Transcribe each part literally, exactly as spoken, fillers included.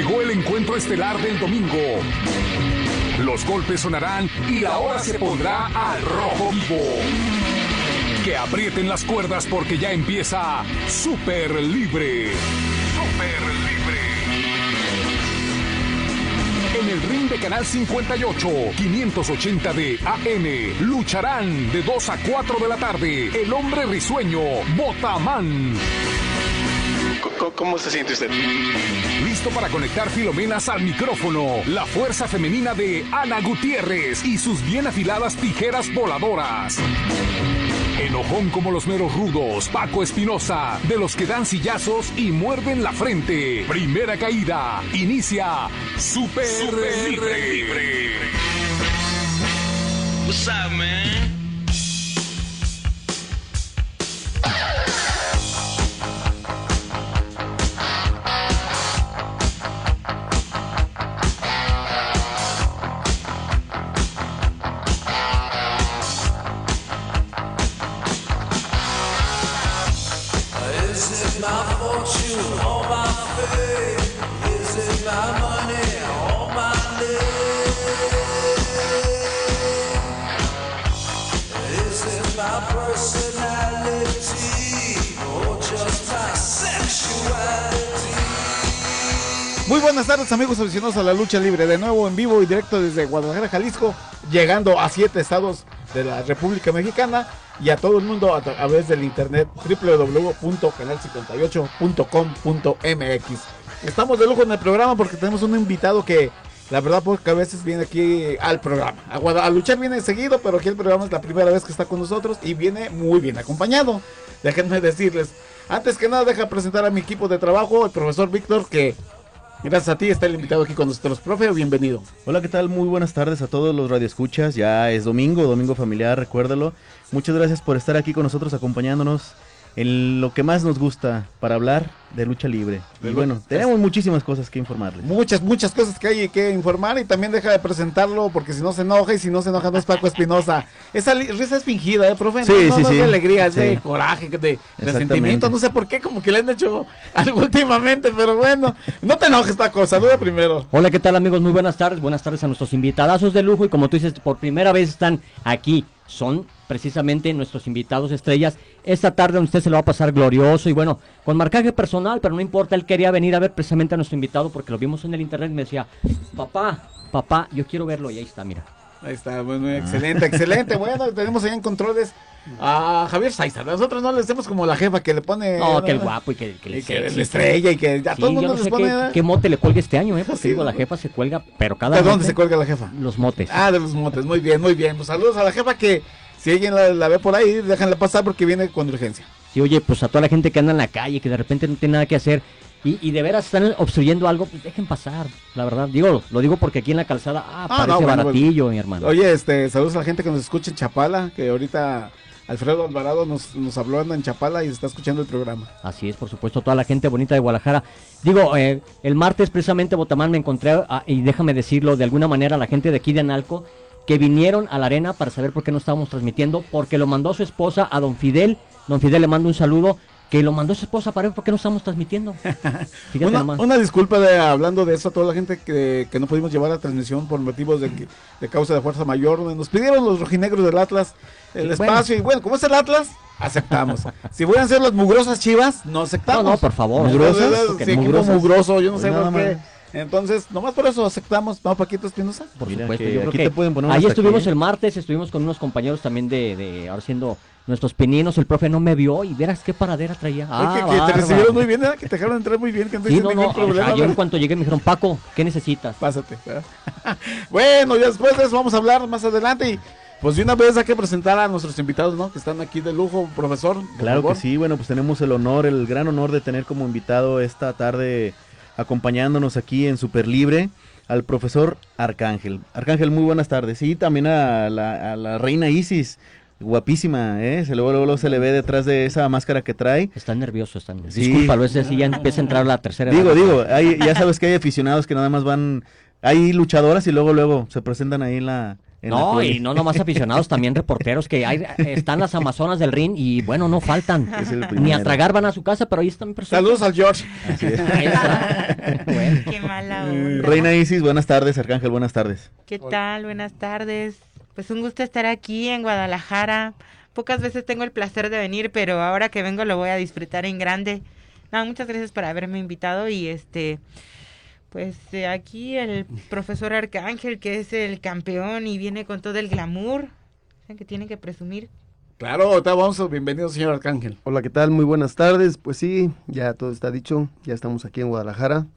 Llegó el encuentro estelar del domingo. Los golpes sonarán y la hora se pondrá al rojo vivo. Que aprieten las cuerdas porque ya empieza Super Libre. Super Libre. En el ring de Canal cincuenta y ocho, quinientos ochenta de A M, lucharán de dos a cuatro de la tarde el hombre risueño, Botamán. ¿Cómo se siente usted? Listo para conectar filomenas al micrófono, la fuerza femenina de Ana Gutiérrez y sus bien afiladas tijeras voladoras. Enojón como los meros rudos, Paco Espinosa, de los que dan sillazos y muerden la frente. Primera caída, inicia Super, Super Libre. Libre. What's up, man? Muy buenas tardes, amigos aficionados a la lucha libre, de nuevo en vivo y directo desde Guadalajara, Jalisco, llegando a siete estados de la República Mexicana y a todo el mundo a través del internet doble u doble u doble u punto canal cincuenta y ocho punto com punto m x. Estamos de lujo en el programa porque tenemos un invitado que la verdad pocas veces viene aquí al programa. A, Guada- a luchar viene seguido, pero aquí el programa es la primera vez que está con nosotros y viene muy bien acompañado. Déjenme decirles, antes que nada deja presentar a mi equipo de trabajo, el profesor Víctor, que gracias a ti está el invitado aquí con nosotros. Profe, bienvenido. Hola, ¿qué tal? Muy buenas tardes a todos los radioescuchas. Ya es domingo, domingo familiar, recuérdalo. Muchas gracias por estar aquí con nosotros acompañándonos en lo que más nos gusta para hablar de lucha libre. Y bueno, tenemos muchísimas cosas que informarles. Muchas, muchas cosas que hay que informar y también deja de presentarlo porque si no se enoja y si no se enoja no es Paco Espinosa. Esa li- risa es fingida, ¿eh, profe? Sí, no, no, sí, no sí. es de alegría, es Sí. de coraje, de, de Exactamente. sentimiento. No sé por qué, como que le han hecho algo últimamente, pero bueno. No te enojes, Paco, saluda primero. Hola, ¿qué tal, amigos? Muy buenas tardes. Buenas tardes a nuestros invitadazos de lujo y como tú dices, por primera vez están aquí. Son precisamente nuestros invitados estrellas. Esta tarde donde usted se lo va a pasar glorioso y bueno, con marcaje personal, pero no importa, él quería venir a ver precisamente a nuestro invitado porque lo vimos en el internet y me decía, papá, papá, yo quiero verlo y ahí está, mira. Ahí está, bueno, excelente, excelente. Bueno, tenemos allá en controles a Javier Sáizar. Nosotros no le hacemos como la jefa que le pone... No, que el guapo y que, que Y le que sexy. le estrella y que ya Sí, todo el mundo yo no les sé pone... qué, ¿eh? qué mote le cuelga este año, ¿eh? Porque Sí, digo, la ¿no? jefa se cuelga, pero cada ¿De dónde mote- se cuelga la jefa? Los motes. Ah, de los montes, muy bien, muy bien. Pues saludos a la jefa que si alguien la, la ve por ahí, déjenla pasar porque viene con urgencia. Sí, oye, pues a toda la gente que anda en la calle, que de repente no tiene nada que hacer y, y de veras están obstruyendo algo, pues dejen pasar, la verdad. Digo, lo digo porque aquí en la calzada, ah, Ah, parece no, bueno, baratillo, mi hermano. Oye, este, saludos a la gente que nos escucha en Chapala, que ahorita Alfredo Alvarado nos, nos habló anda en Chapala y está escuchando el programa. Así es, por supuesto, toda la gente bonita de Guadalajara. Digo, eh, el martes precisamente, Botamán, me encontré, ah, y déjame decirlo, de alguna manera, la gente de aquí de Analco, que vinieron a la arena para saber por qué no estábamos transmitiendo, porque lo mandó su esposa a don Fidel. Don Fidel le manda un saludo, que lo mandó su esposa para ver por qué no estamos transmitiendo. Fíjate Una, nomás. una disculpa de hablando de eso a toda la gente que, que no pudimos llevar la transmisión por motivos de, que- de causa de fuerza mayor. Nos pidieron los rojinegros del Atlas el Sí, espacio y bueno, como es el Atlas, aceptamos. Si voy a ser las mugrosas Chivas, no aceptamos. No, no, por favor. ¿Mugrosas? Porque Sí, equipo mugrosas. mugroso, yo no sé Pues por nada qué. más. Entonces, nomás por eso aceptamos, ¿no, Paquito Espinosa? Por Mira supuesto, que yo creo aquí que te pueden poner ahí hasta estuvimos aquí, ¿eh? el martes, estuvimos con unos compañeros también de, de ahora siendo nuestros peninos, el profe no me vio y verás qué paradera traía. Ah, Es que, que te bárbaro. recibieron muy bien, ¿verdad? Que te dejaron entrar muy bien, que no Sí, tienes no, ningún no, problema. ayer en ¿verdad? cuanto llegué me dijeron, Paco, ¿qué necesitas? Pásate. ¿verdad? Bueno, ya después de eso vamos a hablar más adelante y pues de una vez hay que presentar a nuestros invitados, ¿no? Que están aquí de lujo, profesor. por Claro favor. que sí, bueno, pues tenemos el honor, el gran honor de tener como invitado esta tarde acompañándonos aquí en Super Libre al profesor Arcángel. Arcángel, muy buenas tardes. Sí, también a la, a la reina Isis, guapísima, ¿eh? Se luego, luego se le ve detrás de esa máscara que trae. Están nerviosos, están nerviosos. Sí. Discúlpalo, es así, ya empieza a entrar la tercera Digo, edad. digo, hay, ya sabes que hay aficionados que nada más van, hay luchadoras y luego, luego se presentan ahí en la, en la No, tele. y no nomás aficionados, también reporteros que hay, están las amazonas del ring y bueno, no faltan. Es el Ni a primero. tragar van a su casa, pero ahí están presentes. Saludos al George. Así es. Ahí está. Bueno. Qué mala onda. Reina Isis, buenas tardes. Arcángel, buenas tardes. ¿Qué tal? Buenas tardes. Pues un gusto estar aquí en Guadalajara. Pocas veces tengo el placer de venir, pero ahora que vengo lo voy a disfrutar en grande. No, muchas gracias por haberme invitado y este, pues eh, aquí el profesor Arcángel, que es el campeón y viene con todo el glamour que tiene que presumir. Claro, ahorita vamos, bienvenido señor Arcángel. Hola, ¿qué tal? Muy buenas tardes. Pues sí, ya todo está dicho, ya estamos aquí en Guadalajara.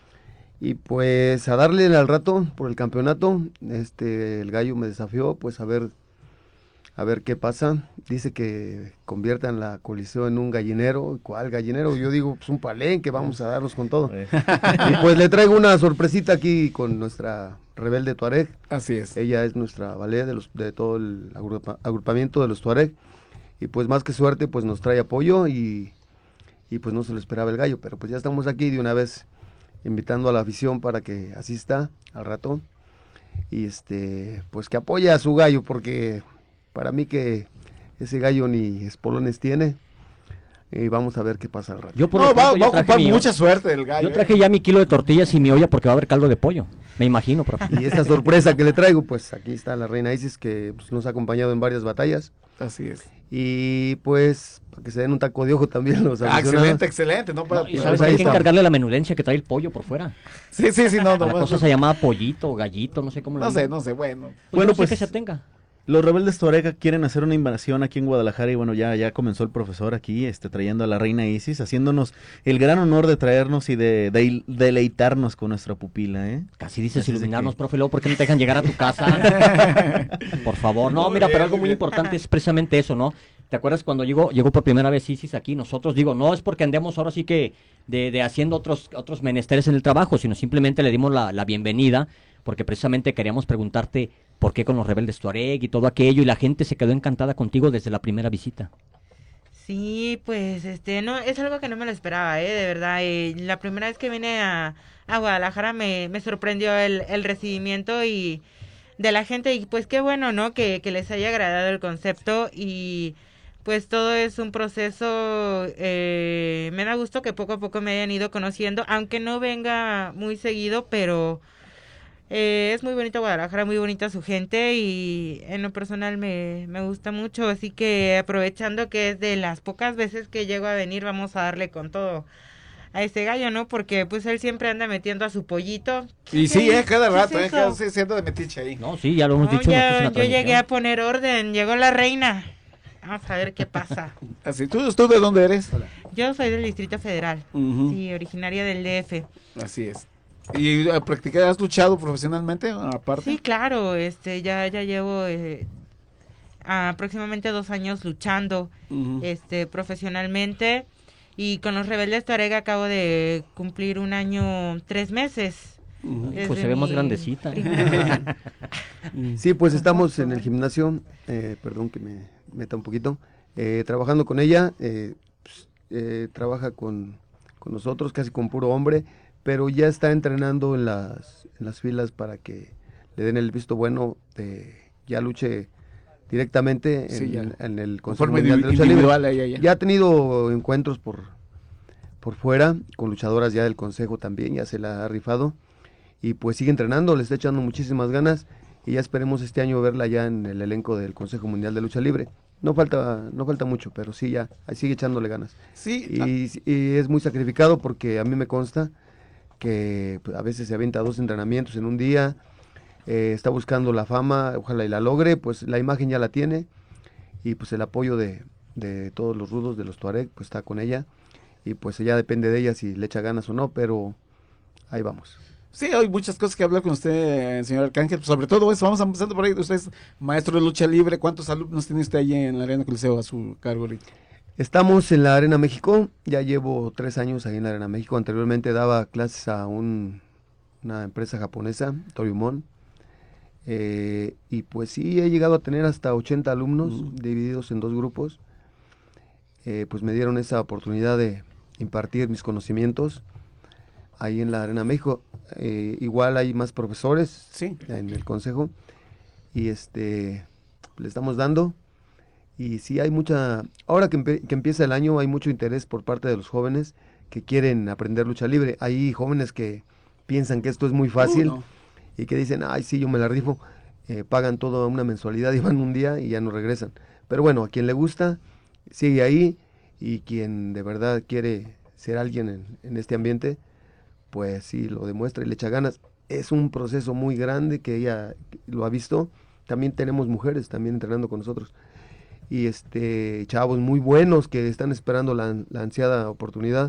Y pues a darle al rato por el campeonato. Este, el gallo me desafió, pues a ver, a ver qué pasa. Dice que conviertan la Coliseo en un gallinero. ¿Cuál gallinero? Yo digo, pues un palenque, vamos a darnos con todo. Eh, Y pues le traigo una sorpresita aquí con nuestra rebelde Tuareg. Así es. Ella es nuestra ballet de, los, de todo el agrupa- agrupamiento de los Tuareg. Y pues más que suerte, pues nos trae apoyo y, y pues no se lo esperaba el gallo. Pero pues ya estamos aquí de una vez invitando a la afición para que asista al rato. Y este, pues que apoye a su gallo, porque para mí que ese gallo ni espolones tiene. Y vamos a ver qué pasa al rato. Yo por No, lo va, pronto va a ya traje ocupar mi- mucha suerte el gallo. Yo traje ya mi kilo de tortillas y mi olla porque va a haber caldo de pollo. Me imagino, profe. Y esta sorpresa que le traigo, pues aquí está la reina Isis, que pues, nos ha acompañado en varias batallas. ¿eh? Así es. Y pues, para que se den un taco de ojo también los Ah, aficionados. excelente, excelente. No, para, No, y pues sabes ahí que hay que está. encargarle la menudencia que trae el pollo por fuera. Sí, sí, sí, no, no, La no, cosa se llama pollito, gallito, no sé cómo lo no sé, llaman. no sé, bueno. Pues Bueno, no sé pues- que se tenga. Los rebeldes Tuareg quieren hacer una invasión aquí en Guadalajara y bueno, ya, ya comenzó el profesor aquí, este, trayendo a la reina Isis, haciéndonos el gran honor de traernos y de, de deleitarnos con nuestra pupila, ¿eh? Casi dices Así es de iluminarnos, que- profe, luego ¿por qué no te dejan llegar a tu casa? Por favor, no, Muy mira, bien, pero algo muy muy bien. importante es precisamente eso, ¿no? ¿Te acuerdas cuando llegó, llegó por primera vez Isis aquí? Nosotros, digo, no es porque andemos ahora sí que de, de haciendo otros, otros menesteres en el trabajo, sino simplemente le dimos la, la bienvenida, porque precisamente queríamos preguntarte por qué con los rebeldes Tuareg y todo aquello, y la gente se quedó encantada contigo desde la primera visita. Sí, pues este, no, es algo que no me lo esperaba, eh, de verdad. eh, la primera vez que vine a, a Guadalajara me, me sorprendió el, el recibimiento y de la gente y pues qué bueno, ¿no? Que, que les haya agradado el concepto y pues todo es un proceso, eh, me da gusto que poco a poco me hayan ido conociendo, aunque no venga muy seguido, pero eh, es muy bonito Guadalajara, muy bonita su gente y en lo personal me, me gusta mucho, así que aprovechando que es de las pocas veces que llego a venir, vamos a darle con todo a ese gallo, ¿no? Porque pues él siempre anda metiendo a su pollito. Y sí, eh, cada ¿Qué rato, es eh, eso? cada sí, siendo de metiche ahí. No, sí, ya lo hemos No, dicho. ya- nosotros en la yo llegué transmisión. a poner orden, llegó la reina. Vamos a ver qué pasa. Así, ¿tú, tú de dónde eres? Yo soy del Distrito Federal, Ujú. sí, originaria del D F. Así es. ¿Y eh, practicar, has luchado profesionalmente aparte? Sí, claro, este, ya, ya llevo eh, aproximadamente dos años luchando, Ujú. este, profesionalmente y con los Rebeldes Tuareg acabo de cumplir un año, tres meses. Ujú. desde Pues se ve más mi grandecita. primera- Sí, pues estamos en el gimnasio, eh, perdón que me meta un poquito, eh, trabajando con ella, eh, pues, eh, trabaja con, con nosotros, casi con puro hombre, pero ya está entrenando en las, en las filas para que le den el visto bueno de ya luche directamente en, Sí, ya. en el Consejo Conforme Mundial de Lucha Libre. individual, ahí, ahí, ahí. Ya ha tenido encuentros por, por fuera, con luchadoras ya del consejo también, ya se la ha rifado. Y pues sigue entrenando, le está echando muchísimas ganas. Y ya esperemos este año verla ya en el elenco del Consejo Mundial de Lucha Libre. No falta, no falta mucho, pero sí ya, ahí sigue echándole ganas. Sí, Y, y es muy sacrificado porque a mí me consta que pues, a veces se avienta dos entrenamientos en un día, eh, está buscando la fama, ojalá y la logre, pues la imagen ya la tiene y pues el apoyo de, de todos los rudos de los Tuareg pues está con ella y pues ya depende de ella si le echa ganas o no, pero ahí vamos. sí, hay muchas cosas que hablar con usted, eh, señor Arcángel. Sobre todo eso, vamos empezando por ahí. Usted es maestro de lucha libre. ¿Cuántos alumnos tiene usted ahí en la Arena Coliseo a su cargo ahorita? Estamos en la Arena México, ya llevo tres años ahí en la Arena México, anteriormente daba clases a un, una empresa japonesa, Toriumon, eh, y pues sí, he llegado a tener hasta ochenta alumnos Mm. divididos en dos grupos, eh, pues me dieron esa oportunidad de impartir mis conocimientos ahí en la Arena México. Eh, igual hay más profesores Sí. en el consejo y este le estamos dando. Y sí hay mucha, ahora que, empe- que empieza el año hay mucho interés por parte de los jóvenes que quieren aprender lucha libre. Hay jóvenes que piensan que esto es muy fácil Uh, no. y que dicen, ay sí, yo me la rifo, eh, pagan toda una mensualidad y van un día y ya no regresan. Pero bueno, a quien le gusta, sigue ahí, y quien de verdad quiere ser alguien en, en este ambiente, pues sí, lo demuestra y le echa ganas. Es un proceso muy grande que ella lo ha visto. También tenemos mujeres también entrenando con nosotros. Y este chavos muy buenos que están esperando la, la ansiada oportunidad.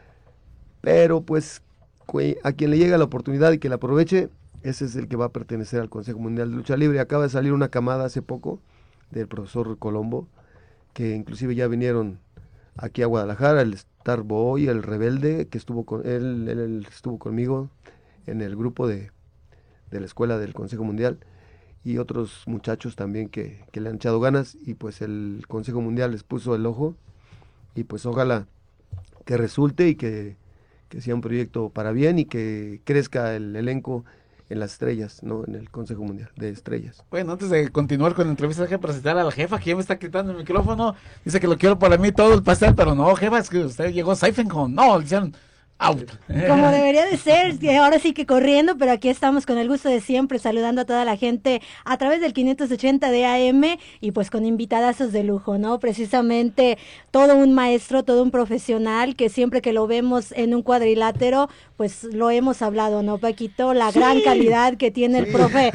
Pero pues cue- a quien le llega la oportunidad y que la aproveche, ese es el que va a pertenecer al Consejo Mundial de Lucha Libre. Acaba de salir una camada hace poco del profesor Colombo, que inclusive ya vinieron aquí a Guadalajara, el Star Boy, el Rebelde, que estuvo con él, él, él estuvo conmigo en el grupo de, de la escuela del Consejo Mundial, y otros muchachos también que, que le han echado ganas, y pues el Consejo Mundial les puso el ojo, y pues ojalá que resulte y que, que sea un proyecto para bien y que crezca el elenco en las estrellas, ¿no? En el Consejo Mundial de Estrellas. Bueno, antes de continuar con la entrevista, hay que presentar a la jefa, que ya me está quitando el micrófono. Dice que lo quiero para mí todo el pastel, pero no, jefa, es que usted llegó Seifenhorn. No, le hicieron out. Como debería de ser, que ahora sí que corriendo, pero aquí estamos con el gusto de siempre, saludando a toda la gente a través del quinientos ochenta de A M y pues con invitadazos de lujo, ¿no? Precisamente todo un maestro, todo un profesional que siempre que lo vemos en un cuadrilátero, pues lo hemos hablado, ¿no, Paquito? La Sí. gran calidad que tiene el Sí. profe,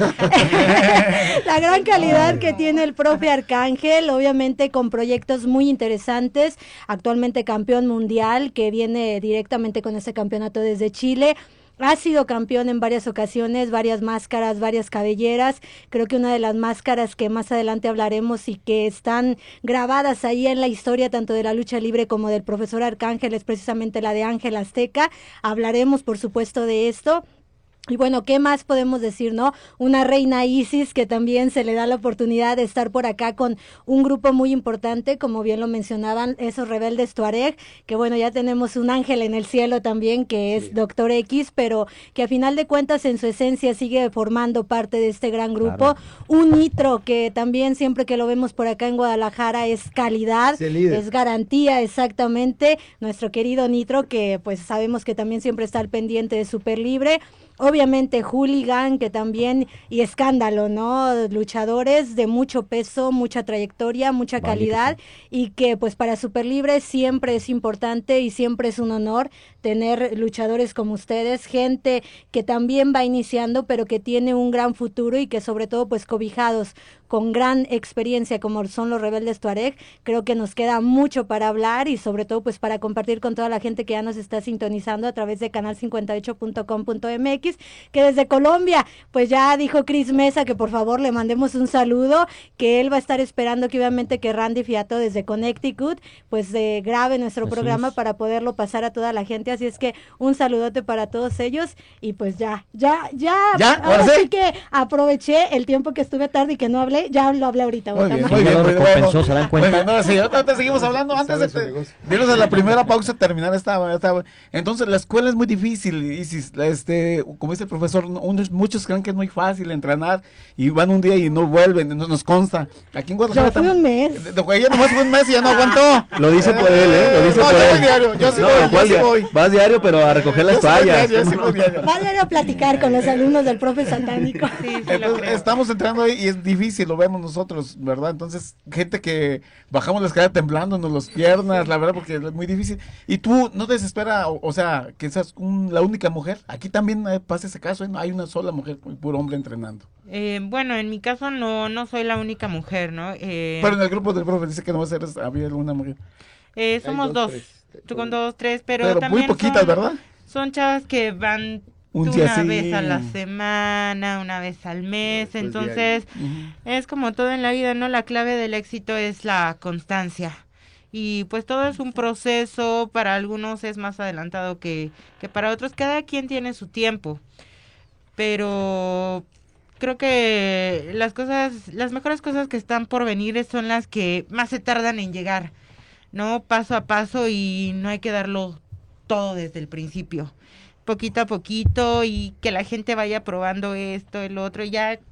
la gran calidad que tiene el profe Arcángel, obviamente con proyectos muy interesantes, actualmente campeón mundial, que viene directamente con ese campeonato desde Chile. Ha sido campeón en varias ocasiones, varias máscaras, varias cabelleras. Creo que una de las máscaras que más adelante hablaremos y que están grabadas ahí en la historia tanto de la lucha libre como del profesor Arcángel es precisamente la de Ángel Azteca. Hablaremos, por supuesto, de esto. Y bueno, ¿qué más podemos decir, no? Una reina Isis que también se le da la oportunidad de estar por acá con un grupo muy importante, como bien lo mencionaban, esos rebeldes Tuareg, que bueno, ya tenemos un ángel en el cielo también, que es Sí. Doctor X, pero que a final de cuentas en su esencia sigue formando parte de este gran grupo. Claro. Un Nitro que también siempre que lo vemos por acá en Guadalajara es calidad, Es el líder. es garantía, exactamente. Nuestro querido Nitro, que pues sabemos que también siempre está al pendiente de Super Libre. Obviamente Hooligan, que también, y Escándalo, ¿no? Luchadores de mucho peso, mucha trayectoria, mucha Vaya que calidad, y que pues para Super Libre siempre es importante y siempre es un honor tener luchadores como ustedes, gente que también va iniciando, pero que tiene un gran futuro y que sobre todo pues cobijados con gran experiencia como son los Rebeldes Tuareg, creo que nos queda mucho para hablar y sobre todo pues para compartir con toda la gente que ya nos está sintonizando a través de canal cincuenta y ocho punto com punto m x, que desde Colombia pues ya dijo Chris Mesa que por favor le mandemos un saludo, que él va a estar esperando que obviamente que Randy Fiato desde Connecticut pues eh, grabe nuestro Así programa es. para poderlo pasar a toda la gente, así es que un saludote para todos ellos y pues ya, ya, ya, ¿Ya? ahora ¿Ahora sí? sí que aproveché el tiempo que estuve tarde y que no hablé, ya lo hablé ahorita. Muy ahorita bien, más. muy Ya bien. lo muy recompensó, bueno. ¿se dan Muy cuenta? bien, ahora sí, ahorita seguimos hablando. Antes de, Sabe su negocio. de irnos a la primera pausa, terminar esta, esta- Entonces, la escuela es muy difícil, Isis. La- Este, como dice el profesor, unos, muchos creen que es muy fácil entrenar y van un día y no vuelven, no nos consta. Aquí en Guadalajara... Yo fui tam- un mes. De- de- Ella nomás fue un mes y ya no aguantó. Lo dice por él, ¿eh? Lo dice no, por yo él. voy diario, yo sí No, voy, yo ¿cuál sí dia- voy. Vas diario, pero a recoger las Yo sí voy toallas. diario, yo sí ¿Cómo voy no? diario. Va a ir a platicar con los alumnos del profe satánico. Sí, sí lo Entonces, creo. estamos entrando ahí y es difícil, lo vemos nosotros, ¿verdad? Entonces, gente que bajamos la escalera temblándonos las piernas, la verdad, porque es muy difícil. Y tú, ¿no te desespera, o, o sea, que seas un- la única mujer? Aquí también eh, pasa ese caso, ¿eh? No hay una sola mujer, puro hombre entrenando. Eh, bueno, en mi caso no, no soy la única mujer, ¿no? Eh, Pero en el grupo del profe dice que no eres, había una mujer. eh, somos Hay dos, dos, tres. tú con dos, tres, pero, Pero, también muy poquitas, son, ¿verdad? son chavas que van Un día una sí. vez a la semana, una vez al mes, Pues entonces Ujú. es como todo en la vida, ¿no? La clave del éxito es la constancia. Y pues todo es un proceso, para algunos es más adelantado que, que para otros, cada quien tiene su tiempo. Pero creo que las cosas, las mejores cosas que están por venir son las que más se tardan en llegar, ¿no? Paso a paso y no hay que darlo todo desde el principio. Poquito a poquito y que la gente vaya probando esto, el otro, y ya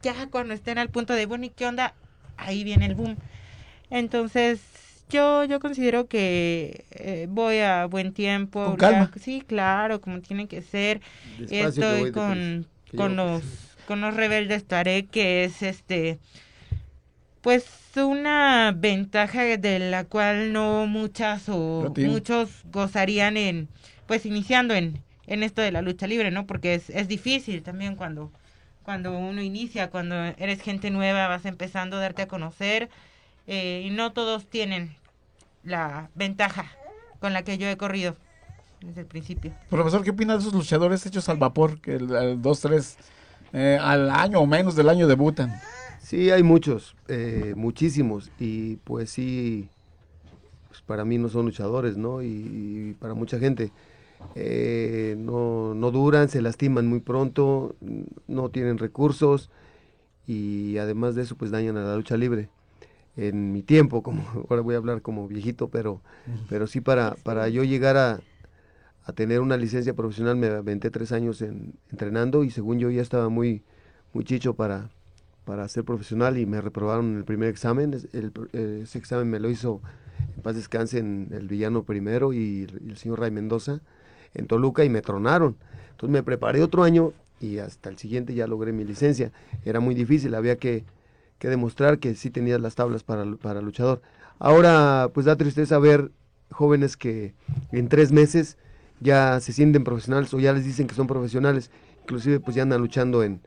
ya cuando estén al punto de, bueno, ¿y qué onda? Ahí viene el boom. Entonces, yo yo considero que eh, voy a buen tiempo. Con calma. Ya, sí, claro, como tiene que ser. Despacio, que Estoy voy de con, que con llevo, los pues. con los rebeldes Tuareg, que es este pues una ventaja de la cual no muchas o No tiene. muchos gozarían en pues iniciando en en esto de la lucha libre, ¿no? Porque es es difícil también cuando cuando uno inicia, cuando eres gente nueva, vas empezando a darte a conocer, eh, y no todos tienen la ventaja con la que yo he corrido desde el principio. Profesor, ¿qué opina de esos luchadores hechos al vapor que el, el dos, tres eh, al año o menos del año debutan? Sí, hay muchos, eh, muchísimos, y pues sí, pues para mí no son luchadores, ¿no? Y, y para mucha gente eh, no, no duran, se lastiman muy pronto, no tienen recursos, y además de eso pues dañan a la lucha libre. En mi tiempo, como ahora voy a hablar como viejito, pero, pero sí para, para yo llegar a, a tener una licencia profesional me aventé tres años en, entrenando, y según yo ya estaba muy, muy chicho para para ser profesional, y me reprobaron en el primer examen. El, el, ese examen me lo hizo, en paz descanse, en el Villano Primero y el, y el señor Ray Mendoza en Toluca, y me tronaron. Entonces me preparé otro año y hasta el siguiente ya logré mi licencia. Era muy difícil, había que, que demostrar que sí tenías las tablas para, para luchador. Ahora pues da tristeza ver jóvenes que en tres meses ya se sienten profesionales, o ya les dicen que son profesionales, inclusive pues ya andan luchando en...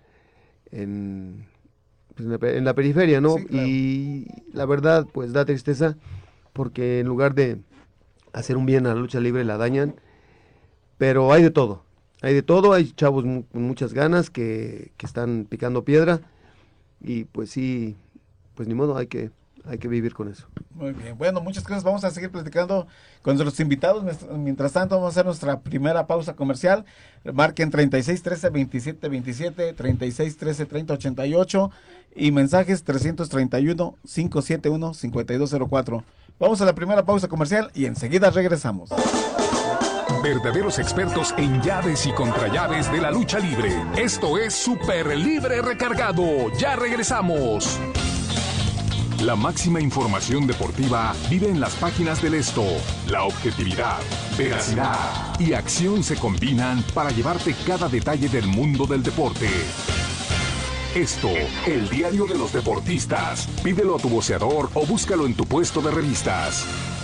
en pues en, la, en la periferia, ¿no? Sí, claro. Y la verdad, pues da tristeza, porque en lugar de hacer un bien a la lucha libre, la dañan. Pero hay de todo, hay de todo, hay chavos mu con muchas ganas que, que están picando piedra, y pues sí, pues ni modo, hay que, hay que vivir con eso. Muy bien, bueno, muchas gracias. Vamos a seguir platicando con nuestros invitados. Mientras tanto, vamos a hacer nuestra primera pausa comercial. Marquen treinta y seis trece veintisiete veintisiete, treinta y seis trece treinta ochenta y ocho y mensajes trescientos treinta y uno cinco setenta y uno cincuenta y dos cero cuatro. Vamos a la primera pausa comercial y enseguida regresamos. Verdaderos expertos en llaves y contrallaves de la lucha libre. Esto es Super Libre Recargado. Ya regresamos. La máxima información deportiva vive en las páginas del Esto. La objetividad, veracidad y acción se combinan para llevarte cada detalle del mundo del deporte. Esto, el diario de los deportistas. Pídelo a tu voceador o búscalo en tu puesto de revistas.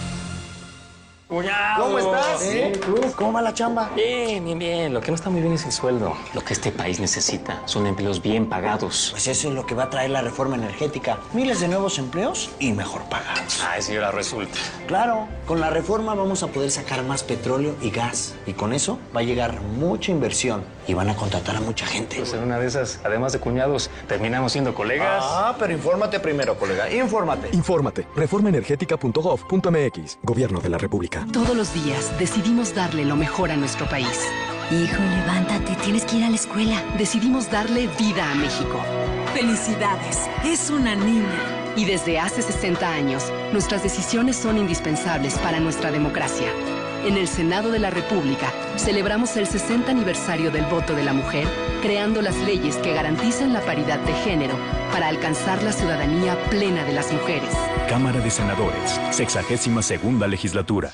¿Cómo estás? ¿Eh? ¿Tú? ¿Cómo va la chamba? Bien, bien, bien. Lo que no está muy bien es el sueldo. Lo que este país necesita son empleos bien pagados. Pues eso es lo que va a traer la reforma energética. Miles de nuevos empleos y mejor pagados. Ay, señora, resulta. Claro, con la reforma vamos a poder sacar más petróleo y gas. Y con eso va a llegar mucha inversión y van a contratar a mucha gente. Pues en una de esas, además de cuñados, terminamos siendo colegas. Ah, pero infórmate primero, colega. Infórmate. Infórmate. reforma energética punto gov punto m x. Gobierno de la República. Todos los días decidimos darle lo mejor a nuestro país. Hijo, levántate, tienes que ir a la escuela. Decidimos darle vida a México. Felicidades, es una niña. Y desde hace sesenta años, nuestras decisiones son indispensables para nuestra democracia. En el Senado de la República, celebramos el sesenta aniversario del voto de la mujer, creando las leyes que garantizan la paridad de género para alcanzar la ciudadanía plena de las mujeres. Cámara de Senadores, sexagésima segunda legislatura.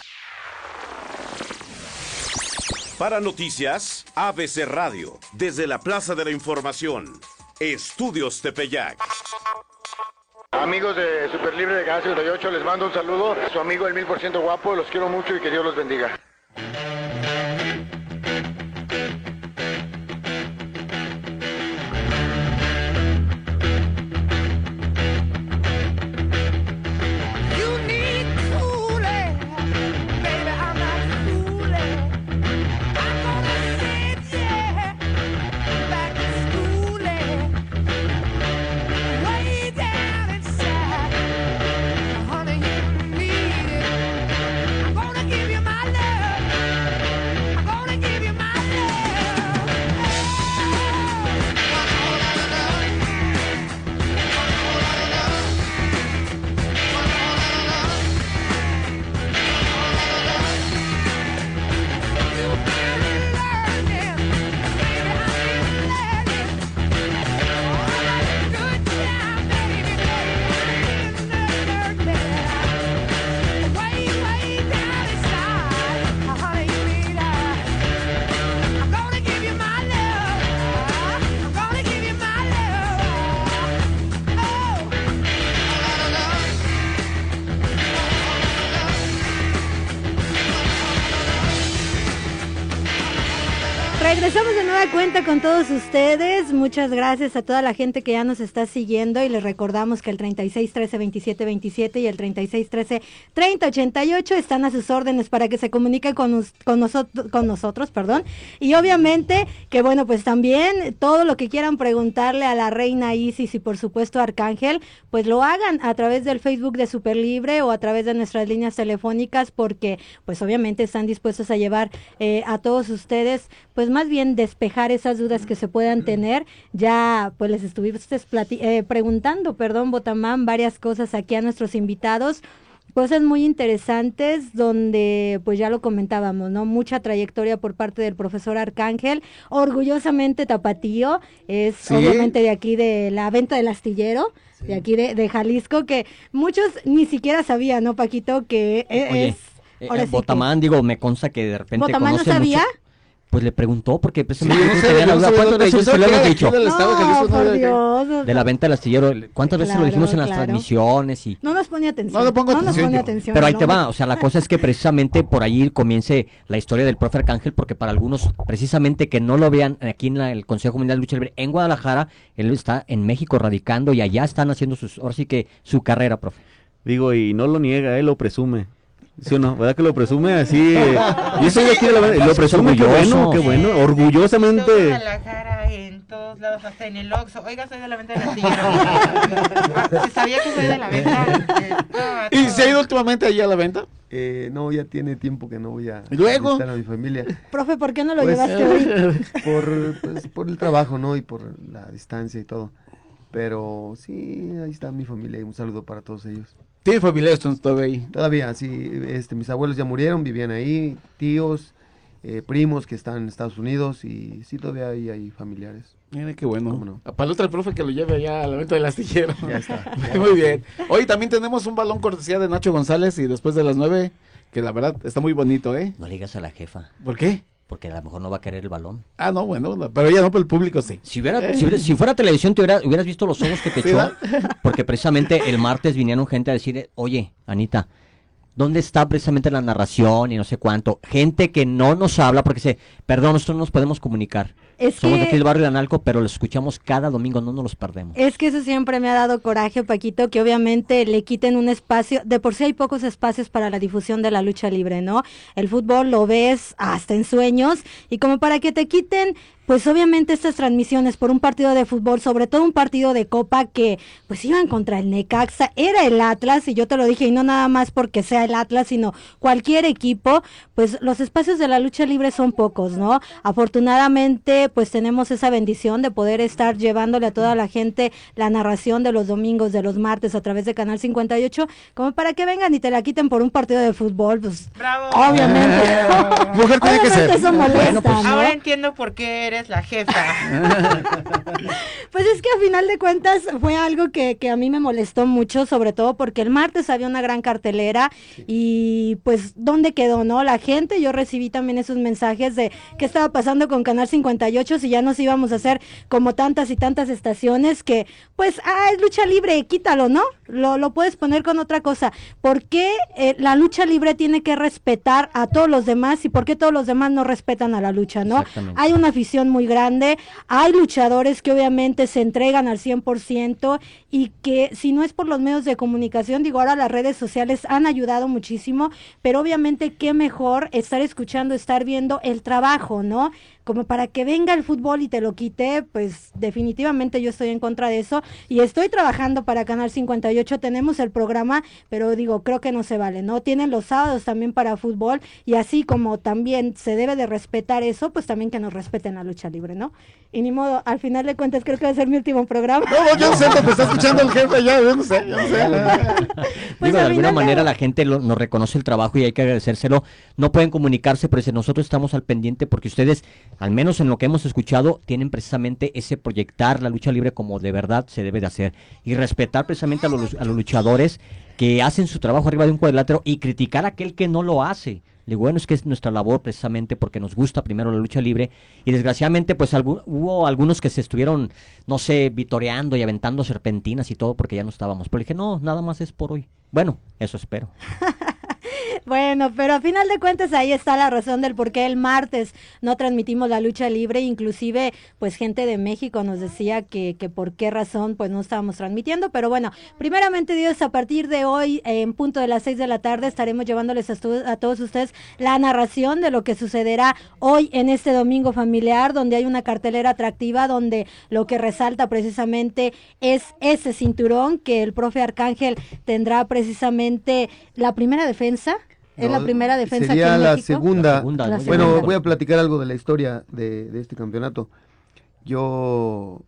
Para noticias, A B C Radio, desde la Plaza de la Información, Estudios Tepeyac. Amigos de Super Libre de Canal cincuenta y ocho, les mando un saludo. Su amigo el mil por ciento guapo, los quiero mucho y que Dios los bendiga. Regresamos de nueva cuenta con todos ustedes. Muchas gracias a toda la gente que ya nos está siguiendo y les recordamos que el treinta y seis trece veintisiete veintisiete y el treinta y seis trece treinta ochenta y ocho están a sus órdenes para que se comuniquen con, us, con, nosotros, con nosotros, perdón. Y obviamente que bueno, pues también todo lo que quieran preguntarle a la reina Isis y por supuesto a Arcángel, pues lo hagan a través del Facebook de Super Libre o a través de nuestras líneas telefónicas, porque pues obviamente están dispuestos a llevar eh, a todos ustedes, pues más bien despejar esas dudas que se puedan tener. Ya pues les estuviste plati- eh, preguntando, perdón, Botamán, varias cosas aquí a nuestros invitados, cosas muy interesantes donde pues ya lo comentábamos, ¿no? Mucha trayectoria por parte del profesor Arcángel, orgullosamente tapatío, es ¿sí? Obviamente de aquí de la venta del astillero, sí. De aquí de, de Jalisco, que muchos ni siquiera sabían, ¿no, Paquito? Que es... Oye, eh, eh, Botamán, que... digo, me consta que de repente ¿Botamán no sabía? Mucho... Pues le preguntó, porque pues, sí, no sé, no sé, ¿cuántas veces se lo hemos dicho? Del estado, no, por no Dios, de, de la venta del astillero, ¿cuántas veces claro, lo dijimos en las claro. transmisiones? Y... No nos ponía atención. No, no pongo no atención. Nos ponía atención Pero ahí no. te va, o sea, la cosa es que precisamente por ahí comience la historia del profe Arcángel, porque para algunos, precisamente que no lo vean aquí en la, el Consejo Mundial de Lucha Libre en Guadalajara, él está en México radicando y allá están haciendo sus, ahora sí que su carrera, profe. Digo, y no lo niega, él lo presume. ¿Sí o no? ¿Verdad que lo presume así? Eh, yo soy de aquí de la verdad, lo presume, qué bueno, qué bueno, orgullosamente. En Guadalajara, en todos lados, hasta en el Oxxo. Oiga, soy de la venta del astillero. ¿Sabía que soy de la venta? ¿Y se ha ido últimamente allí a la venta? Eh, no, ya tiene tiempo que no voy a ¿Luego? visitar a mi familia. Profe, ¿por qué no lo pues, llevaste hoy? Por, pues, por el trabajo, ¿no? Y por la distancia y todo. Pero sí, ahí está mi familia y un saludo para todos ellos. ¿Tiene familia todavía ahí? Todavía, sí. Este, mis abuelos ya murieron, vivían ahí, tíos, eh, primos que están en Estados Unidos y sí, todavía hay, hay familiares. Mira qué bueno. No? Para el otro profe que lo lleve allá a la venta del astillero. Ya está. Muy bien. Hoy también tenemos un balón cortesía de Nacho González y después de las nueve, que la verdad está muy bonito, ¿eh? No le digas a la jefa. ¿Por qué? Porque a lo mejor no va a querer el balón. Ah, no, bueno, pero ella no, pero el público sí. Si hubiera, eh. si, hubiera si fuera televisión, te hubiera, hubieras visto los ojos que te ¿sí, echó. Porque precisamente el martes vinieron gente a decir, oye, Anita, ¿dónde está precisamente la narración y no sé cuánto? Gente que no nos habla porque dice, perdón, nosotros no nos podemos comunicar. Es Somos que, de aquí del barrio de Analco, pero los escuchamos cada domingo, no nos los perdemos. Es que eso siempre me ha dado coraje, Paquito, que obviamente le quiten un espacio, de por sí hay pocos espacios para la difusión de la lucha libre, ¿no? El fútbol lo ves hasta en sueños, y como para que te quiten, pues obviamente estas transmisiones por un partido de fútbol, sobre todo un partido de Copa que pues iban contra el Necaxa, era el Atlas, y yo te lo dije, y no nada más porque sea el Atlas, sino cualquier equipo, pues los espacios de la lucha libre son pocos, ¿no? Afortunadamente, pues tenemos esa bendición de poder estar llevándole a toda la gente la narración de los domingos, de los martes a través de Canal cincuenta y ocho, como para que vengan y te la quiten por un partido de fútbol, pues ¡bravo! Obviamente. Mujer tiene que ser. Eso molesta, bueno, pues, ¿no? Ahora entiendo por qué eres la jefa. Pues es que a final de cuentas fue algo que, que a mí me molestó mucho, sobre todo porque el martes había una gran cartelera y pues ¿dónde quedó, no? La gente, yo recibí también esos mensajes de qué estaba pasando con Canal cincuenta y ocho, si ya nos íbamos a hacer como tantas y tantas estaciones que pues, ah, es lucha libre, quítalo, ¿no? Lo, lo puedes poner con otra cosa. ¿Por qué eh, la lucha libre tiene que respetar a todos los demás y por qué todos los demás no respetan a la lucha, ¿no? Hay una afición muy grande, hay luchadores que obviamente se entregan al cien por ciento y que si no es por los medios de comunicación, digo, ahora las redes sociales han ayudado muchísimo, pero obviamente qué mejor estar escuchando, estar viendo el trabajo, ¿no? Como para que venga el fútbol y te lo quite, pues definitivamente yo estoy en contra de eso y estoy trabajando para Canal cincuenta y ocho, tenemos el programa, pero digo, creo que no se vale, ¿no? Tienen los sábados también para fútbol y así como también se debe de respetar eso, pues también que nos respeten la lucha libre, ¿no? Y ni modo, al final de cuentas creo que va a ser mi último programa. No, yo no sé, te está escuchando el jefe ya, yo no sé, yo no sé. Pues digo, de alguna manera de... la gente lo, nos reconoce el trabajo y hay que agradecérselo. No pueden comunicarse, pero si nosotros estamos al pendiente porque ustedes, al menos en lo que hemos escuchado, tienen precisamente ese proyectar la lucha libre como de verdad se debe de hacer y respetar precisamente a los, a los luchadores que hacen su trabajo arriba de un cuadrilátero y criticar a aquel que no lo hace. Le digo, bueno, es que es nuestra labor precisamente porque nos gusta primero la lucha libre y desgraciadamente pues algu- hubo algunos que se estuvieron, no sé, vitoreando y aventando serpentinas y todo porque ya no estábamos. Pero le dije, no, nada más es por hoy. Bueno, eso espero. Bueno, pero a final de cuentas ahí está la razón del por qué el martes no transmitimos la lucha libre, inclusive pues gente de México nos decía que, que por qué razón pues no estábamos transmitiendo, pero bueno, primeramente Dios, a partir de hoy en punto de las seis de la tarde estaremos llevándoles a, a todos ustedes la narración de lo que sucederá hoy en este domingo familiar, donde hay una cartelera atractiva, donde lo que resalta precisamente es ese cinturón que el profe Arcángel tendrá precisamente la primera defensa. ¿Es No, la primera defensa sería aquí en la México? segunda. La segunda, La muy bueno, bien. voy a platicar algo de la historia de, de este campeonato. Yo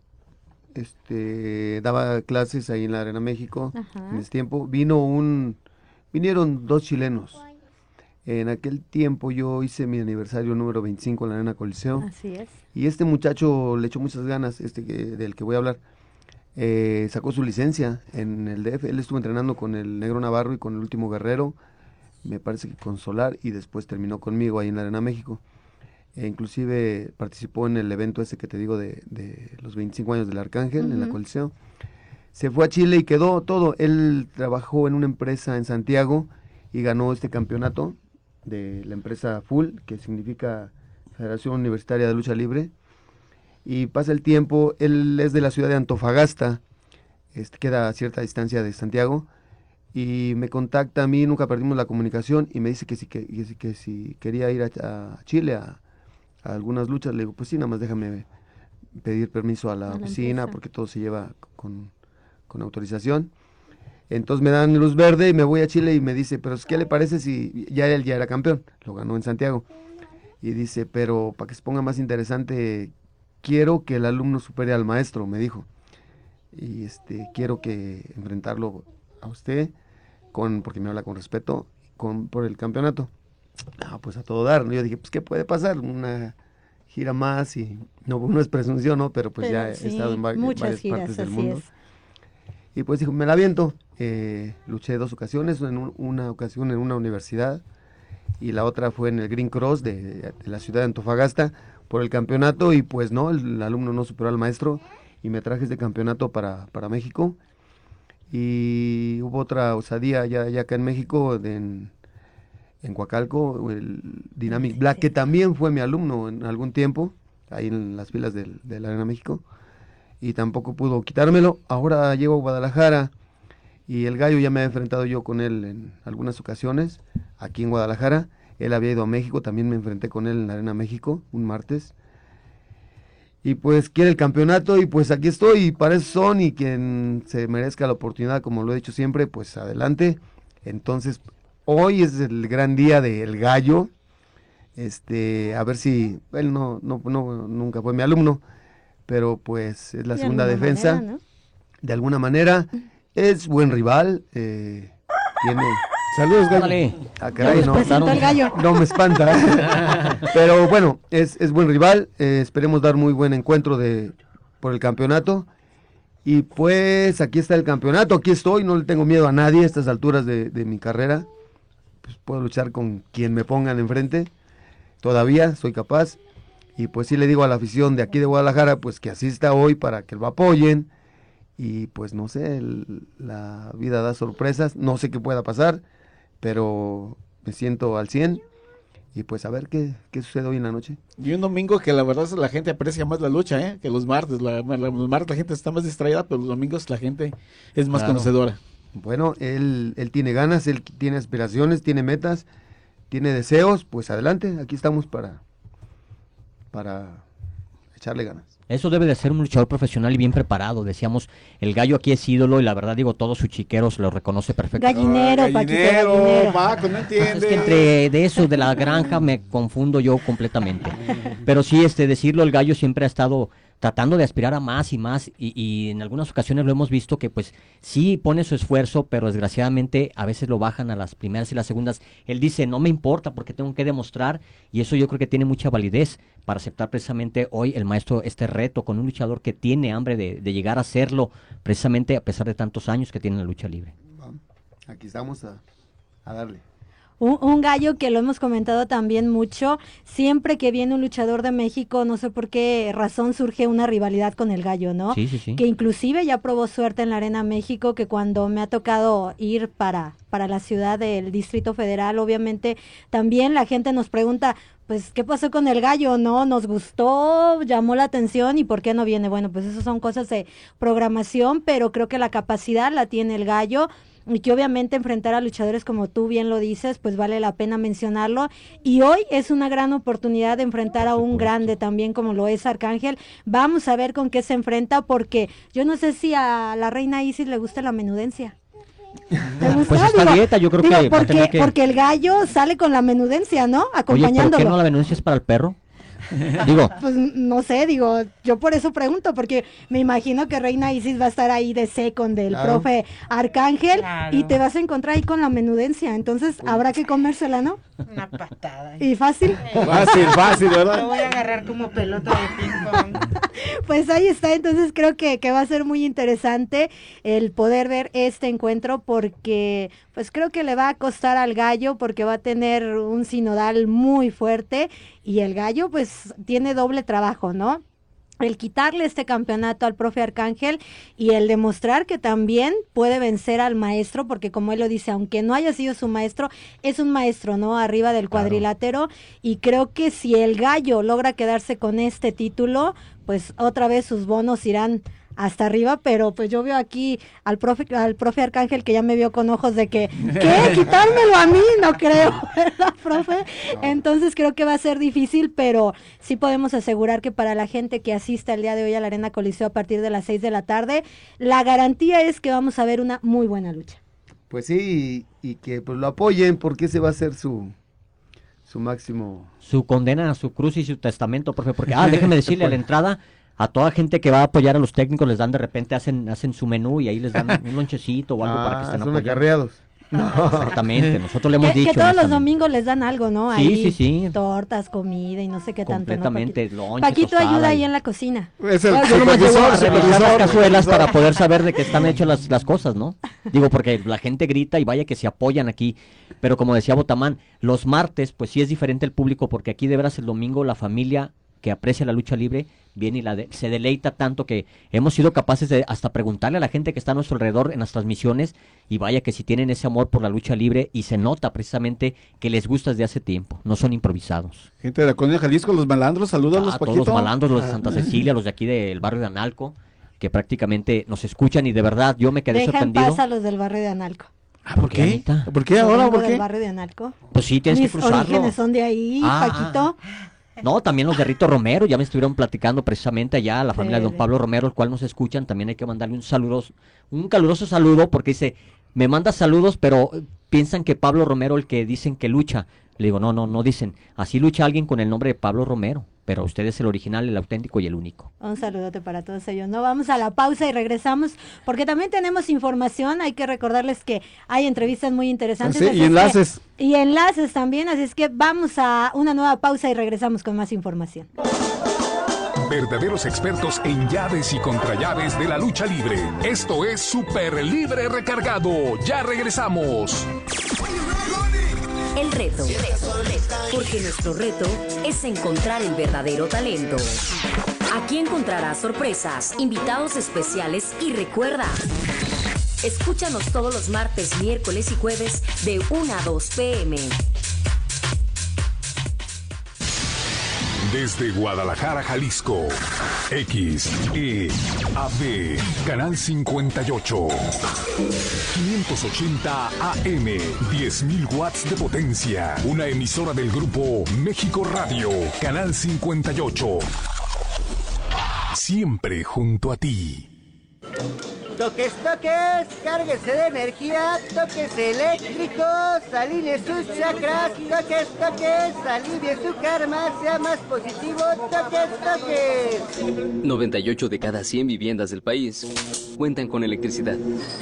este, daba clases ahí en la Arena México. Ajá. En ese tiempo. Vino un, vinieron dos chilenos. En aquel tiempo yo hice mi aniversario número veinticinco en la Arena Coliseo. Así es. Y este muchacho le echó muchas ganas, este que, del que voy a hablar. Eh, sacó su licencia en el D F. Él estuvo entrenando con el Negro Navarro y con el Último Guerrero, me parece que con Solar, y después terminó conmigo ahí en la Arena México. E inclusive participó en el evento ese que te digo de, de los veinticinco años del Arcángel, uh-huh, en la Coliseo. Se fue a Chile y quedó todo. Él trabajó en una empresa en Santiago y ganó este campeonato de la empresa Full, que significa Federación Universitaria de Lucha Libre. Y pasa el tiempo, él es de la ciudad de Antofagasta, este, queda a cierta distancia de Santiago, y me contacta a mí, nunca perdimos la comunicación, y me dice que si, que, que, que si quería ir a, a Chile a, a algunas luchas. Le digo, pues sí, nada más déjame pedir permiso a la A la oficina, empresa. porque todo se lleva con, con autorización. Entonces me dan luz verde y me voy a Chile y me dice, pero ¿qué le parece si ya él ya era campeón? Lo ganó en Santiago. Y dice, pero para que se ponga más interesante, quiero que el alumno supere al maestro, me dijo. Y este, quiero que enfrentarlo a usted, con, porque me habla con respeto, con, por el campeonato. Ah, pues a todo dar, ¿no? Yo dije, pues ¿qué puede pasar? Una gira más y no, no es presunción, ¿no? Pero pues Pero ya he sí, estado en, va- en muchas varias giras, partes del así mundo. es. Y pues dijo, me la aviento. Eh, luché dos ocasiones, en un- una ocasión en una universidad y la otra fue en el Green Cross de, de la ciudad de Antofagasta por el campeonato, y pues no, el, el alumno no superó al maestro y me traje este campeonato para, para México. Y hubo otra osadía ya, ya acá en México, de, en, en Coacalco, el Dynamic Black, que también fue mi alumno en algún tiempo, ahí en las filas del, de la Arena México, y tampoco pudo quitármelo. Ahora llego a Guadalajara y el Gallo ya me he enfrentado yo con él en algunas ocasiones aquí en Guadalajara. Él había ido a México, también me enfrenté con él en la Arena México un martes. Y pues quiere el campeonato y pues aquí estoy, y para eso son, y quien se merezca la oportunidad, como lo he dicho siempre, pues adelante. Entonces, hoy es el gran día del Gallo. Este, a ver si, él no, no, no, nunca fue mi alumno, pero pues es la De segunda alguna defensa. manera, ¿no? De alguna manera, es buen rival, eh, tiene... Saludos, Gallo. Dale. Ah, caray, Nos no, presentó el Gallo. no me espanta. Pero bueno, es, es buen rival. eh, esperemos dar muy buen encuentro de por el campeonato. Y pues aquí está el campeonato. Aquí estoy. No le tengo miedo a nadie a estas alturas de, de mi carrera. Pues puedo luchar con quien me pongan enfrente. Todavía soy capaz. Y pues sí le digo a la afición de aquí de Guadalajara, pues que asista hoy para que lo apoyen. Y pues no sé, el- la vida da sorpresas. No sé qué pueda pasar, pero me siento al cien, y pues a ver qué, qué sucede hoy en la noche. Y un domingo que la verdad es la gente aprecia más la lucha, ¿eh? Que los martes. La, la- los martes la gente está más distraída, pero los domingos la gente es más Claro. conocedora. Bueno, él, él tiene ganas, él tiene aspiraciones, tiene metas, tiene deseos, pues adelante, aquí estamos para, para echarle ganas. Eso debe de ser un luchador profesional y bien preparado. Decíamos, el Gallo aquí es ídolo y la verdad digo, todo su chiqueros lo reconoce perfectamente. Gallinero, Ay, Paquito, gallinero, gallinero. Paco, no entiendes. Es que entre de eso, de la granja, me confundo yo completamente. Pero sí, este, decirlo, el Gallo siempre ha estado tratando de aspirar a más y más, y, y en algunas ocasiones lo hemos visto que pues sí pone su esfuerzo, pero desgraciadamente a veces lo bajan a las primeras y las segundas. Él dice, no me importa porque tengo que demostrar, y eso yo creo que tiene mucha validez para aceptar precisamente hoy el maestro este reto con un luchador que tiene hambre de, de llegar a hacerlo, precisamente a pesar de tantos años que tiene en la lucha libre. Aquí estamos a, a darle. Un, un gallo que lo hemos comentado también mucho, siempre que viene un luchador de México, no sé por qué razón surge una rivalidad con el gallo, ¿no? Sí, sí, sí. Que inclusive ya probó suerte en la Arena México, que cuando me ha tocado ir para, para la ciudad del Distrito Federal, obviamente también la gente nos pregunta, pues, ¿qué pasó con el gallo? ¿No? ¿Nos gustó? ¿Llamó la atención? ¿Y por qué no viene? Bueno, pues esas son cosas de programación, pero creo que la capacidad la tiene el gallo, y que obviamente enfrentar a luchadores como tú bien lo dices, pues vale la pena mencionarlo, y hoy es una gran oportunidad de enfrentar a un grande también como lo es Arcángel. Vamos a ver con qué se enfrenta, porque yo no sé si a la reina Isis le gusta la menudencia. Pues está a dieta, yo creo digo, que, va a porque, tener que... porque el gallo sale con la menudencia, ¿no? Acompañándolo. Oye, ¿por qué no la menudencia es para el perro? Digo, pues no sé, digo, yo por eso pregunto, porque me imagino que Reina Isis va a estar ahí de second del Claro. profe Arcángel, Claro. y te vas a encontrar ahí con la menudencia, entonces habrá que comérsela, ¿no? Una patada. Y fácil. Fácil, fácil, ¿verdad? Lo voy a agarrar como pelota de ping pong. Pues ahí está, entonces creo que, que va a ser muy interesante el poder ver este encuentro, porque pues creo que le va a costar al gallo, porque va a tener un sinodal muy fuerte, y el gallo pues tiene doble trabajo, ¿no? El quitarle este campeonato al profe Arcángel y el demostrar que también puede vencer al maestro, porque como él lo dice, aunque no haya sido su maestro, es un maestro, ¿no? Arriba del cuadrilátero, y creo que si el gallo logra quedarse con este título, pues otra vez sus bonos irán hasta arriba, pero pues yo veo aquí al profe, al profe Arcángel que ya me vio con ojos de que, ¿qué? ¿Quitármelo a mí? No creo, ¿verdad, profe? Entonces creo que va a ser difícil, pero sí podemos asegurar que para la gente que asiste el día de hoy a la Arena Coliseo a partir de las seis de la tarde, la garantía es que vamos a ver una muy buena lucha. Pues sí, y, y que pues lo apoyen, porque ese va a ser su, su máximo... su condena, su cruz y su testamento, profe, porque, ah, déjeme decirle, a la entrada, a toda gente que va a apoyar a los técnicos les dan de repente, hacen hacen su menú y ahí les dan un lonchecito o algo Ah, para que estén son apoyando. acarreados. No. Exactamente, nosotros le hemos que, dicho. que todos los honestamente. domingos les dan algo, ¿no? Sí, Ahí, sí, sí. tortas, comida y no sé qué tanto, ¿no? Completamente, Paquito, lonche, Paquito tostada ayuda y- ahí en la cocina. Es el Ah, yo nomás llego a supervisor, revisar las supervisor, cazuelas supervisor. para poder saber de qué están hechas las, las cosas, ¿no? Digo, porque la gente grita y vaya que se apoyan aquí, pero como decía Botamán, los martes, pues sí es diferente el público, porque aquí de veras el domingo la familia que aprecia la lucha libre viene y la de- se deleita tanto que hemos sido capaces de hasta preguntarle a la gente que está a nuestro alrededor en las transmisiones, y vaya que si tienen ese amor por la lucha libre, y se nota precisamente que les gusta desde hace tiempo, no son improvisados. Gente de la colonia Jalisco, los malandros, salúdalos, A todos Paquito. los malandros, los de Santa Cecilia, los de aquí del barrio de Analco, que prácticamente nos escuchan, y de verdad yo me quedé Deja en sorprendido. paz a los del barrio de Analco. Ah, ¿por qué? Anita? ¿Por qué Yo ahora? vengo ¿Por del qué? barrio de Analco. Pues sí, tienes Mis que cruzarlo. orígenes son de ahí, Ah, Paquito. No, también los de Rito Romero, ya me estuvieron platicando precisamente allá, a la familia de don Sí. Pablo Romero, el cual nos escuchan, también hay que mandarle un saludo, un caluroso saludo, porque dice, me manda saludos, pero eh, piensan que Pablo Romero, el que dicen que lucha. Le digo, no, no, no dicen, así lucha alguien con el nombre de Pablo Romero, pero usted es el original, el auténtico y el único. Un saludote para todos ellos. No, vamos a la pausa y regresamos, porque también tenemos información. Hay que recordarles que hay entrevistas muy interesantes. Ah, sí, así y es que- enlaces. y enlaces también, así es que vamos a una nueva pausa y regresamos con más información. Verdaderos expertos en llaves y contrallaves de la lucha libre. Esto es Super Libre Recargado. Ya regresamos. El reto. Porque nuestro reto es encontrar el verdadero talento. Aquí encontrarás sorpresas, invitados especiales y recuerda, escúchanos todos los martes, miércoles y jueves de una a dos pm. Desde Guadalajara, Jalisco. X, E, A B, Canal cincuenta y ocho. quinientos ochenta A M, diez mil watts de potencia. Una emisora del grupo México Radio, Canal cincuenta y ocho. Siempre junto a ti. Toques, toques, cárguese de energía, toques eléctricos, alinee sus chakras, toques, toques, alivie su karma, sea más positivo, toques, toques. noventa y ocho de cada cien viviendas del país cuentan con electricidad.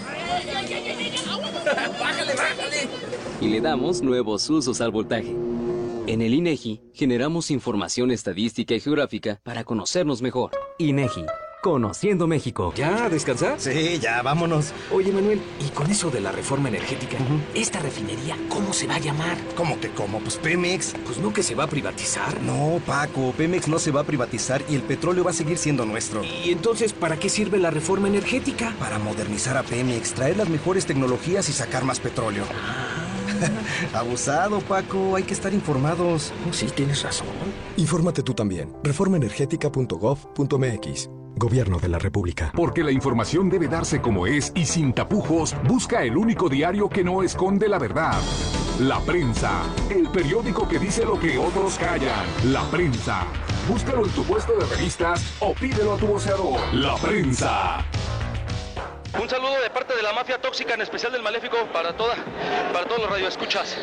¡Bájale, bájale! Y le damos nuevos usos al voltaje. En el INEGI generamos información estadística y geográfica para conocernos mejor. INEGI, Conociendo México. ¿Ya a descansar? Sí, ya, vámonos. Oye, Manuel, y con eso de la reforma energética, uh-huh. ¿esta refinería cómo se va a llamar? ¿Cómo que cómo? Pues Pemex. Pues no que se va a privatizar. No, Paco, Pemex no se va a privatizar y el petróleo va a seguir siendo nuestro. ¿Y entonces para qué sirve la reforma energética? Para modernizar a Pemex, traer las mejores tecnologías y sacar más petróleo. Ah. Abusado, Paco, hay que estar informados. Oh, sí, tienes razón. Infórmate tú también. reforma energética punto gov punto mx. Gobierno de la República. Porque la información debe darse como es y sin tapujos, busca el único diario que no esconde la verdad. La Prensa, el periódico que dice lo que otros callan. La Prensa. Búscalo en tu puesto de revistas o pídelo a tu voceador. La Prensa. Un saludo de parte de la mafia tóxica, en especial del Maléfico, para toda, para todos los radioescuchas.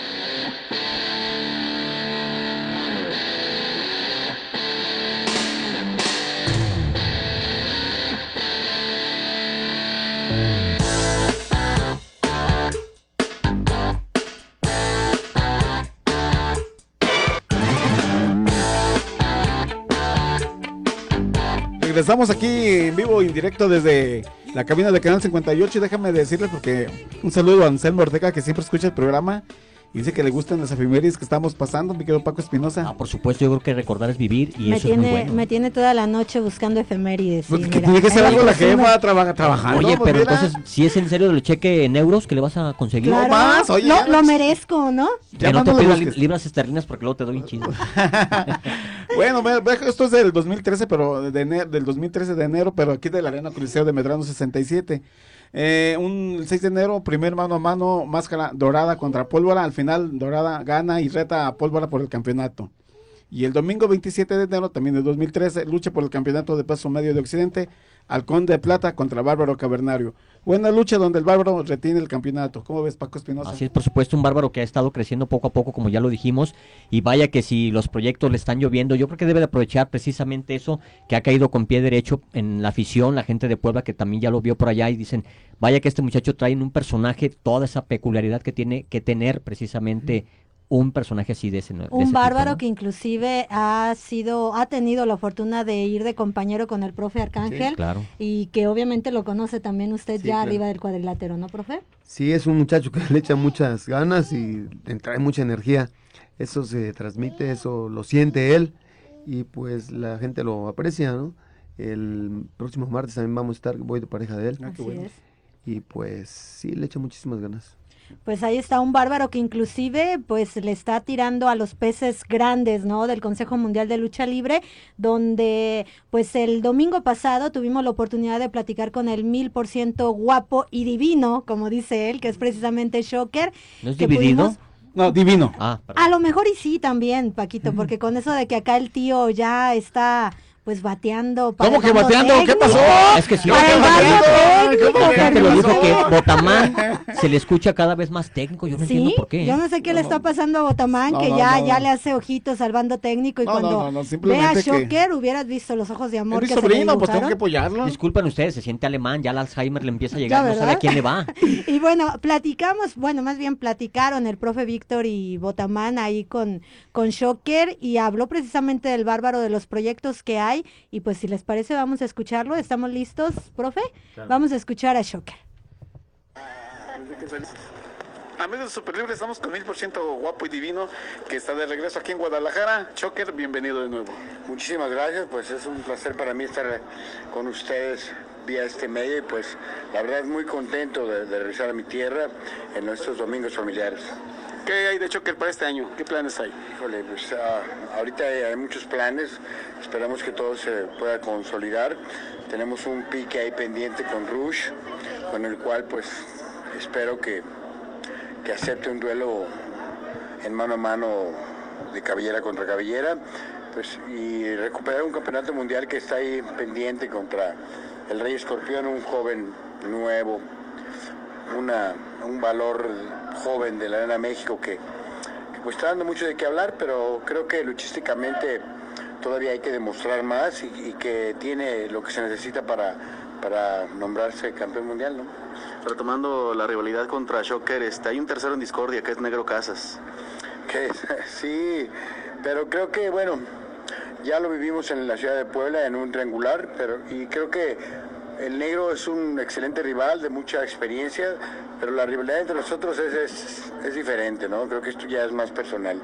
Regresamos aquí en vivo y en directo desde la cabina de Canal cincuenta y ocho y déjame decirles porque un saludo a Anselmo Ortega que siempre escucha el programa y dice que le gustan las efemérides que estamos pasando, mi querido Paco Espinosa. Ah, por supuesto, yo creo que recordar es vivir y me eso tiene, es muy bueno. Me tiene toda la noche buscando efemérides. Pues sí, que mira, tiene que ser algo la que jefa traba, trabajando. Oye, pues pero mira. entonces, si es en serio del cheque en euros que le vas a conseguir. Claro, No más, oye, lo, ya lo ves. merezco, ¿no? Que no te pidas li- libras esterlinas porque luego te doy un chisme. Bueno, ve- ve, esto es del dos mil trece, pero de enero, del dos mil trece de enero, pero aquí de la Arena Coliseo de Medrano sesenta y siete. Eh, un seis de enero, primer mano a mano, Máscara Dorada contra Pólvora. Al final, Dorada gana y reta a Pólvora por el campeonato. Y el domingo veintisiete de enero, también de dos mil trece, lucha por el campeonato de peso medio de Occidente, Halcón de Plata contra Bárbaro Cavernario. Buena lucha donde el Bárbaro retiene el campeonato. ¿Cómo ves, Paco Espinosa? Así es, por supuesto, un Bárbaro que ha estado creciendo poco a poco, como ya lo dijimos, y vaya que si los proyectos le están lloviendo, yo creo que debe de aprovechar precisamente eso, que ha caído con pie derecho en la afición, la gente de Puebla que también ya lo vio por allá y dicen, vaya que este muchacho trae en un personaje toda esa peculiaridad que tiene que tener precisamente un personaje así de ese, de Un ese bárbaro tipo, ¿no? que inclusive ha sido, ha tenido la fortuna de ir de compañero con el profe Arcángel, Sí, claro. y que obviamente lo conoce también usted Sí, ya claro. arriba del cuadrilátero, ¿no, profe? Sí, es un muchacho que le echa muchas ganas y le trae mucha energía. Eso se transmite, eso lo siente él y pues la gente lo aprecia, ¿no? El próximo martes también vamos a estar, voy de pareja de él. Ah, qué bueno. Así es. Y pues sí, le echa muchísimas ganas. Pues ahí está un bárbaro que inclusive pues le está tirando a los peces grandes, ¿no? Del Consejo Mundial de Lucha Libre, donde pues el domingo pasado tuvimos la oportunidad de platicar con el mil por ciento guapo y divino, como dice él, que es precisamente Shocker. ¿No es que dividido? pudimos- No, divino. Ah, A lo mejor y sí también, Paquito, porque con eso de que acá el tío ya está pues bateando para ¿Cómo el que bando bateando? ¿Qué técnico. pasó? Es que sí, Para el bando técnico, ¿Cómo que Ya te pero lo no dijo sé. que Botamán se le escucha cada vez más técnico, yo no entiendo Sí, por qué. yo no sé qué le está pasando a Botamán, No, que no, ya, no. ya le hace ojitos al bando técnico y No, no, cuando no, no, ve simplemente a que- Shocker hubieras visto los ojos de amor Es mi que se le sobrino, pues tengo dibujaron. que apoyarlo. Disculpen ustedes, se siente alemán, ya el Alzheimer le empieza a Ya, llegar, no sabe ¿verdad? a quién le va. Y bueno, platicamos, bueno, más bien platicaron el profe Víctor y Botamán ahí con, con Shocker y habló precisamente del bárbaro, de los proyectos que hay y pues si les parece vamos a escucharlo. ¿Estamos listos, profe? Claro. Vamos a escuchar a Shocker. Amigos de Super Libre, estamos con mil por ciento guapo y divino, que está de regreso aquí en Guadalajara. Shocker, bienvenido de nuevo. Muchísimas gracias, pues es un placer para mí estar con ustedes vía este medio y pues la verdad muy contento de, de regresar a mi tierra en nuestros domingos familiares. ¿Qué hay de Shocker para este año? ¿Qué planes hay? Híjole, pues uh, ahorita hay, hay muchos planes, esperamos que todo se pueda consolidar. Tenemos un pique ahí pendiente con Rush, con el cual pues espero que, que acepte un duelo en mano a mano de cabellera contra cabellera, pues, y recuperar un campeonato mundial que está ahí pendiente contra el Rey Escorpión, un joven nuevo, una, un valor joven de la Arena México que, que pues está dando mucho de qué hablar, pero creo que luchísticamente todavía hay que demostrar más y, y que tiene lo que se necesita para, para nombrarse campeón mundial, ¿no? Retomando la rivalidad contra Shocker, este, hay un tercero en discordia que es Negro Casas. Que, sí, pero creo que, bueno, Ya lo vivimos en la ciudad de Puebla en un triangular, pero y creo que el negro es un excelente rival de mucha experiencia, pero la rivalidad entre nosotros es, es, es diferente, ¿no? Creo que esto ya es más personal.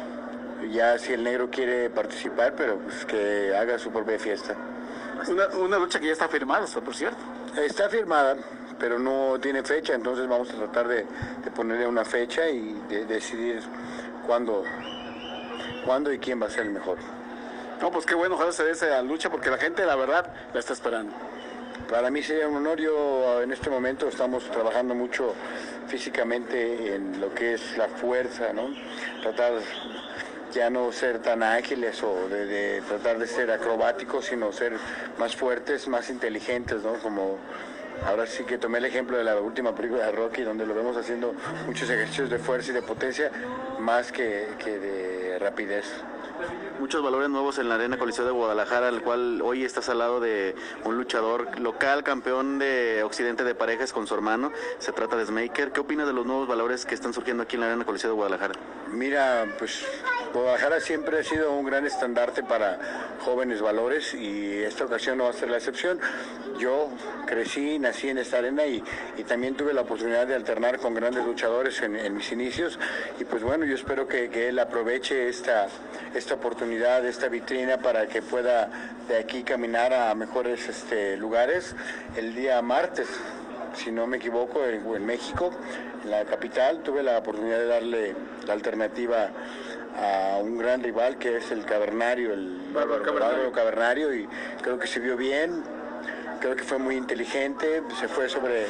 Ya si el negro quiere participar, pero pues que haga su propia fiesta. Una, una lucha que ya está firmada, por cierto. Está firmada, pero no tiene fecha, entonces vamos a tratar de, de ponerle una fecha y de, de decidir cuándo, cuándo y quién va a ser el mejor. No, pues qué bueno, ojalá se dé esa lucha porque la gente, la verdad, la está esperando. Para mí sería un honor. Yo en este momento estamos trabajando mucho físicamente en lo que es la fuerza, ¿no? Tratar ya no ser tan ágiles o de, de tratar de ser acrobáticos, sino ser más fuertes, más inteligentes, ¿no? Como ahora sí que tomé el ejemplo de la última película de Rocky, donde lo vemos haciendo muchos ejercicios de fuerza y de potencia, más que, que de rapidez. Muchos valores nuevos en la Arena Coliseo de Guadalajara, el cual hoy estás al lado de un luchador local, campeón de Occidente de parejas con su hermano, se trata de Smaker. ¿Qué opinas de los nuevos valores que están surgiendo aquí en la Arena Coliseo de Guadalajara? Mira, pues Guadalajara siempre ha sido un gran estandarte para jóvenes valores y esta ocasión no va a ser la excepción. Yo crecí, nací en esta arena y, y también tuve la oportunidad de alternar con grandes luchadores en, en mis inicios y pues bueno, yo espero que, que él aproveche esta, esta oportunidad, esta vitrina para que pueda de aquí caminar a mejores este, lugares. El día martes, si no me equivoco, en, en México, en la capital, tuve la oportunidad de darle la alternativa a un gran rival que es el Cavernario, el Bárbaro Cavernario. Cavernario, y creo que se vio bien, creo que fue muy inteligente, se fue sobre,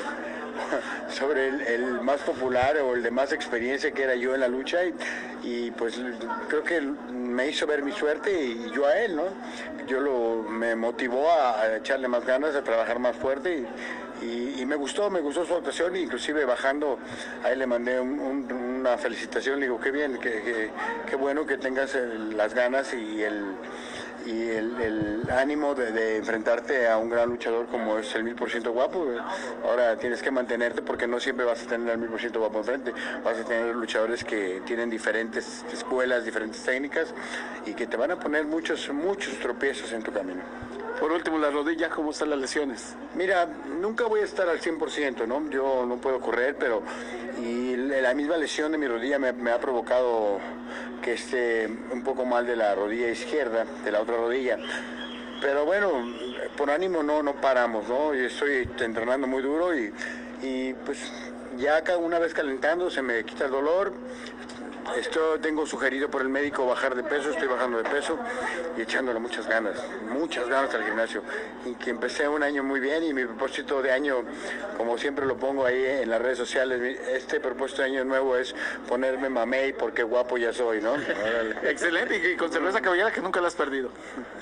sobre el, el más popular o el de más experiencia que era yo en la lucha y, y pues creo que me hizo ver mi suerte y yo a él, ¿no? Yo lo, me motivó a, a echarle más ganas, a trabajar más fuerte y, Y, y me gustó, me gustó su actuación, inclusive bajando, a él le mandé un, un, una felicitación, le digo, qué bien, qué, qué, qué bueno que tengas el, las ganas y el, y el, el ánimo de, de enfrentarte a un gran luchador como es el mil por ciento guapo. Ahora tienes que mantenerte porque no siempre vas a tener al mil por ciento guapo enfrente, vas a tener luchadores que tienen diferentes escuelas, diferentes técnicas y que te van a poner muchos, muchos tropiezos en tu camino. Por último, las rodillas, ¿cómo están las lesiones? Mira, nunca voy a estar al cien por ciento, ¿no? Yo no puedo correr, pero y la misma lesión de mi rodilla me, me ha provocado que esté un poco mal de la rodilla izquierda, de la otra rodilla. Pero bueno, por ánimo no, no paramos, ¿no? Yo estoy entrenando muy duro y, y pues ya cada una vez calentando se me quita el dolor. Esto tengo sugerido por el médico bajar de peso, estoy bajando de peso y echándole muchas ganas, muchas ganas al gimnasio. Y que empecé un año muy bien y mi propósito de año, como siempre lo pongo ahí en las redes sociales, este propósito de año nuevo es ponerme mamey porque guapo ya soy, ¿no? Excelente, y con cerveza caballera que nunca la has perdido.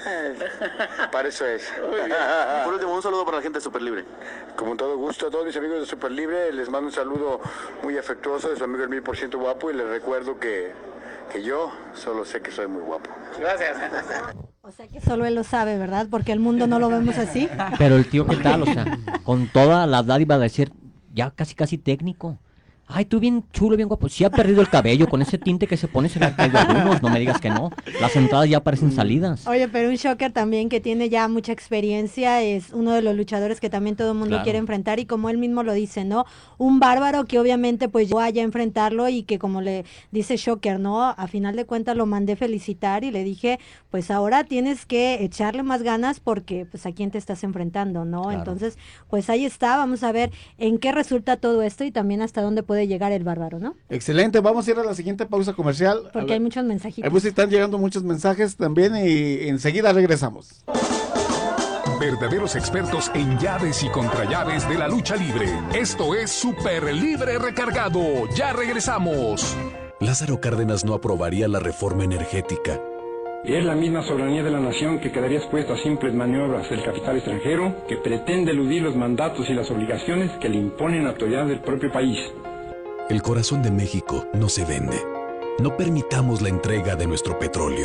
Para eso es. Por último, un saludo para la gente de Super Libre. Como todo gusto a todos mis amigos de Super Libre, les mando un saludo muy afectuoso de su amigo el mil por ciento guapo y les recuerdo que, que yo solo sé que soy muy guapo. Gracias. O sea que solo él lo sabe, ¿verdad? Porque el mundo no lo vemos así. Pero el tío, ¿qué tal? O sea, con toda la dádiva de ser ya casi casi técnico. Ay, tú bien chulo, bien guapo. Sí ha perdido el cabello, con ese tinte que se pone se le ha caído a algunos, no me digas que no. Las entradas ya parecen salidas. Oye, pero un Shocker también que tiene ya mucha experiencia, es uno de los luchadores que también todo el mundo Claro. quiere enfrentar y como él mismo lo dice, ¿no? Un bárbaro que obviamente pues yo allá a enfrentarlo y que como le dice Shocker, ¿no? A final de cuentas lo mandé felicitar y le dije, pues ahora tienes que echarle más ganas porque pues a quién te estás enfrentando, ¿no? Claro. Entonces, pues ahí está, vamos a ver en qué resulta todo esto y también hasta dónde puede llegar el bárbaro, ¿no? Excelente, vamos a ir a la siguiente pausa comercial. A Porque ver, hay muchos mensajitos. pues están llegando muchos mensajes también y enseguida regresamos. Verdaderos expertos en llaves y contrallaves de la lucha libre. Esto es Super Libre Recargado. Ya regresamos. Lázaro Cárdenas no aprobaría la reforma energética. Es la misma soberanía de la nación que quedaría expuesta a simples maniobras del capital extranjero que pretende eludir los mandatos y las obligaciones que le imponen autoridades del propio país. El corazón de México no se vende. No permitamos la entrega de nuestro petróleo.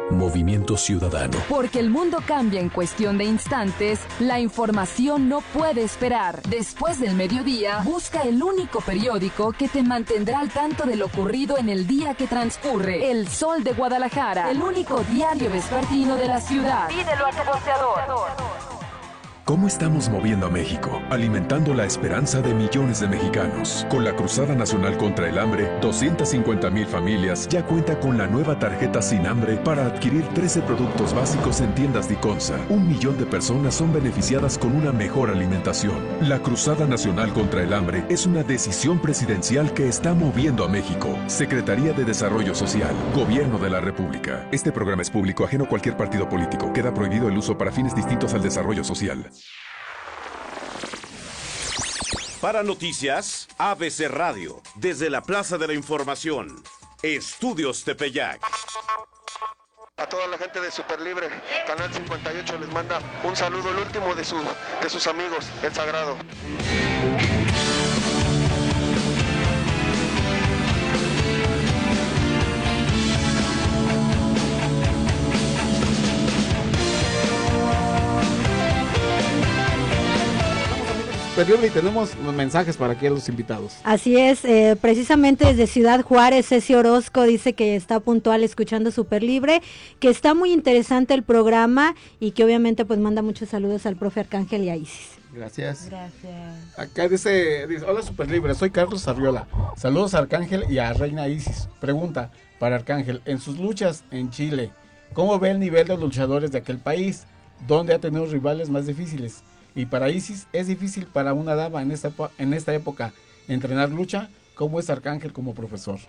Movimiento Ciudadano. Porque el mundo cambia en cuestión de instantes, la información no puede esperar. Después del mediodía, busca el único periódico que te mantendrá al tanto de lo ocurrido en el día que transcurre. El Sol de Guadalajara, el único diario vespertino de la ciudad. Pídelo a tu boceador. ¿Cómo estamos moviendo a México? Alimentando la esperanza de millones de mexicanos. Con la Cruzada Nacional contra el Hambre, doscientas cincuenta mil familias ya cuenta con la nueva tarjeta Sin Hambre para adquirir trece productos básicos en tiendas Diconsa. Un millón de personas son beneficiadas con una mejor alimentación. La Cruzada Nacional contra el Hambre es una decisión presidencial que está moviendo a México. Secretaría de Desarrollo Social, Gobierno de la República. Este programa es público, ajeno a cualquier partido político. Queda prohibido el uso para fines distintos al desarrollo social. Para noticias, A B C Radio, desde la Plaza de la Información, Estudios Tepeyac. A toda la gente de Superlibre, Canal cincuenta y ocho les manda un saludo, el último de, su, de sus amigos, El Sagrado. Y tenemos los mensajes para aquí a los invitados. Así es, eh, precisamente desde Ciudad Juárez, Ceci Orozco dice que está puntual escuchando Super Libre, que está muy interesante el programa y que obviamente pues manda muchos saludos al profe Arcángel y a Isis. Gracias. Gracias. Acá dice, dice, hola Super Libre, soy Carlos Arriola. Saludos a Arcángel y a Reina Isis. Pregunta para Arcángel, en sus luchas en Chile, ¿cómo ve el nivel de los luchadores de aquel país? ¿Dónde ha tenido rivales más difíciles? Y para Isis, ¿es difícil para una dama en esta, en esta época entrenar lucha? ¿Cómo es Arcángel como profesor?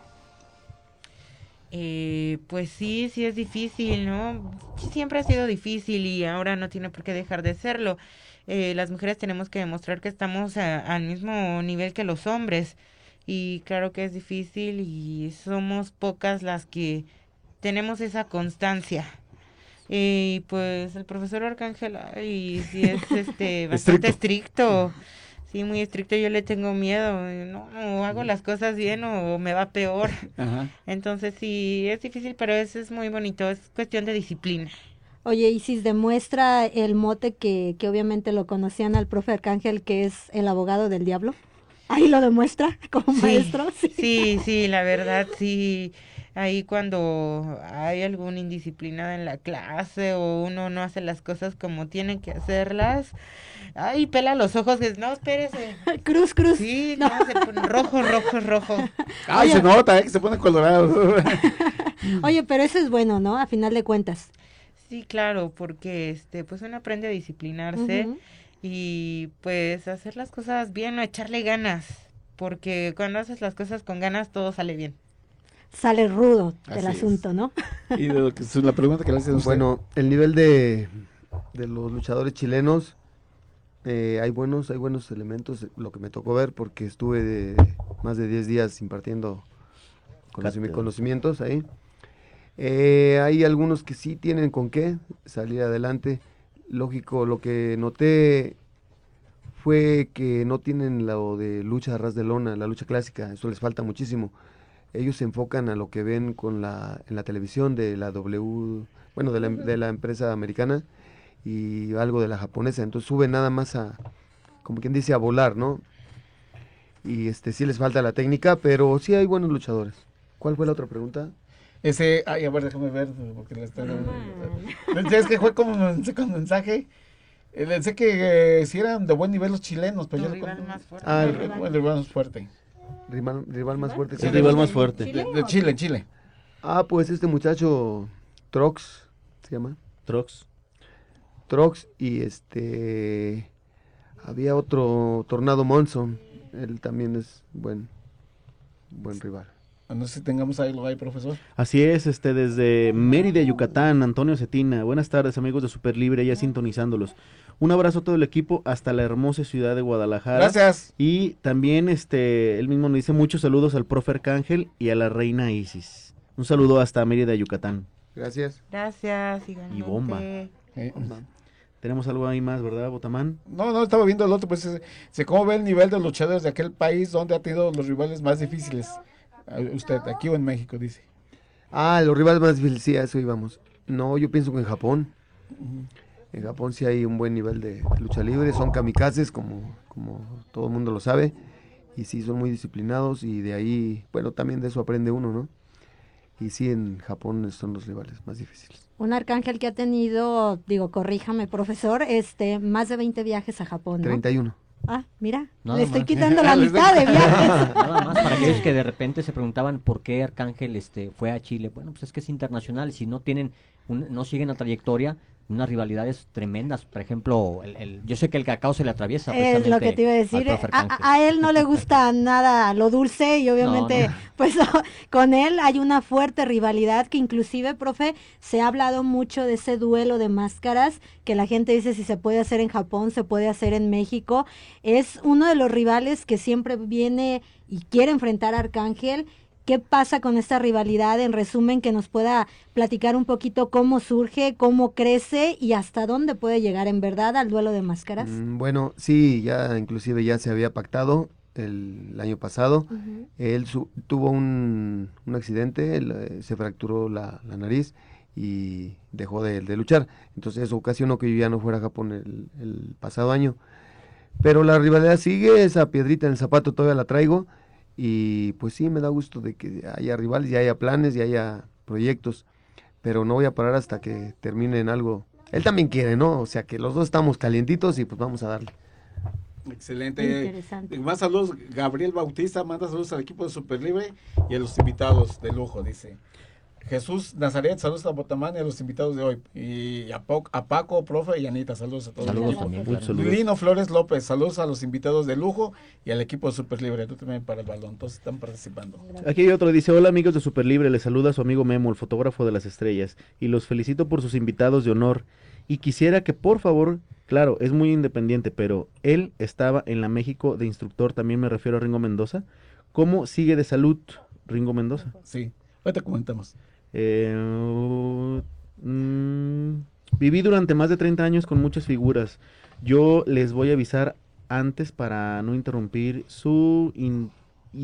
Eh, pues sí, sí es difícil, ¿no? Siempre ha sido difícil y ahora no tiene por qué dejar de serlo. Eh, las mujeres tenemos que demostrar que estamos a, al mismo nivel que los hombres y claro que es difícil y somos pocas las que tenemos esa constancia. Y eh, pues el profesor Arcángel, y sí es este bastante estricto. Sí, muy estricto, yo le tengo miedo, no, o hago las cosas bien o me va peor. Ajá. Entonces sí, es difícil, pero eso es muy bonito, es cuestión de disciplina. Oye, Isis, demuestra el mote que, que obviamente lo conocían al profe Arcángel, que es el abogado del diablo. Ahí lo demuestra como sí, maestro. Sí. sí, sí, la verdad, sí. Ahí cuando hay alguna indisciplina en la clase o uno no hace las cosas como tiene que hacerlas, ay, pela los ojos, que no, espérese. Cruz, cruz. Sí, no, no se pone rojo, rojo, rojo. Ay, Oye, se nota, eh, que se pone colorado. Oye, pero eso es bueno, ¿no? A final de cuentas. Sí, claro, porque este, pues uno aprende a disciplinarse uh-huh. y pues hacer las cosas bien o echarle ganas, porque cuando haces las cosas con ganas todo sale bien. Sale rudo el Así asunto, es. ¿no? Y de lo que es la pregunta que le hacen a usted. Bueno, el nivel de, de los luchadores chilenos, eh, hay buenos, hay buenos elementos, lo que me tocó ver, porque estuve de más de diez días impartiendo conocimientos, conocimientos ahí. Eh, hay algunos que sí tienen con qué salir adelante. Lógico, lo que noté fue que no tienen lo de lucha a ras de lona, la lucha clásica, eso les falta muchísimo. Ellos se enfocan a lo que ven con la en la televisión de la W, bueno, de la, de la empresa americana y algo de la japonesa, entonces suben nada más a, como quien dice, a volar, ¿no? Y este sí les falta la técnica, pero sí hay buenos luchadores. ¿Cuál fue la otra pregunta? Ese, ay, a ver, déjame ver, porque le está... Es que fue como con mensaje... Sé que eh, si eran de buen nivel los chilenos, pero yo rival más fuerte. Ah, el, el, el rival más fuerte. Rival, rival más fuerte. Sí, el rival más fuerte. De, de Chile, Chile. Ah, pues este muchacho Trox se llama. Trox. Trox y este había otro Tornado Monson, él también es buen buen rival. No sé si tengamos ahí lo hay, profesor. Así es, este desde Mérida, Yucatán, Antonio Cetina. Buenas tardes, amigos de Super Libre, ya sintonizándolos. Un abrazo a todo el equipo hasta la hermosa ciudad de Guadalajara. Gracias. Y también este él mismo nos dice muchos saludos al profe Arcángel y a la reina Isis. Un saludo hasta Mérida, Yucatán. Gracias. Gracias. Igualmente. Y bomba. Eh, Tenemos algo ahí más, ¿verdad, Botamán? No, no, estaba viendo el otro, pues, se, ¿cómo ve el nivel de luchadores de aquel país donde ha tenido los rivales más difíciles? Usted, aquí o en México, dice. Ah, los rivales más difíciles, sí, a eso íbamos. No, yo pienso que en Japón. En Japón sí hay un buen nivel de, de lucha libre, son kamikazes como, como todo el mundo lo sabe, y sí son muy disciplinados, y de ahí, bueno, también de eso aprende uno, ¿no? Y sí, en Japón son los rivales más difíciles. Un Arcángel que ha tenido, digo, corríjame, profesor, este, más de veinte viajes a Japón, ¿no? treinta y uno. Ah, mira, Nada le estoy más. quitando la mitad de viajes. Nada más para aquellos que de repente se preguntaban por qué Arcángel este fue a Chile. Bueno, pues es que es internacional, si no tienen, un, no siguen la trayectoria, unas rivalidades tremendas. Por ejemplo, el, el, yo sé que el cacao se le atraviesa. Es lo que te iba a decir. A, a, a él no le gusta nada lo dulce y obviamente, no, no. pues con él hay una fuerte rivalidad que inclusive, profe, se ha hablado mucho de ese duelo de máscaras que la gente dice si se puede hacer en Japón, se puede hacer en México. Es uno de los rivales que siempre viene y quiere enfrentar a Arcángel. ¿Qué pasa con esta rivalidad? En resumen, que nos pueda platicar un poquito cómo surge, cómo crece y hasta dónde puede llegar en verdad al duelo de máscaras. Mm, bueno, sí, ya inclusive ya se había pactado el, el año pasado. Uh-huh. Él su, tuvo un, un accidente, él, eh, se fracturó la, la nariz y dejó de, de luchar. Entonces eso ocasionó que yo ya no fuera a Japón el, el pasado año. Pero la rivalidad sigue, esa piedrita en el zapato todavía la traigo. Y pues sí, me da gusto de que haya rivales, y haya planes, y haya proyectos, pero no voy a parar hasta que termine en algo. Él también quiere, ¿no? O sea que los dos estamos calientitos y pues vamos a darle. Excelente. Interesante. Más saludos, Gabriel Bautista manda saludos al equipo de Superlibre y a los invitados de lujo, dice. Jesús Nazaret, saludos a Botamán y a los invitados de hoy. Y a, po a Paco, profe y Anita, saludos a todos. Saludos también. Claro. Lino Flores López, saludos a los invitados de lujo y al equipo de Superlibre. Tú también para el balón, todos están participando. Aquí hay otro, dice, hola amigos de Superlibre, les saluda su amigo Memo, el fotógrafo de las estrellas, y los felicito por sus invitados de honor. Y quisiera que por favor, claro, es muy independiente, pero él estaba en la México de instructor, también me refiero a Ringo Mendoza. ¿Cómo sigue de salud Ringo Mendoza? Sí, ahorita comentamos. Eh, mm, viví durante más de treinta años con muchas figuras. Yo les voy a avisar antes para no interrumpir su in,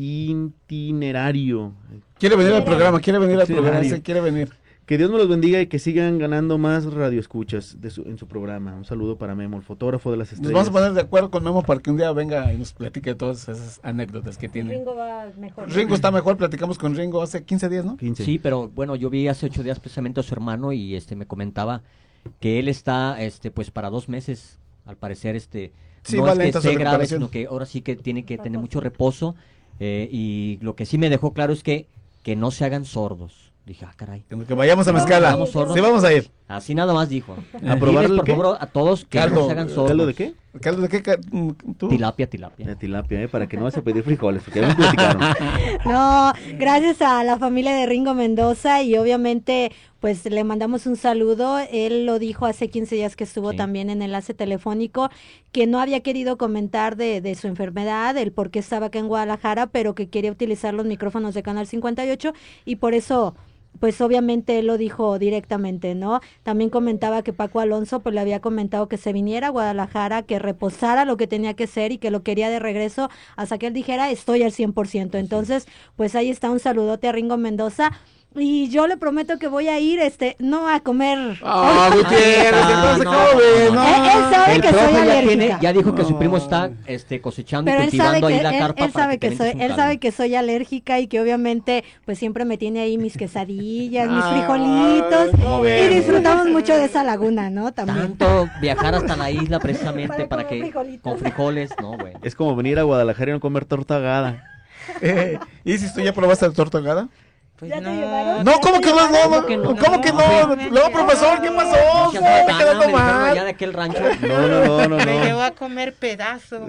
itinerario. Quiere venir al programa, quiere venir al programa, sí, quiere venir. Que Dios me los bendiga y que sigan ganando más radioescuchas de su, en su programa. Un saludo para Memo, el fotógrafo de las estrellas. Nos vamos a poner de acuerdo con Memo para que un día venga y nos platique todas esas anécdotas que tiene. Ringo va mejor. Ringo está mejor, platicamos con Ringo hace quince días, ¿no? quince. Sí, pero bueno, yo vi hace ocho días precisamente a su hermano y este me comentaba que él está este pues para dos meses, al parecer, este sí, no vale, es que esté grave, sino que ahora sí que tiene que tener mucho reposo, eh, y lo que sí me dejó claro es que, que no se hagan sordos. Dije, ah, caray. Que vayamos a Mezcala. Vamos sordos. Sí, vamos a ir. Así nada más dijo. A probar por favor a todos que caldo, no se hagan sordos. ¿Caldo de qué? ¿Caldo de qué? ¿Tú? Tilapia, tilapia. De tilapia, ¿eh? Para que no vas a pedir frijoles, porque ya me platicaron. No, gracias a la familia de Ringo Mendoza y obviamente pues le mandamos un saludo. Él lo dijo hace quince días que estuvo sí. también en enlace telefónico, que no había querido comentar de, de su enfermedad, el por qué estaba acá en Guadalajara, pero que quería utilizar los micrófonos de Canal cincuenta y ocho y por eso pues obviamente él lo dijo directamente, ¿no? También comentaba que Paco Alonso pues le había comentado que se viniera a Guadalajara, que reposara lo que tenía que ser y que lo quería de regreso hasta que él dijera estoy al cien por ciento. Entonces, pues ahí está un saludote a Ringo Mendoza. Y yo le prometo que voy a ir, este, no a comer. ¡Ah, oh, Gutiérrez! Entonces, no, ¿cómo ves? No. Él, él sabe el que soy ya alérgica. Tiene, ya dijo que no. su primo está este, cosechando pero y cultivando él ahí que, la él, carpa. Él sabe que, que soy, él sabe que soy alérgica y que obviamente, pues siempre me tiene ahí mis quesadillas, mis frijolitos. No y disfrutamos mucho de esa laguna, ¿no? También. Tanto viajar hasta la isla precisamente para, para que frijolitos. Con frijoles, no, güey. Es como venir a Guadalajara y no comer torta ahogada. Eh, ¿Y si tú ya probaste la torta ahogada? Pues ¿Ya no. te llevaron? No, ¿cómo que no? No, ¿Cómo que no? ¿Cómo que no? No, profesor, ¿qué pasó? No, Me está quedando mal. allá de aquel rancho. No, no, no, no. Me llevó a comer pedazo.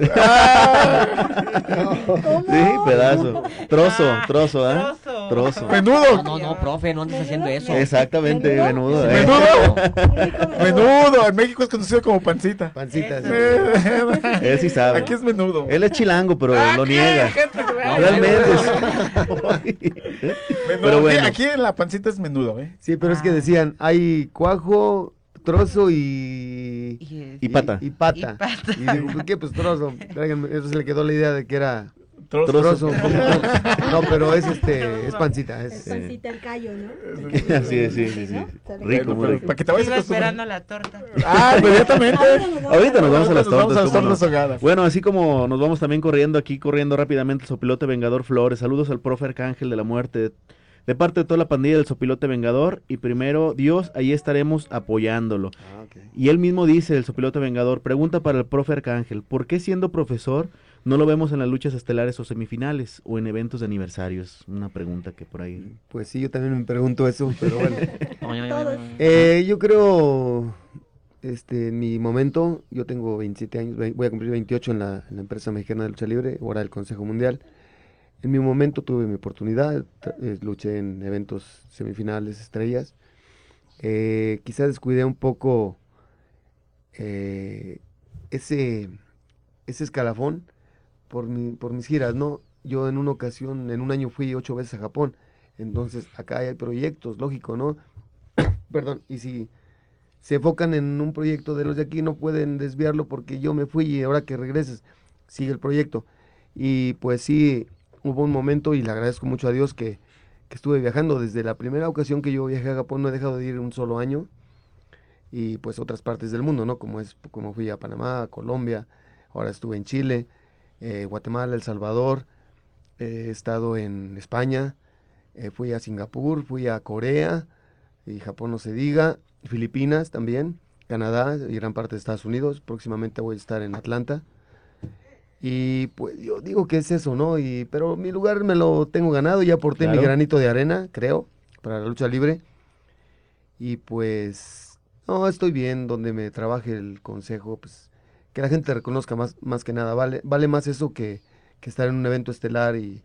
Sí, pedazo. Trozo, trozo, ¿eh? Trozo. Trozo. Menudo. No, no, no, profe, no andes haciendo eso. Exactamente, menudo. ¿eh? Menudo. Menudo. En México es conocido como pancita. Pancita, sí. Él sí sabe. Aquí es menudo. Él es chilango, pero lo niega. No, Realmente. Pero bueno. Aquí en la pancita es menudo, ¿eh? Sí, pero ah. es que decían, hay cuajo, trozo y... Y, y pata. Y, y pata. Y, pata. y digo, ¿por qué? Pues trozo. Eso se le quedó la idea de que era Trozo. Trozo. No, pero es este, es pancita. Es, Es pancita el callo, ¿no? Así es, sí, sí, sí. Rico, muy rico. Para que te vayas Iba acostumbrando. esperando la torta. Ah, inmediatamente. Ahorita nos vamos a las Nos vamos a tortas. las ¿cómo no? tortas ahogadas. Bueno, así como nos vamos también corriendo aquí, corriendo rápidamente el Sopilote Vengador Flores. Saludos al profe Arcángel de la Muerte. De parte de toda la pandilla del Sopilote Vengador. Y primero, Dios, ahí estaremos apoyándolo. Ah, okay. Y él mismo dice, el Sopilote Vengador, pregunta para el profe Arcángel, ¿por qué siendo profesor no lo vemos en las luchas estelares o semifinales o en eventos de aniversarios? Una pregunta que por ahí... Pues sí, yo también me pregunto eso, pero bueno. eh, yo creo, este, en mi momento, yo tengo veintisiete años, voy a cumplir veintiocho en la, en la empresa mexicana de lucha libre, ahora el Consejo Mundial. En mi momento tuve mi oportunidad, eh, luché en eventos semifinales, estrellas. Eh, quizá descuidé un poco eh, ese, ese escalafón por, mi, por mis giras, ¿no? Yo en una ocasión, en un año fui ocho veces a Japón, entonces acá hay proyectos, lógico, ¿no? Perdón, y si se enfocan en un proyecto de los de aquí, no pueden desviarlo porque yo me fui y ahora que regreses, sigue el proyecto. Y pues sí, hubo un momento y le agradezco mucho a Dios que, que estuve viajando. Desde la primera ocasión que yo viajé a Japón no he dejado de ir un solo año. Y pues otras partes del mundo, ¿no? Como es como fui a Panamá, a Colombia, ahora estuve en Chile, eh, Guatemala, El Salvador, eh, he estado en España, eh, fui a Singapur, fui a Corea, y Japón no se diga, Filipinas también, Canadá y gran parte de Estados Unidos. Próximamente voy a estar en Atlanta. Y pues yo digo que es eso, ¿no? Y, pero mi lugar me lo tengo ganado, ya aporté Claro. mi granito de arena, creo, para la lucha libre. Y pues, no, estoy bien donde me trabaje el consejo, pues que la gente reconozca más, más que nada, vale, vale más eso que, que estar en un evento estelar y,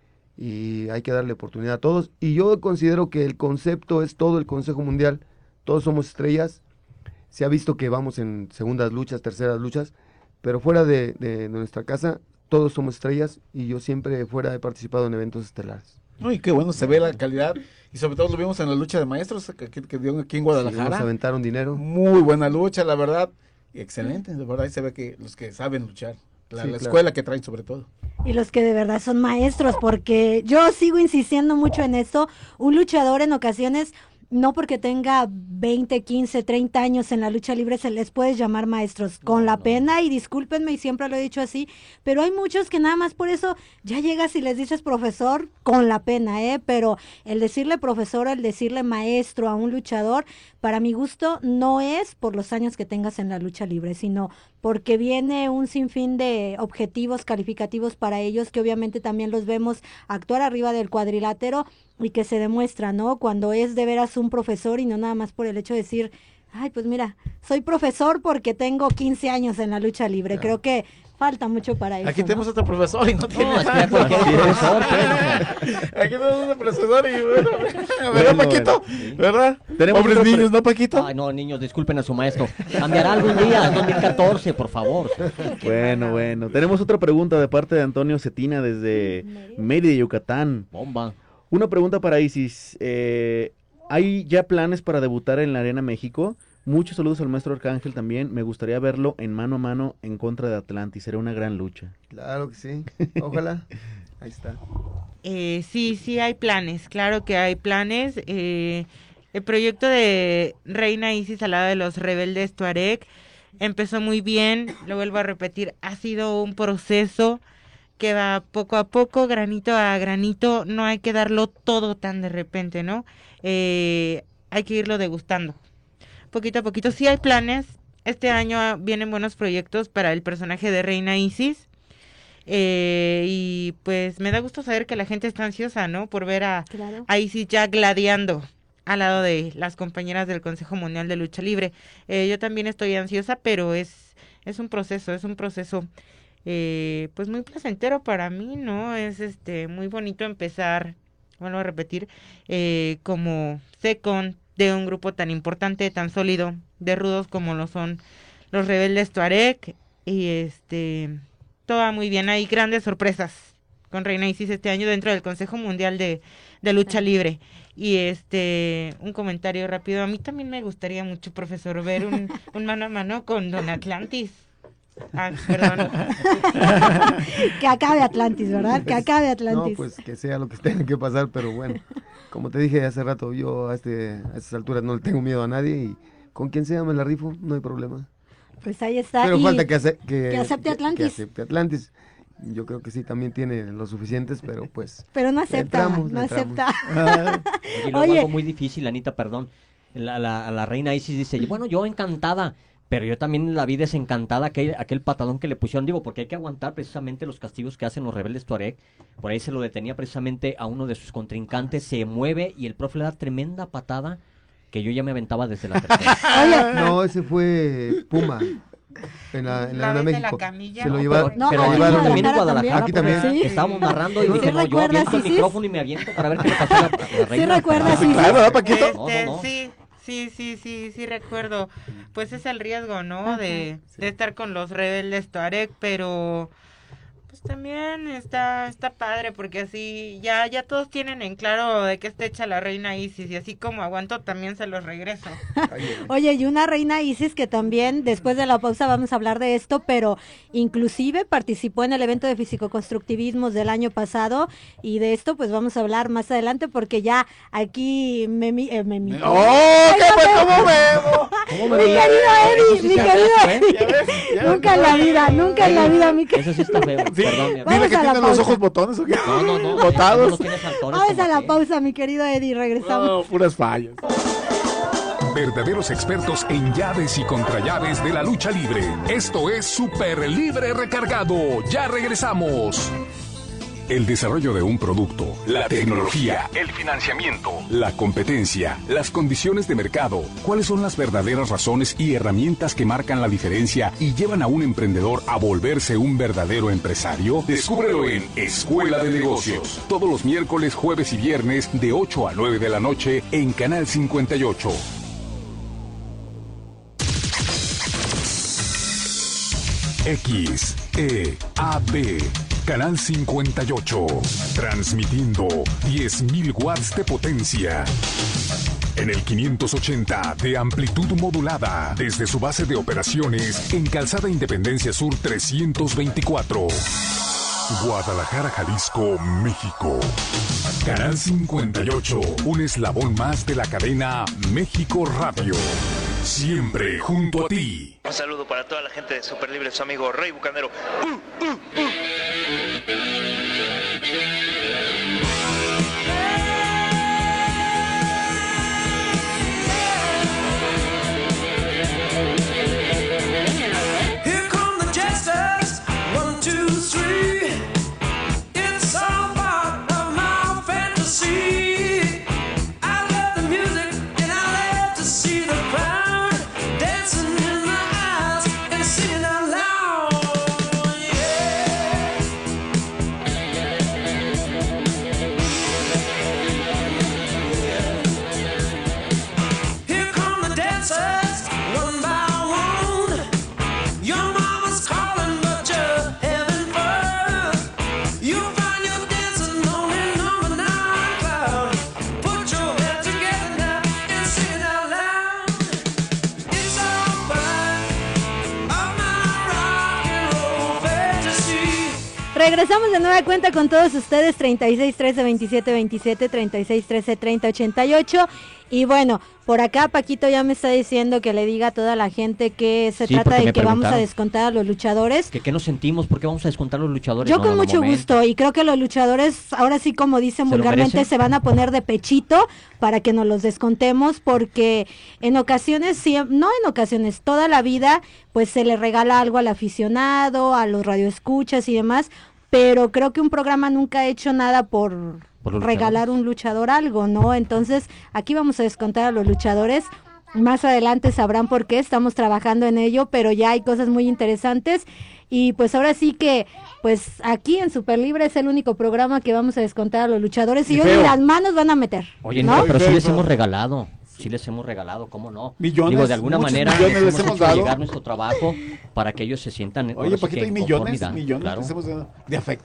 y hay que darle oportunidad a todos. Y yo considero que el concepto es todo el Consejo Mundial, todos somos estrellas, se ha visto que vamos en segundas luchas, terceras luchas, pero fuera de, de, de nuestra casa, todos somos estrellas y yo siempre fuera he participado en eventos estelares. Uy, qué bueno, se ve la calidad y sobre todo lo vimos en la lucha de maestros que, que, que dio aquí en Sí, Guadalajara. nos aventaron dinero. Muy buena lucha, la verdad, excelente, de verdad, ahí se ve que los que saben luchar, la, Sí, la claro. escuela que traen sobre todo. Y los que de verdad son maestros, porque yo sigo insistiendo mucho en esto. Un luchador en ocasiones, no porque tenga veinte, quince, treinta años en la lucha libre, se les puede llamar maestros. Con la pena, y discúlpenme, y siempre lo he dicho así, pero hay muchos que nada más por eso ya llegas y les dices profesor, con la pena, ¿eh? Pero el decirle profesor, el decirle maestro a un luchador, para mi gusto, no es por los años que tengas en la lucha libre, sino porque viene un sinfín de objetivos calificativos para ellos, que obviamente también los vemos actuar arriba del cuadrilátero y que se demuestra, ¿no? Cuando es de veras un profesor y no nada más por el hecho de decir, ay, pues mira, soy profesor porque tengo quince años en la lucha libre. Creo que falta mucho para eso. Aquí ¿no? tenemos otro profesor y no tiene es que nada. cualquier profesor, Aquí tenemos otro profesor y bueno, ¿verdad, Bueno, Paquito? ¿Verdad? Tenemos Pobres otro niños, ¿no, Paquito? Ay, no, niños, disculpen a su maestro. Cambiará algún día, dos mil catorce, por favor. Bueno, bueno. Tenemos otra pregunta de parte de Antonio Cetina desde Mérida, Yucatán. Bomba. Una pregunta para Isis. Eh, ¿Hay ya planes para debutar en la Arena México? Muchos saludos al maestro Arcángel también. Me gustaría verlo en mano a mano en contra de Atlantis. Será una gran lucha. Claro que sí, ojalá. Ahí está. Eh, sí, sí hay planes, claro que hay planes. Eh, el proyecto de Reina Isis al lado de los rebeldes Tuareg empezó muy bien, lo vuelvo a repetir, ha sido un proceso que va poco a poco, granito a granito, no hay que darlo todo tan de repente, ¿no? Eh, hay que irlo degustando, poquito a poquito. Sí hay planes, este año vienen buenos proyectos para el personaje de Reina Isis. Eh, y pues me da gusto saber que la gente está ansiosa, ¿no? Por ver a, Claro. a Isis ya gladiando al lado de las compañeras del Consejo Mundial de Lucha Libre. Eh, yo también estoy ansiosa, pero es, es un proceso, es un proceso eh, pues muy placentero para mí, ¿no? Es este muy bonito empezar, vuelvo a repetir, eh, como second de un grupo tan importante, tan sólido, de rudos como lo son los rebeldes Tuareg, y este... todo va muy bien, hay grandes sorpresas con Reina Isis este año dentro del Consejo Mundial de, de Lucha Libre. Y este, un comentario rápido, a mí también me gustaría mucho, profesor, ver un, un mano a mano con Don Atlantis. Ah, perdón. Que acabe Atlantis, ¿verdad? Que acabe Atlantis. No, pues que sea lo que tenga que pasar, pero bueno, como te dije hace rato, yo a, este, a estas alturas no le tengo miedo a nadie y con quien sea me la rifo, no hay problema. Pues ahí está. Pero y falta que, ace que, que acepte Atlantis. Que, que acepte Atlantis. Yo creo que sí, también tiene los suficientes, pero pues... Pero no acepta, entramos, no entramos. acepta. Y luego algo muy difícil, Anita, perdón. La, la, la reina Isis dice, bueno, yo encantada, pero yo también la vi desencantada, aquel, aquel patadón que le pusieron, digo, porque hay que aguantar precisamente los castigos que hacen los rebeldes Tuareg. Por ahí se lo detenía precisamente a uno de sus contrincantes, se mueve y el profe le da tremenda patada que yo ya me aventaba desde la tercera. No, ese fue Puma. En la, en la, ¿La en vez de México. la camilla? Se lo No, llevaron. pero, pero se lo aquí llevaron también en Guadalajara, aquí también. porque sí. Estábamos narrando y ¿Sí dije, no, yo recuerdas, aviento el Isis? micrófono y me aviento para ver qué le pasó a la, a la reina. ¿Sí recuerdas, Isis? Claro, ¿verdad, Paquito? Este, No, no, no. Sí, sí, sí, sí, sí recuerdo. Pues es el riesgo, ¿no? De, de estar con los rebeldes Tuareg, pero pues también está está padre porque así ya ya todos tienen en claro de qué está hecha la reina Isis y así como aguanto también se los regreso. Oye, y una reina Isis que también, después de la pausa vamos a hablar de esto, pero inclusive participó en el evento de fisicoconstructivismos del año pasado y de esto pues vamos a hablar más adelante porque ya aquí me... mi- eh, me, mi- ¡Oh! ¿Qué fue? ¿Cómo veo? ¿Cómo Mi me querido Eddie, mi querido ¿Eh? Eddie. Nunca en la vida, nunca en la vida, mi querido. Eso sí está feo. Sí. Perdón, mi amor. Vamos Dile que a la tiene los pausa. ojos botones o qué. No, no, no. Botados. No los tienes saltones Vamos como a la que- pausa, mi querido Eddie, regresamos. No, puras fallas. Verdaderos expertos en llaves y contrallaves de la lucha libre. Esto es Super Libre Recargado. Ya regresamos. El desarrollo de un producto, la tecnología, el financiamiento, la competencia, las condiciones de mercado, cuáles son las verdaderas razones y herramientas que marcan la diferencia y llevan a un emprendedor a volverse un verdadero empresario. Descúbrelo en Escuela de Negocios, todos los miércoles, jueves y viernes de ocho a nueve de la noche en Canal cincuenta y ocho. X, E, A, B, Canal cincuenta y ocho, transmitiendo diez mil watts de potencia. En el quinientos ochenta de amplitud modulada, desde su base de operaciones en Calzada Independencia Sur trescientos veinticuatro. Guadalajara, Jalisco, México. Canal cincuenta y ocho, un eslabón más de la cadena México Radio. Siempre junto a ti. Un saludo para toda la gente de Super Libre, su amigo Rey Bucanero. Uh, uh, uh. Here come the jesters, one, two, three. It's all part of my fantasy. I love the music and I love to see the crowd dancing in my eyes and singing out loud. Yeah. Here come the dancers, one by one. Your mama's calling, but you're having fun. You find your dancing on in number nine cloud. Put your hands together now and sing it out loud. It's all part of my rock and roll fantasy. Regresamos de nueva cuenta con todos ustedes, treinta y seis trece veintisiete veintisiete, treinta y seis trece treinta ochenta y ocho. Y bueno, por acá Paquito ya me está diciendo que le diga a toda la gente que se Sí, trata porque de me que vamos a preguntaron. descontar a los luchadores. ¿Qué, qué nos sentimos? ¿Por qué vamos a descontar a los luchadores? Yo No, con no, no, mucho momento. gusto, y creo que los luchadores, ahora sí como dicen ¿Se lo vulgarmente, merecen? se van a poner de pechito para que nos los descontemos, porque en ocasiones, sí, no en ocasiones, toda la vida, pues se le regala algo al aficionado, a los radioescuchas y demás, pero creo que un programa nunca ha hecho nada por, Por los regalar un luchador algo, ¿no? Entonces, aquí vamos a descontar a los luchadores. Más adelante sabrán por qué, estamos trabajando en ello, pero ya hay cosas muy interesantes. Y pues ahora sí que, pues aquí en Super Libre es el único programa que vamos a descontar a los luchadores y Y ellos feo. ni las manos van a meter. Oye, ¿no? no, pero sí Feo, les feo. hemos regalado. Sí les hemos regalado, ¿cómo no? Millones, Digo, de alguna muchos manera millones les hemos hemos hecho dado. llegar nuestro trabajo para que ellos se sientan. ahora Oye, sí Paquito, que hay en millones, conformidad, millones claro. que hacemos de, de afecto.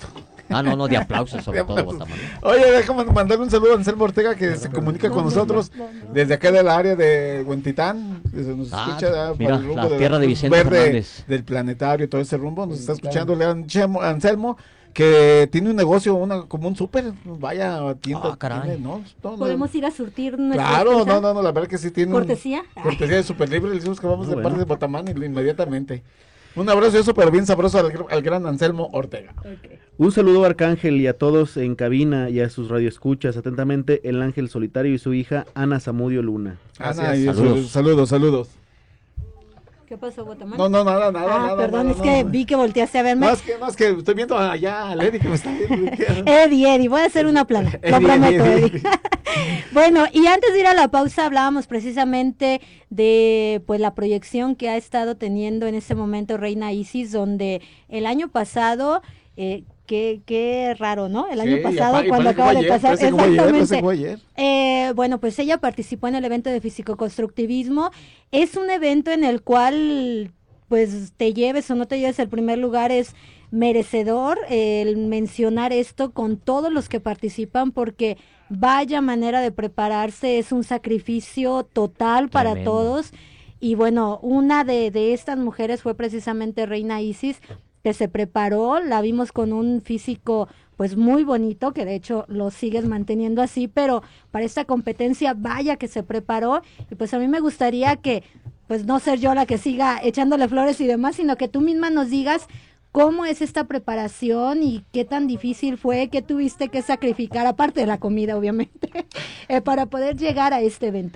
Ah, no, no, de aplausos sobre De todo, aplausos. Botamán. Oye, déjame mandarle un saludo a Anselmo Ortega que se comunica con nosotros desde acá del área de Huentitán, desde nos Ah, escucha ah, mira, para el rumbo la de- tierra de Vicente verde, Fernández. del planetario, todo ese rumbo, nos está escuchando León Chemo- Anselmo, que tiene un negocio, una como un súper, vaya tienda. Ah, caray. tiene, ¿no? No, no, ¿Podemos ir a surtir nuestra Claro, cosa? no, no, no, la verdad que sí tiene un- ¿Cortesía? cortesía de Super Libre, le decimos que vamos Muy de bueno. parte de Botamán y inmediatamente. Un abrazo y eso, pero bien sabroso al, gr- al gran Anselmo Ortega. Un saludo a Arcángel y a todos en cabina y a sus radioescuchas. Atentamente, el Ángel Solitario y su hija Ana Zamudio Luna. Ana, y saludos, saludos, saludos. ¿Qué pasó, Botamán? No, no, nada, nada, Ah, nada. perdón, nada, es que nada. vi que volteaste a verme. No, es que, no, es que estoy viendo allá a Lady que me está viendo. Eddie, Eddie, voy a hacer una plana, lo Eddie, prometo, Eddie, Eddie. Bueno, y antes de ir a la pausa hablábamos precisamente de pues la proyección que ha estado teniendo en este momento Reina Isis, donde el año pasado, eh, qué, qué raro, ¿no? El año Sí, y pasado, apa- y cuando parece que acaba fue de ayer, pasar, parece que fue ayer, parece que exactamente. fue ayer. Eh, bueno, pues ella participó en el evento de fisicoconstructivismo. Es un evento en el cual pues te lleves o no te lleves el primer lugar, es merecedor eh, el mencionar esto con todos los que participan, porque vaya manera de prepararse, es un sacrificio total para Tremendo. todos. Y bueno, una de, de estas mujeres fue precisamente Reina Isis, que se preparó, la vimos con un físico pues muy bonito, que de hecho lo sigues manteniendo así, pero para esta competencia vaya que se preparó, y pues a mí me gustaría que pues no ser yo la que siga echándole flores y demás, sino que tú misma nos digas cómo es esta preparación y qué tan difícil fue, qué tuviste que sacrificar, aparte de la comida obviamente, eh, para poder llegar a este evento.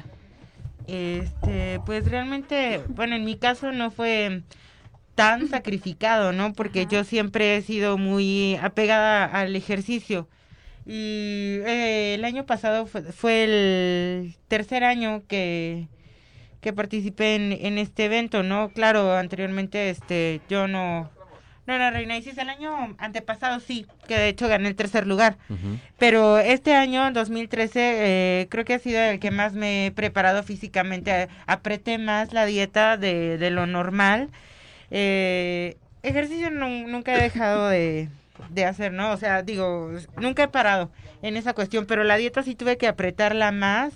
Este, pues realmente, bueno, en mi caso no fue tan sacrificado, ¿no? Porque yo siempre he sido muy apegada al ejercicio. Y eh, el año pasado fue, fue el tercer año que, que participé en, en este evento, ¿no? Claro, anteriormente este yo no, no era Reina Isis. El año antepasado sí, que de hecho gané el tercer lugar. Ujú. Pero este año, dos mil trece, eh, creo que ha sido el que más me he preparado físicamente. Apreté más la dieta de, de lo normal. Eh, ejercicio nu- nunca he dejado de, de hacer, ¿no? O sea, digo, nunca he parado en esa cuestión, pero la dieta sí tuve que apretarla más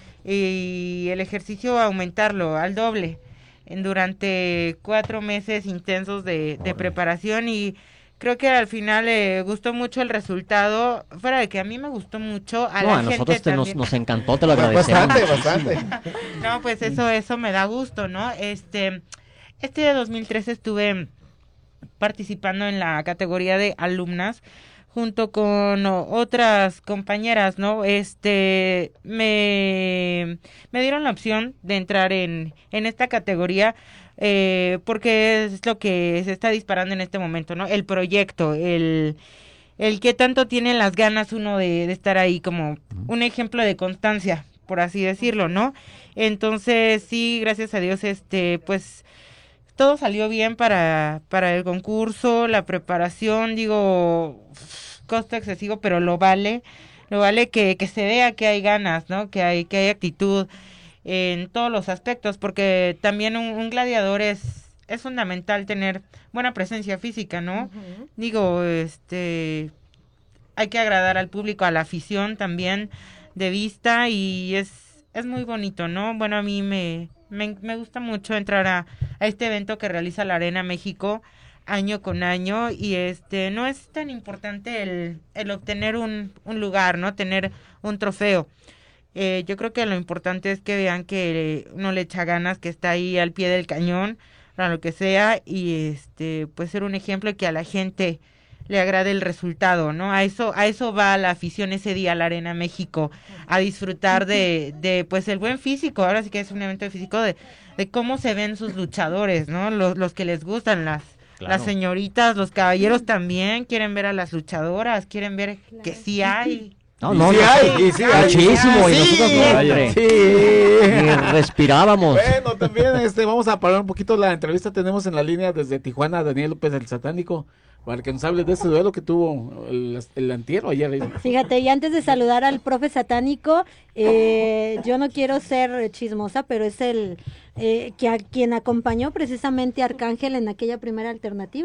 y el ejercicio aumentarlo al doble en durante cuatro meses intensos de, de preparación, y creo que al final le gustó mucho el resultado, fuera de que a mí me gustó mucho, a No, la a gente nosotros te nos, también. nos encantó, te lo agradecemos. Bastante, muchísimo. bastante. No, pues eso, eso me da gusto, ¿no? Este, este de dos mil trece estuve participando en la categoría de alumnas junto con o, otras compañeras, ¿no? Este, me, me dieron la opción de entrar en, en esta categoría eh, porque es lo que se está disparando en este momento, ¿no? El proyecto, el, el que tanto tiene las ganas uno de, de estar ahí, como un ejemplo de constancia, por así decirlo, ¿no? Entonces, sí, gracias a Dios, este, pues, todo salió bien para, para el concurso, la preparación, digo, costo excesivo, pero lo vale, lo vale que, que se vea que hay ganas, ¿no? Que hay, que hay actitud en todos los aspectos, porque también un, un gladiador es, es fundamental tener buena presencia física, ¿no? Ujú. Digo, este, hay que agradar al público, a la afición también de vista, y es, es muy bonito, ¿no? Bueno, a mí me, me, me gusta mucho entrar a, a este evento que realiza la Arena México año con año, y este no es tan importante el, el obtener un, un lugar, ¿no? Tener un trofeo. Eh, yo creo que lo importante es que vean que uno le echa ganas, que está ahí al pie del cañón, para lo que sea, y este pues ser un ejemplo y que a la gente le agrade el resultado, ¿no? A eso, a eso va la afición ese día a la Arena México, a disfrutar de, de pues el buen físico. Ahora sí que es un evento de físico, de, de cómo se ven sus luchadores, ¿no? Los, los que les gustan, las, Claro. las señoritas, los caballeros también quieren ver a las luchadoras, quieren ver que sí hay. No, no, Y sí no, hay, y sí hay. muchísimo, y Sí, nosotros no, hombre. sí. Ni respirábamos. Bueno, también este, vamos a parar un poquito la entrevista. Tenemos en la línea desde Tijuana a Daniel López el Satánico, para que nos hable de ese duelo que tuvo el, el antier o ayer. Fíjate, y antes de saludar al profe satánico, eh, yo no quiero ser chismosa, pero es el eh, que a quien acompañó precisamente a Arcángel en aquella primera alternativa.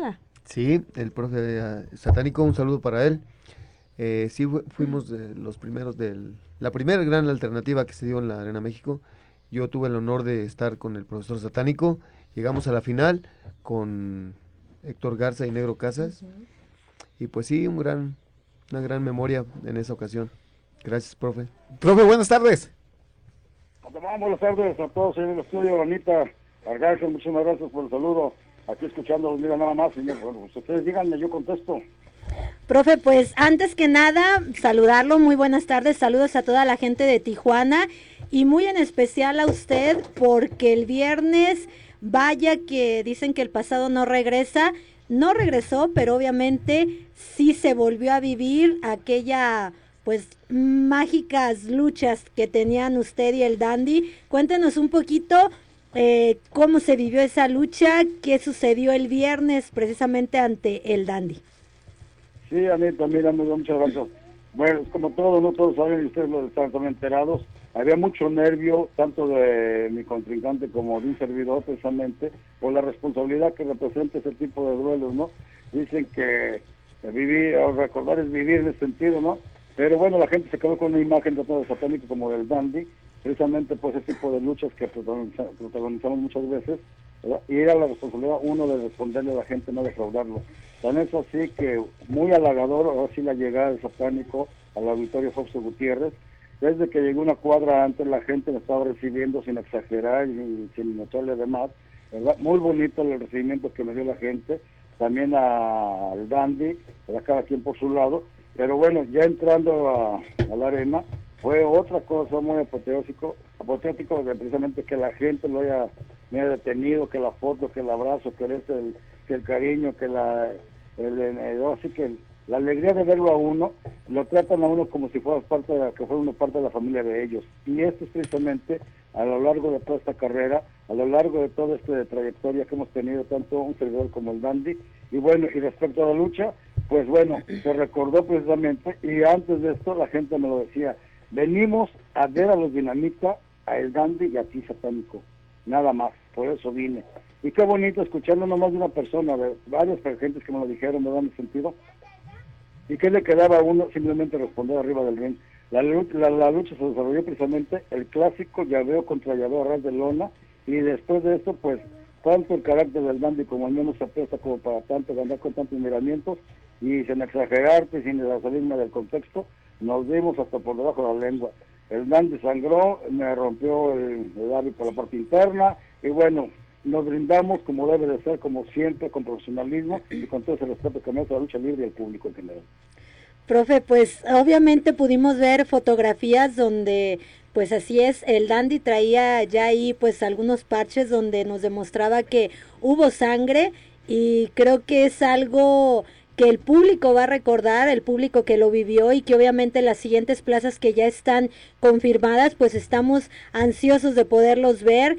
Sí, el profe uh, Satánico, un saludo para él. Eh, sí, fu fuimos de los primeros del... La primera gran alternativa que se dio en la Arena México. Yo tuve el honor de estar con el profesor Satánico. Llegamos a la final con Héctor Garza y Negro Casas. Uh-huh. Y pues sí, un gran, una gran memoria en esa ocasión. Gracias, profe. Profe, buenas tardes. Buenas tardes a todos en el estudio, Anita, Argángel, muchísimas gracias por el saludo. Aquí escuchando, mira nada más, señor. Bueno, pues ustedes díganme, yo contesto. Profe, pues antes que nada, saludarlo, muy buenas tardes, saludos a toda la gente de Tijuana y muy en especial a usted porque el viernes, vaya que dicen que el pasado no regresa, no regresó, pero obviamente sí se volvió a vivir aquella, pues, mágicas luchas que tenían usted y el Dandy. Cuéntenos un poquito eh, cómo se vivió esa lucha, qué sucedió el viernes precisamente ante el Dandy. Sí, Anita, mira, muchas gracias. Bueno, como todo, no todos saben, y ustedes lo están también enterados, había mucho nervio, tanto de mi contrincante como de un servidor, precisamente, por la responsabilidad que representa ese tipo de duelos, ¿no? Dicen que vivir, o recordar es vivir en ese sentido, ¿no? Pero bueno, la gente se quedó con una imagen de todo Satánico como del Dandy, precisamente por ese tipo de luchas que protagoniza, protagonizamos muchas veces, ¿verdad? Y era la responsabilidad uno de responderle a la gente, no defraudarlo. Tan es así que muy halagador, ahora sí la llegada del Satánico al auditorio Fausto Gutiérrez. Desde que llegó una cuadra antes, la gente me estaba recibiendo sin exagerar y sin echarle de más, ¿verdad? Muy bonito el recibimiento que me dio la gente, también a, al Dandy, ¿verdad? Cada quien por su lado, pero bueno, ya entrando a, a la arena, fue otra cosa muy apoteósico, apoteótico de precisamente que la gente lo haya, me haya detenido, que la foto, que el abrazo, que el, el, que el cariño, que la, el, el, el, así que el, la alegría de verlo a uno, lo tratan a uno como si fuera parte de la, que fuera uno parte de la familia de ellos. Y esto es precisamente a lo largo de toda esta carrera, a lo largo de toda esta trayectoria que hemos tenido, tanto un servidor como el Dandy. Y bueno, y respecto a la lucha, pues bueno, se recordó precisamente, y antes de esto la gente me lo decía, venimos a ver a los Dinamita, a el Dandy y a ti, Satánico, nada más, por eso vine. Y qué bonito escuchando nomás de una persona, de varias gentes que me lo dijeron, me dan el sentido. ¿Y qué le quedaba a uno? Simplemente responder arriba del ring. La, la, la lucha se desarrolló precisamente el clásico llaveo contra llaveo a ras de lona, y después de esto, pues, tanto el carácter del Dandy como el mío no se presta como para tanto, de andar con tantos miramientos, y sin exagerarte, sin salirme del contexto, nos dimos hasta por debajo de la lengua. El Dandy sangró, me rompió el, el labio por la parte interna, y bueno, nos brindamos como debe de ser, como siempre, con profesionalismo y con todo ese respeto que merece la lucha libre y el público en general. Profe, pues obviamente pudimos ver fotografías donde, pues así es, el Dandy traía ya ahí pues algunos parches donde nos demostraba que hubo sangre, y creo que es algo que el público va a recordar, el público que lo vivió, y que obviamente las siguientes plazas que ya están confirmadas, pues estamos ansiosos de poderlos ver,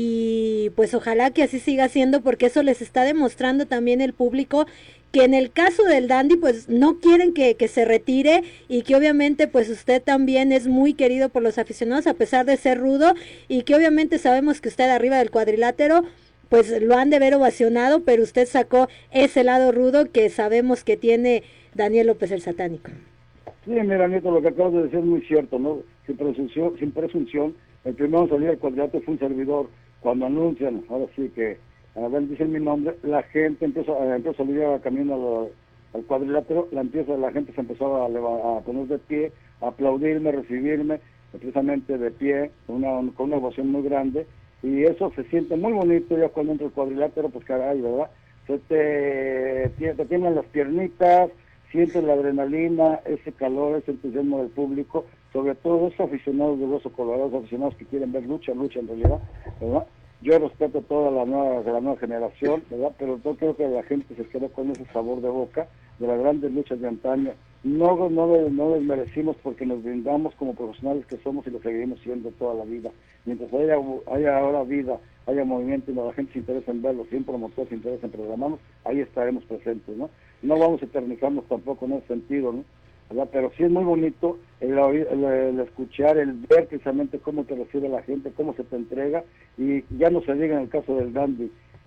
y pues ojalá que así siga siendo, porque eso les está demostrando también el público que en el caso del Dandy pues no quieren que, que se retire, y que obviamente pues usted también es muy querido por los aficionados a pesar de ser rudo, y que obviamente sabemos que usted arriba del cuadrilátero pues lo han de ver ovacionado, pero usted sacó ese lado rudo que sabemos que tiene Daniel López el Satánico. Sí, mira, Nieto, lo que acabas de decir es muy cierto, ¿no? Sin presunción, sin presunción, el primero en salir al cuadrilátero fue un servidor. Cuando anuncian, ahora sí que, a ver, dicen mi nombre, la gente empezó, eh, empezó a salir a camino al, al cuadrilátero, la, empieza, la gente se empezó a, a poner de pie, a aplaudirme, a recibirme, precisamente de pie, con una, con una ovación muy grande. Y eso se siente muy bonito ya cuando entra el cuadrilátero, pues caray, ¿verdad? Se te, te tienen las piernitas, sientes la adrenalina, ese calor, ese entusiasmo del público, sobre todo esos aficionados de Hueso Colorado, esos aficionados que quieren ver lucha, lucha en realidad, ¿verdad? Yo respeto a toda la nueva, de la nueva generación, ¿verdad? Pero yo creo que la gente se queda con ese sabor de boca de las grandes luchas de antaño. No, no, no desmerecimos porque nos brindamos como profesionales que somos y lo seguiremos siendo toda la vida. Mientras haya, haya ahora vida, haya movimiento y la gente se interesa en verlo, si un promotor se interesa en programarnos, ahí estaremos presentes, ¿no? No vamos a eternizarnos tampoco en ese sentido, ¿no? ¿Verdad? Pero sí es muy bonito el, el, el escuchar, el ver precisamente cómo te recibe la gente, cómo se te entrega, y ya no se diga en el caso del Dandy,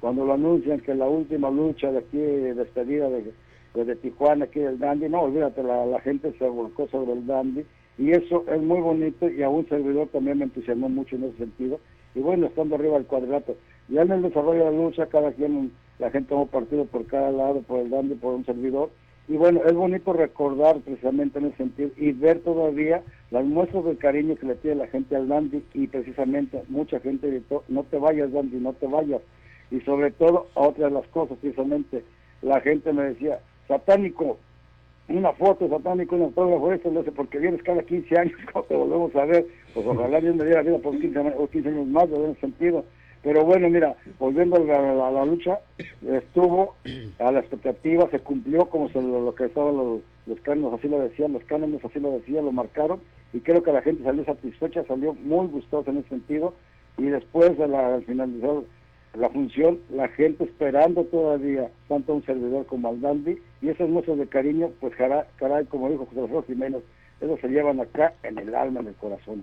cuando lo anuncian que la última lucha de aquí, despedida de, de, de Tijuana, aquí del Dandy, no, olvídate, la, la gente se volcó sobre el Dandy, y eso es muy bonito, y a un servidor también me entusiasmó mucho en ese sentido, y bueno, estando arriba del cuadrilátero, ya en el desarrollo de la lucha, cada quien, la gente tomó partido por cada lado, por el Dandy, por un servidor, y bueno, es bonito recordar precisamente en ese sentido, y ver todavía las muestras de cariño que le tiene la gente al Dandy, y precisamente mucha gente gritó, no te vayas Dandy, no te vayas, y sobre todo, otra de las cosas, precisamente, la gente me decía, satánico, una foto, satánico, un autógrafo, eso lo hace porque vienes cada quince años, cuando te volvemos a ver, pues ojalá Dios me diera vida por quince, o quince años más, en ese sentido. Pero bueno, mira, volviendo a la, la, la lucha, estuvo a la expectativa, se cumplió como se lo, lo que estaban los, los cánones, así lo decían, los cánones así lo decían, lo marcaron, y creo que la gente salió satisfecha, salió muy gustosa en ese sentido, y después de la, al finalizar la función, la gente esperando todavía, tanto a un servidor como al Dandy, y esas muestras de cariño, pues caray, caray como dijo José Alfredo Jiménez, eso se llevan acá en el alma, en el corazón.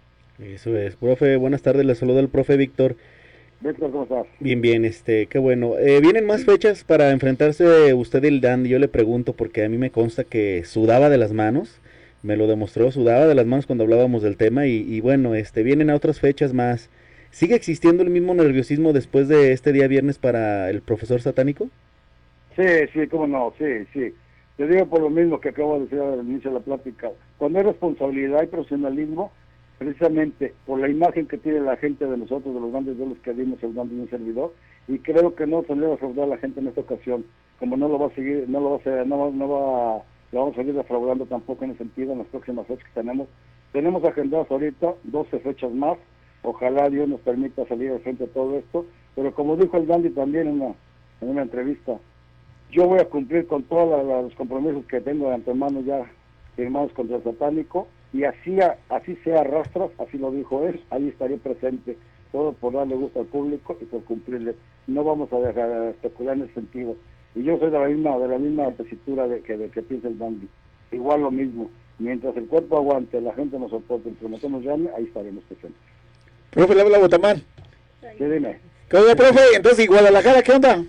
Eso es, profe, buenas tardes, le saluda el profe Víctor. Víctor, ¿cómo estás? Bien, bien, este, qué bueno. Eh, ¿Vienen más fechas para enfrentarse usted y el Dandy? Yo le pregunto porque a mí me consta que sudaba de las manos, me lo demostró, sudaba de las manos cuando hablábamos del tema, y, y bueno, este, vienen a otras fechas más. ¿Sigue existiendo el mismo nerviosismo después de este día viernes para el profesor satánico? Sí, sí, cómo no, sí, sí. Te digo por lo mismo que acabo de decir al inicio de la plática. Cuando hay responsabilidad y profesionalismo, precisamente por la imagen que tiene la gente de nosotros, de los grandes de los que dimos el Dandy y un servidor, y creo que no se le va a defraudar a la gente en esta ocasión, como no lo va a seguir, no lo va a hacer, no va, no va, lo vamos a seguir defraudando tampoco en ese sentido en las próximas fechas que tenemos. Tenemos agendadas ahorita doce fechas más, ojalá Dios nos permita salir al frente de todo esto, pero como dijo el Dandy también en una, en una entrevista, yo voy a cumplir con todos los compromisos que tengo de antemano ya firmados contra el satánico, y así, así sea rastras, así lo dijo él, ahí estaré presente, todo por darle gusto al público y por cumplirle. No vamos a dejar a especular en ese sentido. Y yo soy de la misma, de la misma tesitura de que, de que piensa el Dandy. Igual lo mismo, mientras el cuerpo aguante, la gente nos soporte, el promotor nos llame, ahí estaremos presentes. Profe, le habla Botamán. Sí, dime. ¿Qué onda, profe? Entonces, ¿y Guadalajara qué onda?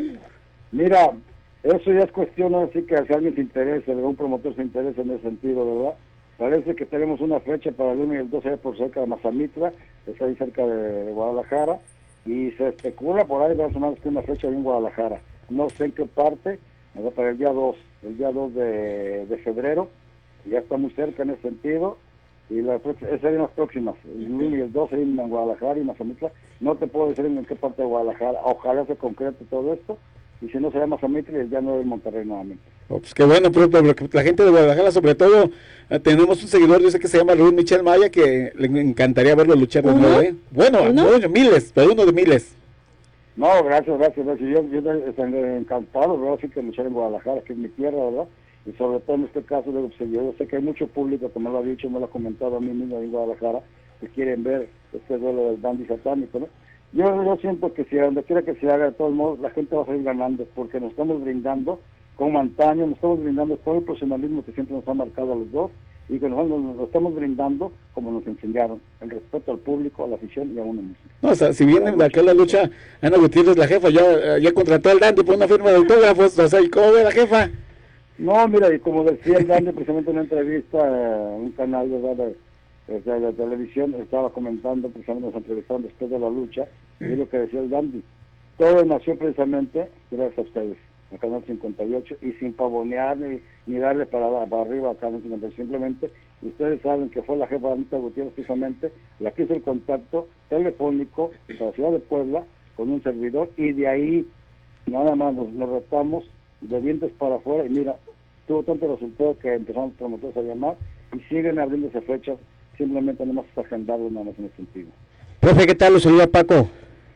Mira, eso ya es cuestión, así que si alguien se interesa, algún promotor se interesa en ese sentido, ¿verdad? Parece que tenemos una fecha para el uno y el dos allá por cerca de Mazamitla, está ahí cerca de, de Guadalajara, y se especula por ahí más o menos que una fecha ahí en Guadalajara. No sé en qué parte, ¿verdad? Para el día dos, el día dos de, de febrero, ya está muy cerca en ese sentido, y la, esas serían las próximas, el uno y el dos ahí en Guadalajara y Mazamitla. No te puedo decir en qué parte de Guadalajara, ojalá se concrete todo esto, y si no se llama Mazamitla, ya no es Monterrey nuevamente. Oh, pues qué bueno, pero, pero la gente de Guadalajara, sobre todo, eh, tenemos un seguidor, yo sé que se llama Luis Michel Maya, que le encantaría verlo luchar de nuevo, ¿eh? Bueno, bueno, miles, pero uno de miles. No, gracias, gracias, gracias. Yo, yo estoy encantado, ¿verdad? Así que luchar en Guadalajara, que es mi tierra, ¿verdad? Y sobre todo en este caso, de, pues, yo sé que hay mucho público que me lo ha dicho, me lo ha comentado a mí mismo en Guadalajara, que quieren ver este duelo del Dandy satánico, ¿no? Yo, yo siento que si a donde quiera que se haga, de todos modos, la gente va a salir ganando, porque nos estamos brindando como antaño, nos estamos brindando todo el profesionalismo que siempre nos ha marcado a los dos, y que nos, nos lo estamos brindando como nos enseñaron, el respeto al público, a la afición y a uno mismo. No, o sea, si viene de acá la lucha, Ana Gutiérrez, la jefa, ya, ya contrató al Dandy por una firma de autógrafos, o sea, ¿y cómo ve la jefa? No, mira, y como decía el Dandy precisamente en una entrevista en un canal de, de, de, de la televisión, estaba comentando, precisamente nos entrevistaron después de la lucha, y es lo que decía el Dandy, todo nació precisamente gracias a ustedes, al Canal cincuenta y ocho, y sin pavonear ni, ni darle para, para arriba al Canal cincuenta y ocho, simplemente ustedes saben que fue la jefa Anita Gutiérrez precisamente la que hizo el contacto telefónico de la ciudad de Puebla con un servidor, y de ahí nada más nos, nos retamos de dientes para afuera, y mira, tuvo tanto resultado que empezamos promotores a llamar y siguen abriéndose fechas, simplemente no más está agendado nada más en ese sentido. Profe, ¿qué tal? Lo saluda Paco.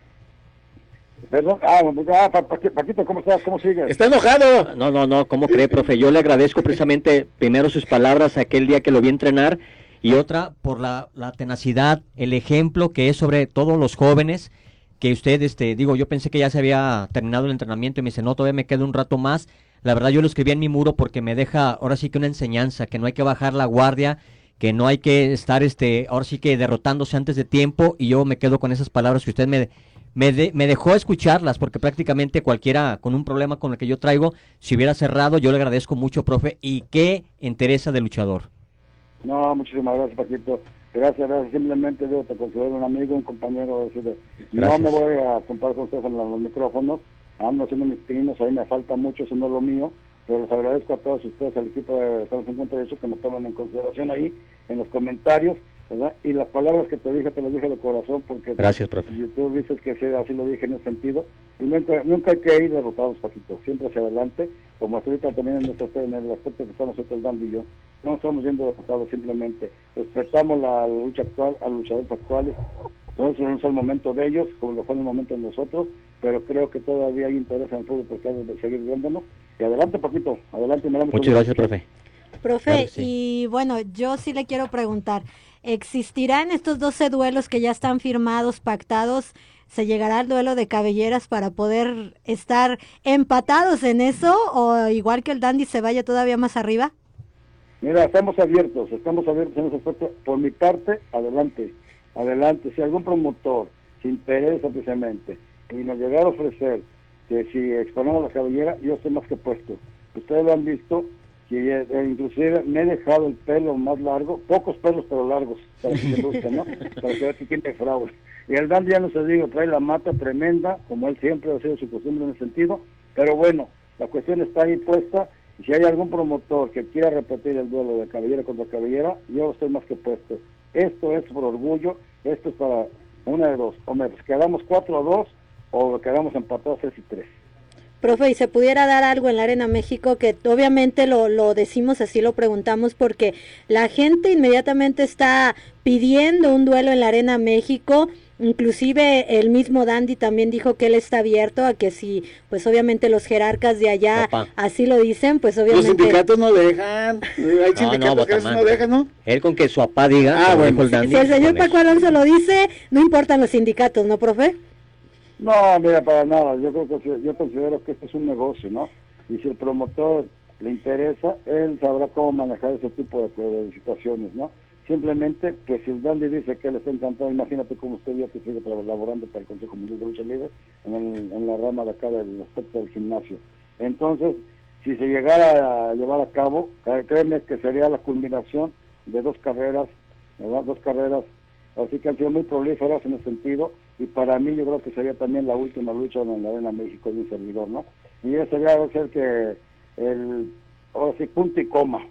Perdón, ah, ah pa, pa, Paquito, ¿cómo estás? ¿Cómo sigues? ¡Está enojado! No, no, no, ¿cómo cree, profe? Yo le agradezco precisamente, primero sus palabras aquel día que lo vi entrenar, y otra por la, la tenacidad, el ejemplo que es sobre todos los jóvenes, que usted, este, digo, yo pensé que ya se había terminado el entrenamiento y me dice, no, todavía me queda un rato más. La verdad yo lo escribí en mi muro porque me deja ahora sí que una enseñanza, que no hay que bajar la guardia, que no hay que estar, este, ahora sí que derrotándose antes de tiempo, y yo me quedo con esas palabras que usted me, me, de, me dejó escucharlas, porque prácticamente cualquiera con un problema con el que yo traigo, si hubiera cerrado, yo le agradezco mucho, profe, y qué entereza de luchador. No, muchísimas gracias, Paquito. Gracias, gracias. Simplemente yo te considero un amigo, un compañero. Decir, no Gracias. me voy a comparar con ustedes en los micrófonos. Ando haciendo mis trinos, ahí me falta mucho, eso no es lo mío. Pero les agradezco a todos ustedes, al equipo de Estados cincuenta y ocho, que me toman en consideración ahí, en los comentarios, ¿verdad? Y las palabras que te dije, te las dije de corazón, porque Gracias, profe. si tú dices que sí, así lo dije en ese sentido. Y nunca, nunca hay que ir derrotados, Paquito, siempre hacia adelante, como hasta ahorita también en, nuestro, en el aspecto que estamos nosotros dando y yo. No estamos yendo derrotados, simplemente respetamos la lucha actual, a los luchadores actuales. Entonces no es el momento de ellos, como lo fue en el momento de nosotros, pero creo que todavía hay interés en el fútbol porque hay de seguir viéndonos. Y adelante, Paquito, adelante. Me da mucho Muchas gusto. gracias, profe. Profe, Claro que sí. y bueno, yo sí le quiero preguntar, ¿existirán estos doce duelos que ya están firmados, pactados? ¿Se llegará al duelo de cabelleras para poder estar empatados en eso? ¿O igual que el Dandy se vaya todavía más arriba? Mira, estamos abiertos, estamos abiertos en ese aspecto. Por mi parte, adelante, adelante. Si algún promotor se interesa precisamente y nos llegara a ofrecer que si exponemos la cabellera, yo estoy más que puesto. Ustedes lo han visto, que eh, inclusive me he dejado el pelo más largo, pocos pelos pero largos, para que se busque, ¿no? Para que vea que tiene fraude. Y el Dandy, ya no se digo, trae la mata tremenda, como él siempre ha sido su costumbre en ese sentido, pero bueno, la cuestión está ahí puesta. Y si hay algún promotor que quiera repetir el duelo de cabellera contra cabellera, yo estoy más que puesto. Esto es por orgullo, esto es para una de dos. O me quedamos cuatro a dos o quedamos empatados tres y tres. Profe, y se pudiera dar algo en la Arena México, que obviamente lo, lo decimos así, lo preguntamos porque la gente inmediatamente está pidiendo un duelo en la Arena México. Inclusive el mismo Dandy también dijo que él está abierto a que si, pues obviamente los jerarcas de allá Papá. así lo dicen, pues Los obviamente... sindicatos no dejan. Hay sindicatos que eso no dejan, ¿no? Él con que su papá diga, Ah, como bueno. dijo el Dandy, Si el señor con eso. Paco Alonso lo dice, no importan los sindicatos, ¿no, profe? No, mira, para nada. Yo creo que yo considero que esto es un negocio, ¿no? Y si el promotor le interesa, él sabrá cómo manejar ese tipo de, de situaciones, ¿no? Simplemente, pues si el Dandy dice que él está encantado, imagínate cómo usted ya que sigue laborando para el Consejo Mundial de Lucha Libre en, el, en la rama de acá del aspecto del gimnasio. Entonces, si se llegara a llevar a cabo, créeme que sería la culminación de dos carreras, ¿verdad? Dos carreras, así que han sido muy prolíferas en ese sentido, y para mí yo creo que sería también la última lucha en la Arena México de un servidor, ¿no? Y eso sería ser que el, ahora sí, punto y coma.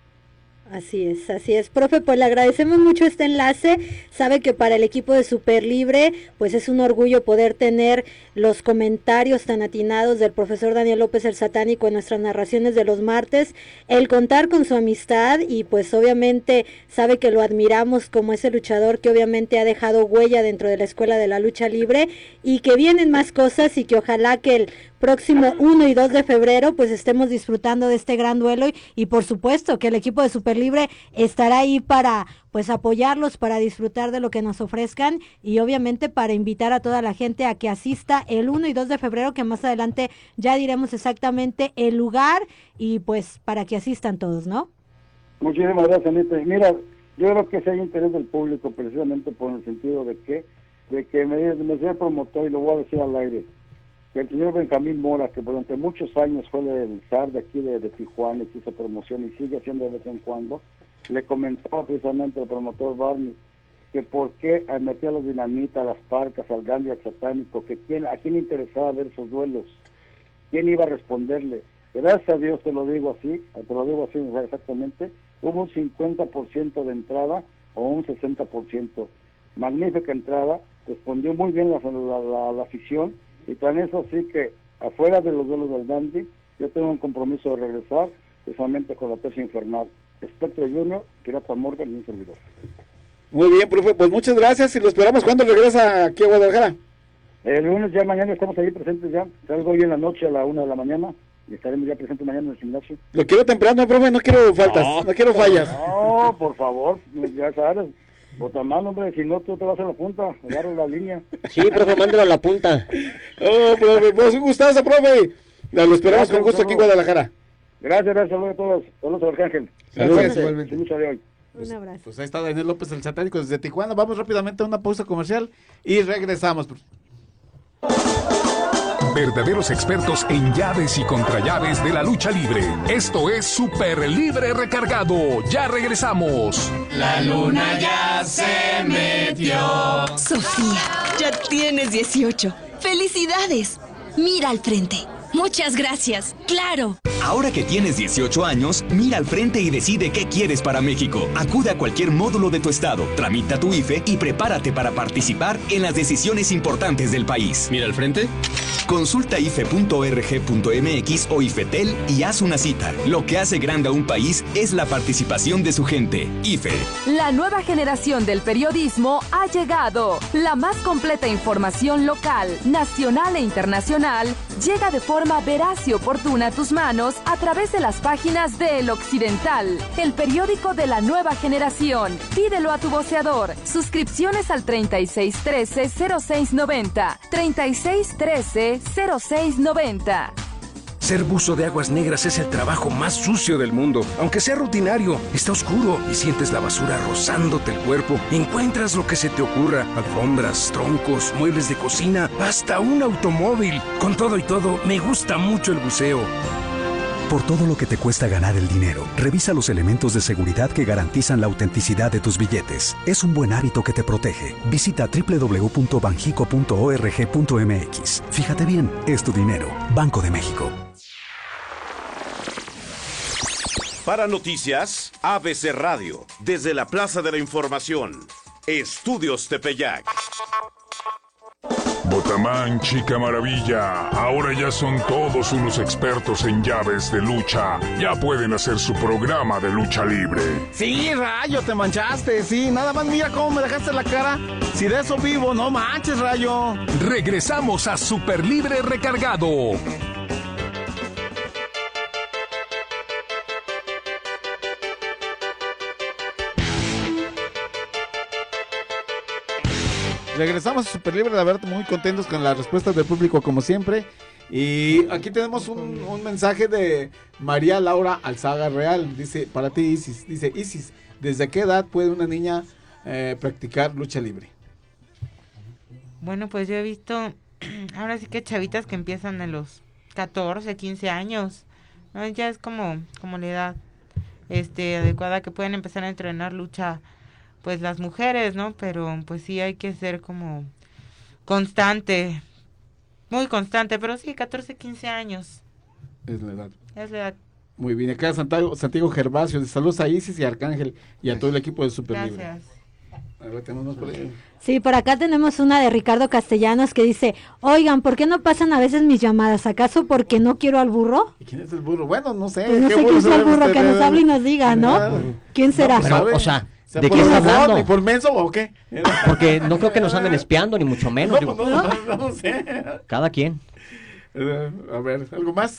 Así es, así es. Profe, pues le agradecemos mucho este enlace. Sabe que para el equipo de Super Libre, pues es un orgullo poder tener los comentarios tan atinados del profesor Daniel López el Satánico en nuestras narraciones de los martes, el contar con su amistad y pues obviamente sabe que lo admiramos como ese luchador que obviamente ha dejado huella dentro de la Escuela de la Lucha Libre y que vienen más cosas y que ojalá que el próximo uno y dos de febrero pues estemos disfrutando de este gran duelo y, y por supuesto que el equipo de Super Libre estará ahí para pues apoyarlos, para disfrutar de lo que nos ofrezcan y obviamente para invitar a toda la gente a que asista el uno y dos de febrero, que más adelante ya diremos exactamente el lugar y pues para que asistan todos, ¿no? Muchísimas gracias, Anita. Y mira, yo creo que si hay interés del público precisamente por el sentido de que de que me, me sea promotor, y lo voy a decir al aire, que el señor Benjamín Mora, que durante muchos años fue el zar de aquí de, de Tijuana, y hizo promoción y sigue haciendo de vez en cuando, le comentó precisamente al promotor Barney que por qué metía a los Dinamita, a las Parcas, al Gandhi, al Satánico, que quién, a quién le interesaba ver esos duelos, quién iba a responderle. Gracias a Dios, te lo digo así, te lo digo así exactamente, hubo un cincuenta por ciento de entrada o un sesenta por ciento. Magnífica entrada, respondió muy bien la, la, la, la afición, y tan eso sí que afuera de los duelos del Dandy, yo tengo un compromiso de regresar precisamente con la tercia infernal, Espectro Junior, Pirata Morgan y un servidor. Muy bien, profe, pues muchas gracias y lo esperamos. ¿Cuándo regresa aquí a Guadalajara? El lunes ya mañana estamos ahí presentes ya, salgo hoy en la noche a la una de la mañana y estaremos ya presentes mañana en el gimnasio. Lo quiero temprano, profe, no quiero faltas, no, no quiero fallas. No, por favor, ya sabes. Botamán, hombre, si no tú te vas a la punta, agarra la línea. Sí, profe, mándalo a la punta. Oh, profe, pues un gustazo, profe. Lo esperamos con gusto aquí en Guadalajara. Gracias, gracias, saludos a todos. Saludos a Arcángel. Saludos, igualmente. Mucho de hoy. Un abrazo. Pues ahí está Daniel López el Satánico desde Tijuana. Vamos rápidamente a una pausa comercial y regresamos. Verdaderos expertos en llaves y contrallaves de la lucha libre. Esto es Super Libre Recargado. Ya regresamos. La luna ya se metió. Sofía, ya tienes dieciocho. ¡Felicidades! Mira al frente. Muchas gracias. ¡Claro! Ahora que tienes dieciocho años, mira al frente y decide qué quieres para México. Acude a cualquier módulo de tu estado, tramita tu I F E y prepárate para participar en las decisiones importantes del país. Mira al frente. Consulta I F E punto org punto M X o IFETEL y haz una cita. Lo que hace grande a un país es la participación de su gente. I F E. La nueva generación del periodismo ha llegado. La más completa información local, nacional e internacional llega de forma veraz y oportuna a tus manos a través de las páginas de El Occidental, el periódico de la nueva generación. Pídelo a tu voceador. Suscripciones al treinta y seis trece cero seis noventa. treinta y seis trece cero seis noventa. Ser buzo de aguas negras es el trabajo más sucio del mundo. Aunque sea rutinario, está oscuro y sientes la basura rozándote el cuerpo. Encuentras lo que se te ocurra: alfombras, troncos, muebles de cocina, hasta un automóvil. Con todo y todo, me gusta mucho el buceo. Por todo lo que te cuesta ganar el dinero, revisa los elementos de seguridad que garantizan la autenticidad de tus billetes. Es un buen hábito que te protege. Visita doble u doble u doble u punto banjico punto org punto M X. Fíjate bien, es tu dinero. Banco de México. Para noticias, A B C Radio, desde la Plaza de la Información, Estudios Tepeyac. Botamán, Chica Maravilla, ahora ya son todos unos expertos en llaves de lucha. Ya pueden hacer su programa de lucha libre. Sí, Rayo, te manchaste, sí. Nada más mira cómo me dejaste la cara. Si de eso vivo, no manches, Rayo. Regresamos a Super Libre Recargado. Regresamos a Super Libre, la verdad, muy contentos con las respuestas del público, como siempre. Y aquí tenemos un, un mensaje de María Laura Alzaga Real. Dice, para ti, Isis, dice, Isis, ¿desde qué edad puede una niña eh, practicar lucha libre? Bueno, pues yo he visto, ahora sí que chavitas que empiezan a los catorce, quince años, ¿no? Ya es como, como la edad este, adecuada que pueden empezar a entrenar lucha, pues las mujeres, ¿no? Pero pues sí hay que ser como constante, muy constante, pero sí, catorce, quince años. Es la edad. Es la edad. Muy bien, acá Santiago, Santiago Gervasio, saludos a Isis y Arcángel y a todo el equipo de Super Libre. Gracias. A ver, tenemos por ahí. Sí, por acá tenemos una de Ricardo Castellanos que dice, oigan, ¿por qué no pasan a veces mis llamadas? ¿Acaso porque no quiero al burro? ¿Y quién es el burro? Bueno, no sé. Pues no ¿qué sé burro quién sea el será burro, usted? que nos hable y nos diga, ¿no? ¿Quién será? No, pero, o sea, ¿Se ¿de por qué está razón, hablando? ¿Y por menso o qué? Porque no creo que nos anden espiando, ni mucho menos. No, digo, pues no, no, no sé. cada quien. Eh, a ver, ¿algo más?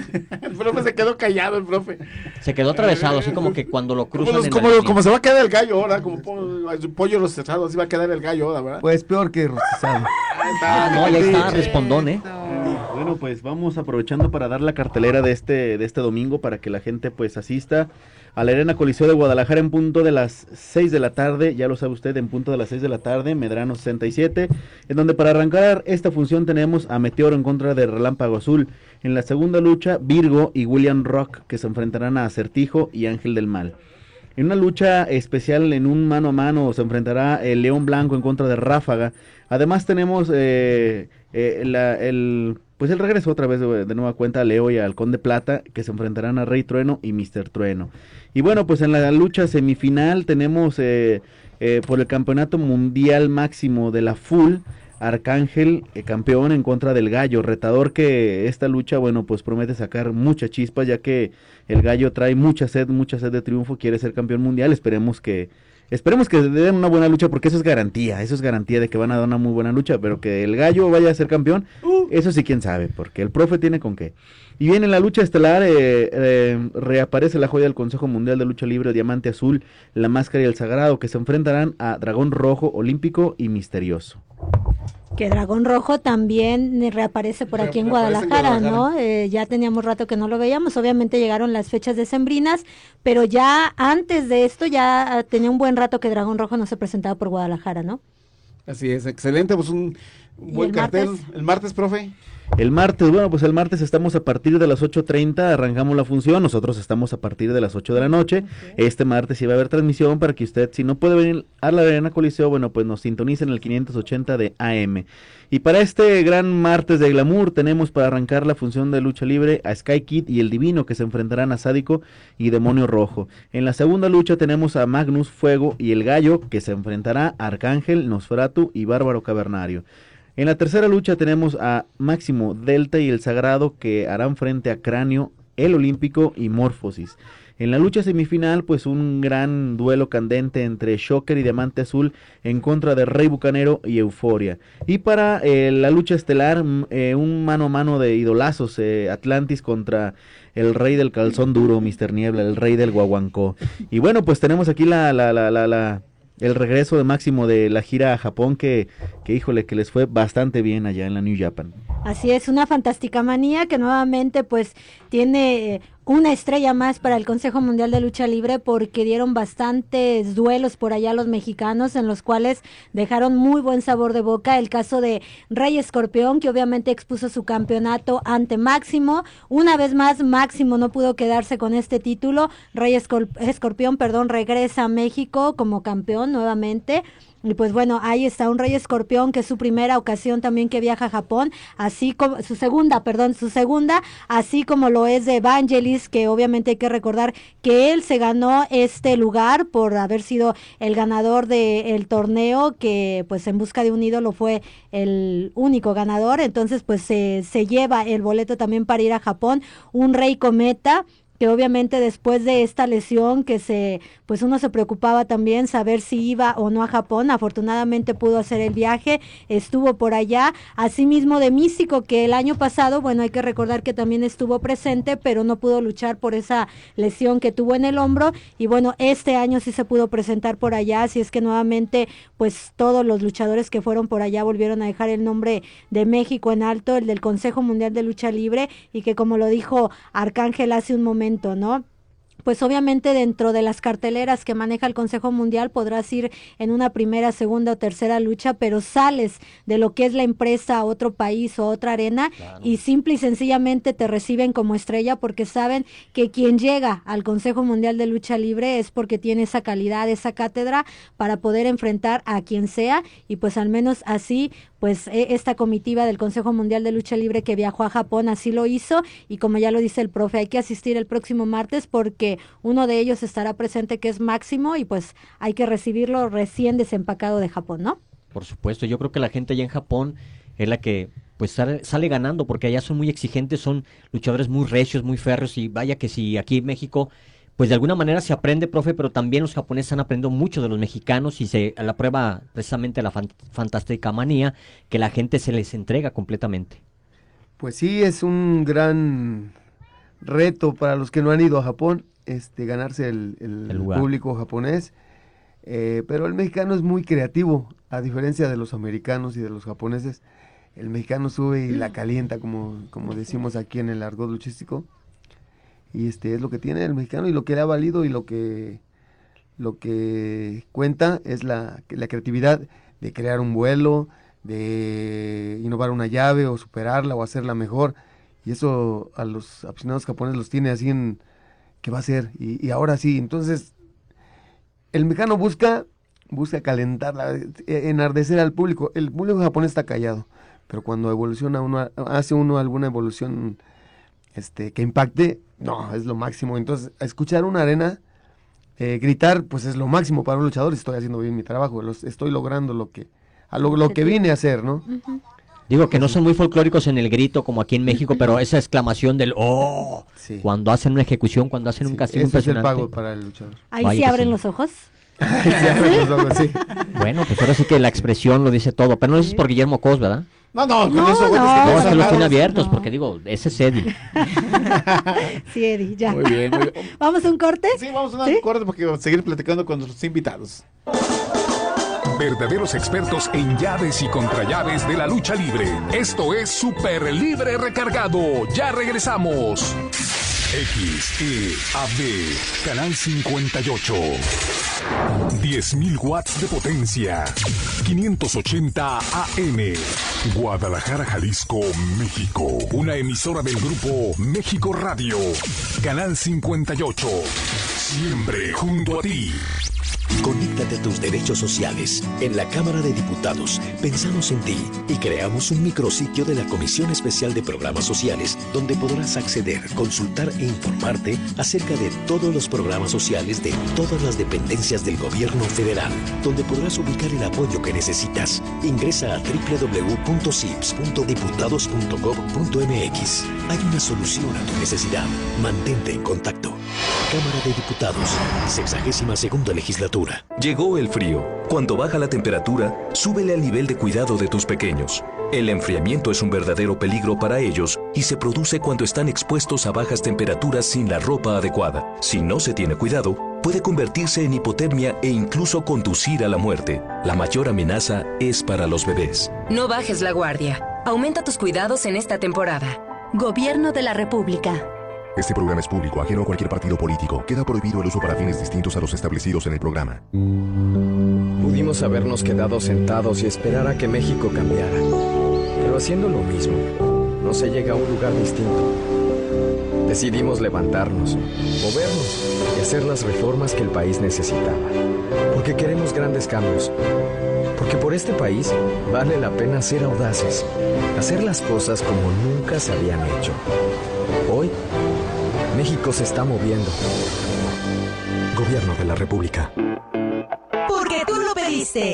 El profe se quedó callado, el profe. Se quedó atravesado, así como que cuando lo cruzan Como, los- en como, la lo- línea. como se va a quedar el gallo ahora, como po- pollo rostizado, así va a quedar el gallo ahora, ¿verdad? Pues peor que rostizado. Ah, no, ya está, respondón, ¿eh? Bueno, pues vamos aprovechando para dar la cartelera de este de este domingo para que la gente pues asista a la Arena Coliseo de Guadalajara en punto de las seis de la tarde, ya lo sabe usted, en punto de las seis de la tarde, Medrano sesenta y siete, en donde para arrancar esta función tenemos a Meteoro en contra de Relámpago Azul. En la segunda lucha, Virgo y William Rock, que se enfrentarán a Acertijo y Ángel del Mal. En una lucha especial, en un mano a mano, se enfrentará el León Blanco en contra de Ráfaga. Además tenemos eh, eh, la, el, pues el regreso otra vez de, de nueva cuenta a Leo y al Conde Plata, que se enfrentarán a Rey Trueno y mister Trueno. Y bueno, pues en la lucha semifinal tenemos eh, eh, por el campeonato mundial máximo de la Full, Arcángel, eh, campeón en contra del Gallo, retador que esta lucha, bueno, pues promete sacar mucha chispa, ya que el Gallo trae mucha sed, mucha sed de triunfo, quiere ser campeón mundial, esperemos que, esperemos que den una buena lucha, porque eso es garantía, eso es garantía de que van a dar una muy buena lucha, pero que el Gallo vaya a ser campeón, eso sí quién sabe, porque el profe tiene con qué. Y bien, en la lucha estelar eh, eh, reaparece la joya del Consejo Mundial de Lucha Libre, Diamante Azul, La Máscara y el Sagrado, que se enfrentarán a Dragón Rojo, Olímpico y Misterioso. Que Dragón Rojo también eh, reaparece por aquí en Reaparece en Guadalajara, ¿no? Guadalajara. Eh, ya teníamos rato que no lo veíamos, obviamente llegaron las fechas decembrinas, pero ya antes de esto ya ah, tenía un buen rato que Dragón Rojo no se presentaba por Guadalajara, ¿no? Así es, excelente, pues un, Buen cartel. Martes? El martes, profe. El martes, bueno, pues el martes estamos a partir de las ocho treinta, arrancamos la función, nosotros estamos a partir de las ocho de la noche. Okay. Este martes sí va a haber transmisión para que usted, si no puede venir a la Arena Coliseo, bueno, pues nos sintonice en el quinientos ochenta de A M. Y para este gran martes de glamour tenemos para arrancar la función de lucha libre a Sky Kid y el Divino, que se enfrentarán a Sádico y Demonio Rojo. En la segunda lucha tenemos a Magnus Fuego y el Gallo, que se enfrentará a Arcángel, Nosferatu y Bárbaro Cavernario. En la tercera lucha tenemos a Máximo, Delta y el Sagrado, que harán frente a Cráneo, el Olímpico y Morfosis. En la lucha semifinal, pues un gran duelo candente entre Shocker y Diamante Azul en contra de Rey Bucanero y Euforia. Y para eh, la lucha estelar, eh, un mano a mano de idolazos, eh, Atlantis contra el Rey del Calzón Duro, mister Niebla, el Rey del Guaguancó. Y bueno, pues tenemos aquí la... la, la, la, la el regreso de Máximo de la gira a Japón, que, que híjole, que les fue bastante bien allá en la New Japan. Así es, una fantástica manía que nuevamente pues tiene una estrella más para el Consejo Mundial de Lucha Libre, porque dieron bastantes duelos por allá los mexicanos, en los cuales dejaron muy buen sabor de boca. El caso de Rey Escorpión, que obviamente expuso su campeonato ante Máximo. Una vez más, Máximo no pudo quedarse con este título. Rey Escorp- Escorpión, perdón, regresa a México como campeón nuevamente. Y pues bueno, ahí está un Rey Escorpión, que es su primera ocasión también que viaja a Japón, así como, su segunda, perdón, su segunda, así como lo es de Evangelis, que obviamente hay que recordar que él se ganó este lugar por haber sido el ganador del torneo, que pues en busca de un ídolo fue el único ganador. Entonces pues se, se lleva el boleto también para ir a Japón. Un Rey Cometa, que obviamente después de esta lesión que se, pues uno se preocupaba también saber si iba o no a Japón. Afortunadamente pudo hacer el viaje, estuvo por allá. Asimismo de Místico, que el año pasado, bueno, hay que recordar que también estuvo presente, pero no pudo luchar por esa lesión que tuvo en el hombro, y bueno, este año sí se pudo presentar por allá, así es que nuevamente, pues todos los luchadores que fueron por allá volvieron a dejar el nombre de México en alto, el del Consejo Mundial de Lucha Libre, y que como lo dijo Arcángel hace un momento, ¿no? Pues obviamente dentro de las carteleras que maneja el Consejo Mundial podrás ir en una primera, segunda o tercera lucha, pero sales de lo que es la empresa a otro país o otra arena, claro, y simple y sencillamente te reciben como estrella, porque saben que quien llega al Consejo Mundial de Lucha Libre es porque tiene esa calidad, esa cátedra para poder enfrentar a quien sea, y pues al menos así pues esta comitiva del Consejo Mundial de Lucha Libre que viajó a Japón así lo hizo, y como ya lo dice el profe, hay que asistir el próximo martes porque uno de ellos estará presente, que es Máximo, y pues hay que recibirlo recién desempacado de Japón, ¿no? Por supuesto, yo creo que la gente allá en Japón es la que pues sale, sale ganando, porque allá son muy exigentes, son luchadores muy recios, muy férreos, y vaya que si aquí en México pues de alguna manera se aprende, profe, pero también los japoneses han aprendido mucho de los mexicanos, y se a la prueba precisamente la fan, fantástica manía, que la gente se les entrega completamente. Pues sí, es un gran reto para los que no han ido a Japón, este ganarse el, el, el público japonés, eh, pero el mexicano es muy creativo, a diferencia de los americanos y de los japoneses. El mexicano sube y la calienta, como, como decimos aquí en el argot luchístico. Y este es lo que tiene el mexicano, y lo que le ha valido, y lo que lo que cuenta es la, la creatividad de crear un vuelo, de innovar una llave o superarla o hacerla mejor, y eso a los aficionados japoneses los tiene así en qué va a ser, y, y ahora sí. Entonces el mexicano busca busca calentarla, enardecer al público. El público japonés está callado, pero cuando evoluciona uno, hace uno alguna evolución este que impacte, no, es lo máximo. Entonces, escuchar una arena eh, gritar, pues es lo máximo para un luchador. Estoy haciendo bien mi trabajo, los, estoy logrando lo que a lo, lo que vine a hacer, ¿no? Uh-huh. Digo que no son muy folclóricos en el grito como aquí en México, pero esa exclamación del ¡oh! Sí. Cuando hacen una ejecución, cuando hacen sí, un castigo ese impresionante. Es el pago para el luchador. Ahí Vaya sí abren sí. los ojos. Ahí sí abren los ojos, sí. Bueno, pues ahora sí que la expresión lo dice todo, pero no dices por Guillermo Cos, ¿verdad? No, no, con no, eso, no, bueno, no, es que no, es que los tiene no, abiertos, no. porque digo, ese es Eddie. Sí, Eddie, ya. Muy bien, muy bien. ¿Vamos a un corte? Sí, vamos a un ¿Sí? corte porque vamos a seguir platicando con nuestros invitados. Verdaderos expertos en llaves y contrallaves de la lucha libre. Esto es Super Libre Recargado. Ya regresamos. X E A B, Canal cincuenta y ocho. diez mil watts de potencia. quinientos ochenta A M. Guadalajara, Jalisco, México. Una emisora del grupo México Radio. Canal cincuenta y ocho. Siempre junto a ti. Conéctate a tus derechos sociales. En la Cámara de Diputados pensamos en ti y creamos un micrositio de la Comisión Especial de Programas Sociales donde podrás acceder, consultar e informarte acerca de todos los programas sociales de todas las dependencias del gobierno federal, donde podrás ubicar el apoyo que necesitas. Ingresa a doble u doble u doble u punto sips punto diputados punto gov punto m x. Hay una solución a tu necesidad. Mantente en contacto. Cámara de Diputados, sexagésima segunda legislatura. Llegó el frío. Cuando baja la temperatura, súbele al nivel de cuidado de tus pequeños. El enfriamiento es un verdadero peligro para ellos y se produce cuando están expuestos a bajas temperaturas sin la ropa adecuada. Si no se tiene cuidado, puede convertirse en hipotermia e incluso conducir a la muerte. La mayor amenaza es para los bebés. No bajes la guardia. Aumenta tus cuidados en esta temporada. Gobierno de la República. Este programa es público, ajeno a cualquier partido político. Queda prohibido el uso para fines distintos a los establecidos en el programa. Pudimos habernos quedado sentados y esperar a que México cambiara. Pero haciendo lo mismo, no se llega a un lugar distinto. Decidimos levantarnos, movernos y hacer las reformas que el país necesitaba. Porque queremos grandes cambios. Porque por este país vale la pena ser audaces. Hacer las cosas como nunca se habían hecho. Hoy, México se está moviendo. Gobierno de la República. Porque tú lo pediste.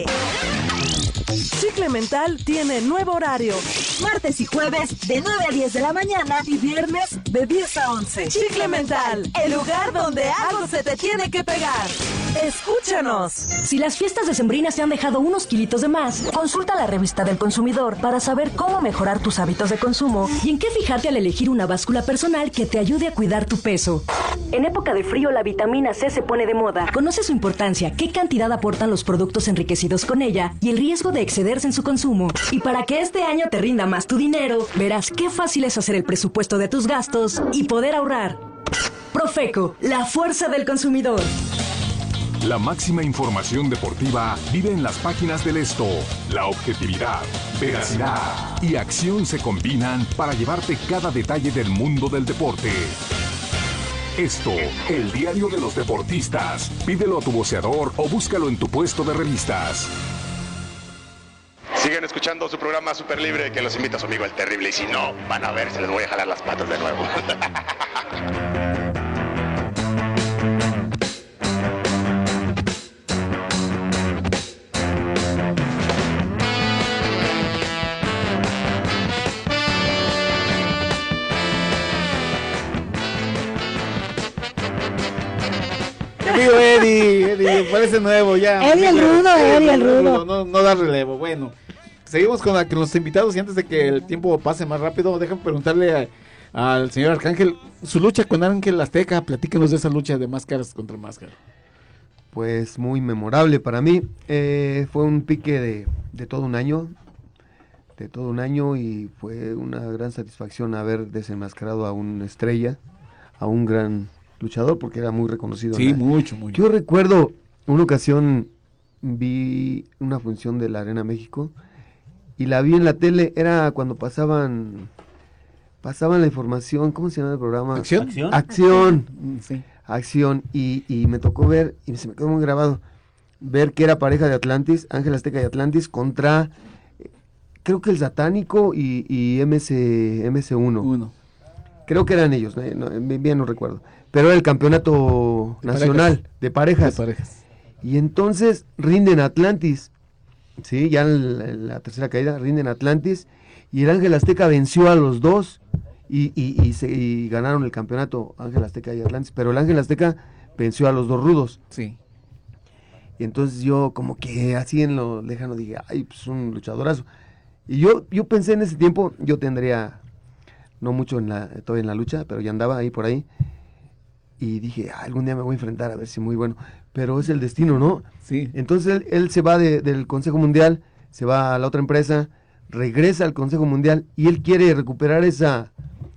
Chicle Mental tiene nuevo horario. Martes y jueves de nueve a diez de la mañana y viernes de diez a once. Chicle Mental, el lugar donde algo se te tiene que pegar. Escúchanos. Si las fiestas decembrinas te han dejado unos kilitos de más, consulta la revista del consumidor para saber cómo mejorar tus hábitos de consumo y en qué fijarte al elegir una báscula personal que te ayude a cuidar tu peso. En época de frío, la vitamina C se pone de moda. Conoce su importancia, qué cantidad aportan los productos enriquecidos con ella y el riesgo de excederse en su consumo. Y para que este año te rinda más tu dinero, verás qué fácil es hacer el presupuesto de tus gastos y poder ahorrar. Profeco, la fuerza del consumidor. La máxima información deportiva vive en las páginas del Esto. La objetividad, veracidad y acción se combinan para llevarte cada detalle del mundo del deporte. Esto, el diario de los deportistas. Pídelo a tu voceador o búscalo en tu puesto de revistas. Siguen escuchando su programa Super Libre, que los invita a su amigo El Terrible. Y si no, van a ver, se les voy a jalar las patas de nuevo. Amigo Eddie, Eddie, parece nuevo ya. Eddie el rudo, Eddie el rudo. No, no da relevo. Bueno, seguimos con, la, con los invitados y antes de que el tiempo pase más rápido, déjame preguntarle a, al señor Arcángel, su lucha con Ángel Azteca, platíquenos de esa lucha de máscaras contra máscara. Pues muy memorable para mí, eh, fue un pique de, de todo un año, de todo un año y fue una gran satisfacción haber desenmascarado a una estrella, a un gran luchador porque era muy reconocido. Sí, mucho, mucho. Yo recuerdo una ocasión vi una función de la Arena México y la vi en la tele, era cuando pasaban pasaban la información, ¿cómo se llama el programa? ¿Acción? Acción. Acción, sí. Acción y, y me tocó ver, y se me quedó muy grabado, ver que era pareja de Atlantis, Ángel Azteca y Atlantis contra, creo que el Satánico y, y M C uno. Uno. Creo que eran ellos, eh, no, bien no recuerdo. Pero era el campeonato de nacional parejas. de parejas. De parejas. Y entonces rinden Atlantis, sí, ya en la, en la tercera caída rinden Atlantis y el Ángel Azteca venció a los dos y, y, y, se, y ganaron el campeonato Ángel Azteca y Atlantis, pero el Ángel Azteca venció a los dos rudos. Sí. Y entonces yo como que así en lo lejano dije, ay, pues un luchadorazo. Y yo, yo pensé en ese tiempo, yo tendría no mucho en la, todavía en la lucha, pero ya andaba ahí por ahí. Y dije, ah, algún día me voy a enfrentar a ver si muy bueno. Pero es el destino, ¿no? Sí. Entonces él, él se va de, del Consejo Mundial, se va a la otra empresa, regresa al Consejo Mundial y él quiere recuperar esa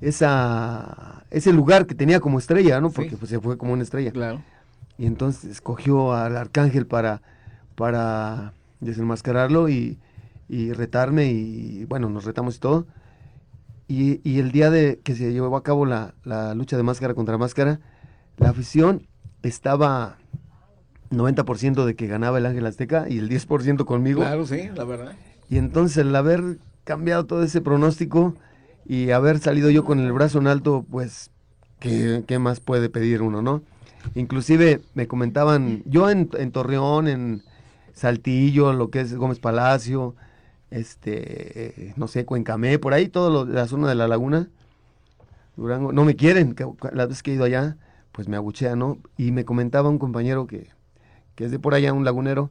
esa, ese lugar que tenía como estrella, ¿no? Porque sí. pues, se fue como una estrella. Claro. Y entonces escogió al Arcángel para, para desenmascararlo y, y retarme y bueno, nos retamos y todo. Y, y el día de que se llevó a cabo la, la lucha de máscara contra máscara, la afición estaba noventa por ciento de que ganaba el Ángel Azteca y el diez por ciento conmigo. Claro, sí, la verdad. Y entonces el haber cambiado todo ese pronóstico y haber salido yo con el brazo en alto, pues, ¿qué, qué más puede pedir uno, no? Inclusive me comentaban, yo en, en Torreón, en Saltillo, lo que es Gómez Palacio, este, eh, no sé, Cuencamé, por ahí, toda la zona de la laguna, Durango, no me quieren, que, las veces que he ido allá, pues me abuchean, ¿no? Y me comentaba un compañero que, que es de por allá, un lagunero,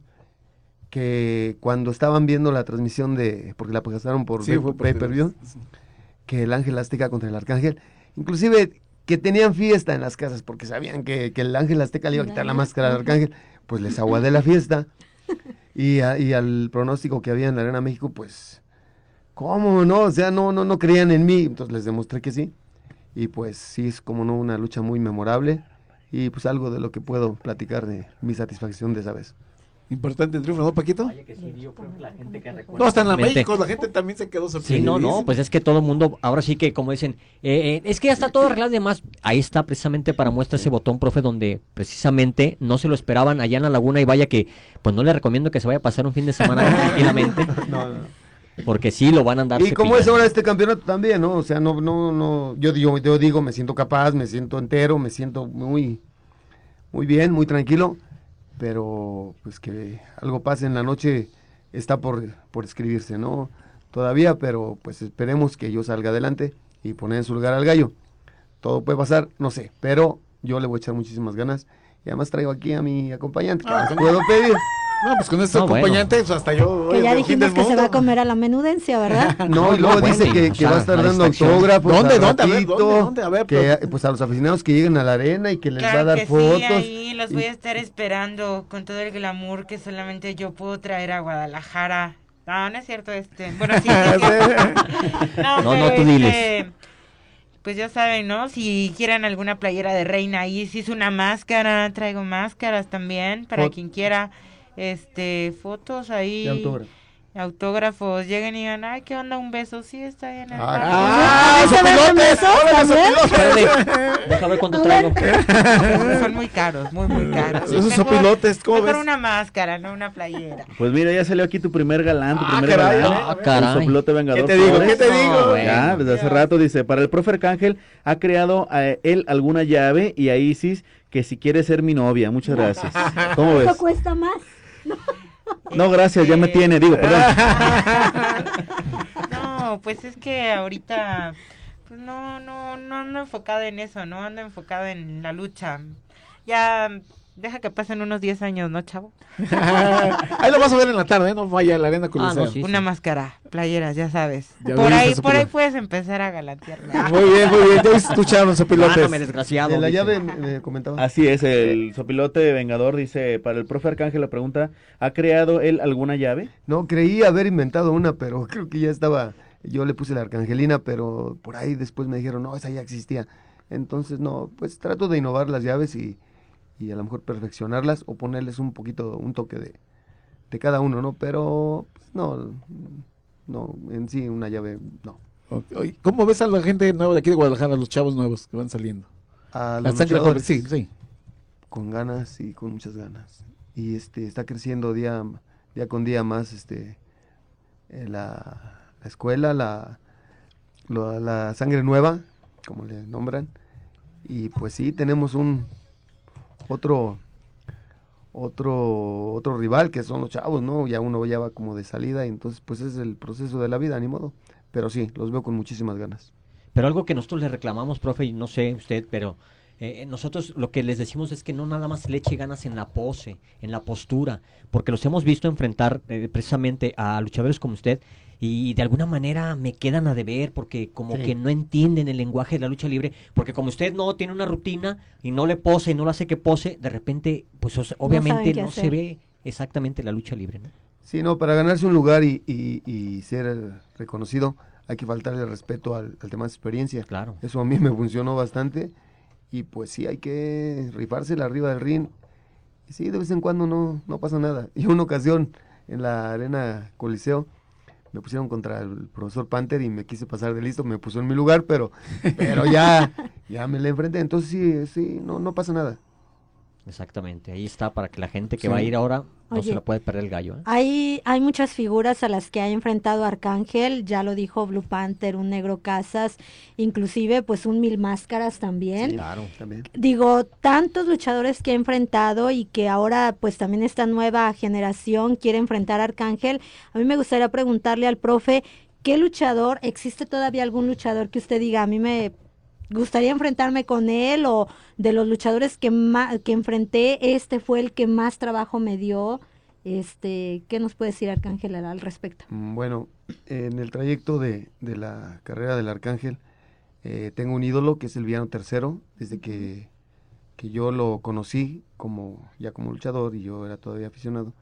que cuando estaban viendo la transmisión de, porque la pasaron por sí, pay-per-view, que el Ángel Azteca contra el Arcángel, inclusive que tenían fiesta en las casas, porque sabían que, que el Ángel Azteca le iba a quitar la máscara al Arcángel, pues les aguadé la fiesta, y, a, y al pronóstico que había en la Arena México, pues, ¿cómo no? O sea, no, no, no creían en mí, entonces les demostré que sí, y pues sí, es como no una lucha muy memorable, y pues algo de lo que puedo platicar de mi satisfacción de esa vez. Importante el triunfo, ¿no, Paquito? Vaya que sí, yo creo que la gente que recuerda. No, hasta en la México la gente también se quedó sorprendida. Sí, no, no, pues es que todo el mundo, ahora sí que como dicen, eh, eh, es que ya está todo arreglado y demás. Ahí está precisamente para muestra ese botón, profe, donde precisamente no se lo esperaban allá en la laguna y vaya que, pues no le recomiendo que se vaya a pasar un fin de semana tranquilamente. No, no. Porque sí lo van a andar. Y como es ahora este campeonato también, ¿no? O sea, no, no, no, yo, yo, yo digo, me siento capaz, me siento entero, me siento muy, muy bien, muy tranquilo. Pero pues que algo pase en la noche está por, por escribirse, ¿no? Todavía, pero pues esperemos que yo salga adelante y poner en su lugar al gallo. Todo puede pasar, no sé, pero yo le voy a echar muchísimas ganas. Y además traigo aquí a mi acompañante, que ah, les puedo pedir. No, pues con este no, acompañante, bueno. pues hasta yo... Que ya dijimos que se va a comer a la menudencia, ¿verdad? No, y luego no, dice bueno, que, que va a estar dando autógrafos. ¿Dónde, dónde? A ver, ¿dónde, dónde? A ver, que, pues a los aficionados que lleguen a la arena y que les claro va a dar que fotos. Sí, ahí los voy a estar esperando con todo el glamour que solamente yo puedo traer a Guadalajara. No, no es cierto, este... Bueno, sí, sí. no, no, no, tú diles. Este, pues ya saben, ¿no? Si quieren alguna playera de reina, ahí si es una máscara, traigo máscaras también, para Fot- quien quiera... este fotos ahí, autógrafos. autógrafos, lleguen y digan, ay, ¿qué onda? Un beso, sí, está bien. ¡Ah! ¡Sopilotes! Déjame ver cuánto traigo. Son muy caros, muy, muy caros. Esos sopilotes, ¿cómo ves? Mejor una máscara, no una playera. Pues mira, ya salió aquí tu primer galán, tu ah, primer caray, galán. Ah, caray. El sopilote vengador. ¿Qué te digo? ¿Qué te digo? No, ya, desde hace rato dice, para el profe Arcángel ha creado a él alguna llave y a Isis que si quiere ser mi novia. Muchas gracias. ¿Cómo ves? Eso cuesta más. No, gracias, ya me tiene, digo, perdón. No, pues es que ahorita pues no, no, no ando enfocada en eso, no ando enfocada en la lucha. Ya deja que pasen unos diez años, ¿no, chavo? Ahí lo vas a ver en la tarde, ¿eh? No vaya a la arena con ah, no, sí, Una sí. máscara, playeras, ya sabes. Ya por ahí, por ahí puedes empezar a galantearme. Muy bien, muy bien, ya escucharon sopilotes. Ah, desgraciado. De la llave me, me comentaba. Así es, el sopilote vengador dice, para el profe Arcángel la pregunta, ¿ha creado él alguna llave? No, creí haber inventado una, pero creo que ya estaba, yo le puse la arcangelina, pero por ahí después me dijeron, no, esa ya existía. Entonces, no, pues trato de innovar las llaves y y a lo mejor perfeccionarlas o ponerles un poquito, un toque de, de cada uno, ¿no? Pero, pues, no, no, en sí una llave, no. Okay. ¿Cómo ves a la gente nueva de aquí de Guadalajara, los chavos nuevos que van saliendo? A la sangre joven, sí, sí. Con ganas y con muchas ganas. Y este, está creciendo día, día con día más, este, eh, la, la escuela, la, la, la sangre nueva, como le nombran. Y pues sí, tenemos un otro otro otro rival que son los chavos, ¿no? Ya uno ya va como de salida y entonces pues es el proceso de la vida, ni modo. Pero sí, los veo con muchísimas ganas. Pero algo que nosotros le reclamamos, profe, y no sé usted, pero eh, nosotros lo que les decimos es que no nada más le eche ganas en la pose, en la postura, porque los hemos visto enfrentar eh, precisamente a luchadores como usted y de alguna manera me quedan a deber porque como sí. que no entienden el lenguaje de la lucha libre, porque como usted no tiene una rutina y no le pose y no lo hace que pose, de repente, pues o sea, obviamente no, no se ve exactamente la lucha libre, ¿no? Sí, no, para ganarse un lugar y, y, y ser reconocido hay que faltarle respeto al, al tema de experiencia. Claro. Eso a mí me funcionó bastante y pues sí, hay que rifársela arriba del ring. Y sí, de vez en cuando no, no pasa nada. Y una ocasión en la Arena Coliseo me pusieron contra el profesor Panther y me quise pasar de listo, me puso en mi lugar, pero, pero ya, ya me le enfrenté. Entonces sí, sí, no, no pasa nada. Exactamente, ahí está para que la gente que Sí. va a ir ahora no Oye, se la puede perder el gallo. ¿eh? Hay, hay muchas figuras a las que ha enfrentado Arcángel, ya lo dijo Blue Panther, un Negro Casas, inclusive pues un Mil Máscaras también. Sí, claro, también. Digo, tantos luchadores que ha enfrentado y que ahora pues también esta nueva generación quiere enfrentar a Arcángel. A mí me gustaría preguntarle al profe, ¿qué luchador, existe todavía algún luchador que usted diga, a mí me gustaría enfrentarme con él, o de los luchadores que más, que enfrenté, este fue el que más trabajo me dio? Este, ¿qué nos puede decir Arcángel al, al respecto? Mm, Bueno, en el trayecto de, de la carrera del Arcángel, eh, tengo un ídolo que es el Villano Tercero, desde que, que yo lo conocí como ya como luchador y yo era todavía aficionado,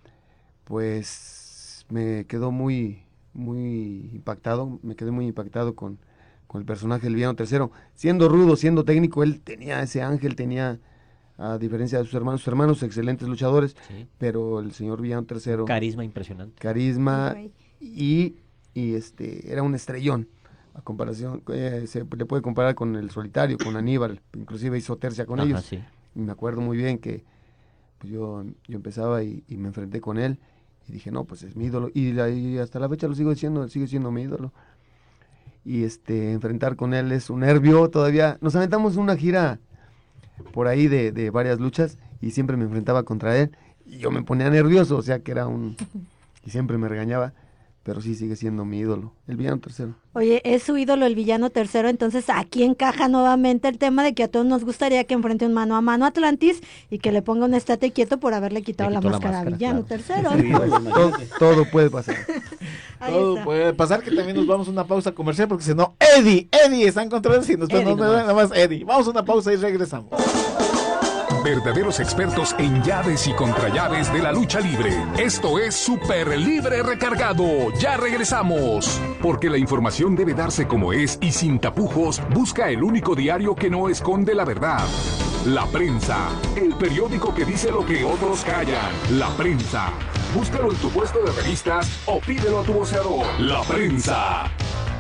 pues me quedó muy, muy impactado, me quedé muy impactado con, con el personaje del Villano Tercero. Siendo rudo, siendo técnico, él tenía ese ángel, tenía, a diferencia de sus hermanos, sus hermanos excelentes luchadores, Sí. pero el señor Villano Tercero... Carisma impresionante. Carisma Ok. y, y este era un estrellón. A comparación, eh, se le puede comparar con el Solitario, con Aníbal, inclusive hizo tercia con Ajá, ellos. sí. Y me acuerdo muy bien que pues, yo, yo empezaba y, y me enfrenté con él y dije, no, pues es mi ídolo. Y, la- y hasta la fecha lo sigo diciendo, él sigue siendo mi ídolo. Y este enfrentar con él es un nervio todavía. Nos aventamos una gira por ahí de, de varias luchas y siempre me enfrentaba contra él y yo me ponía nervioso, o sea que era un... y siempre me regañaba, pero sí sigue siendo mi ídolo, el Villano Tercero. Oye, es su ídolo el Villano Tercero, entonces aquí encaja nuevamente el tema de que a todos nos gustaría que enfrente un mano a mano a Atlantis y que le ponga un estate quieto por haberle quitado Le la quitó la máscara a máscara, Villano claro. Tercero. Sí, todo, todo puede pasar. Ahí Todo está. puede pasar, que también nos vamos a una pausa comercial porque si no, Eddie, Eddie está en control y nos Eddie no, nomás. nada más Eddie. Vamos a una pausa y regresamos. Verdaderos expertos en llaves y contrallaves de la lucha libre. Esto es Super Libre Recargado. Ya regresamos. Porque la información debe darse como es y sin tapujos, busca el único diario que no esconde la verdad. La Prensa, el periódico que dice lo que otros callan. La Prensa. Búscalo en tu puesto de revistas o pídelo a tu voceador. La Prensa.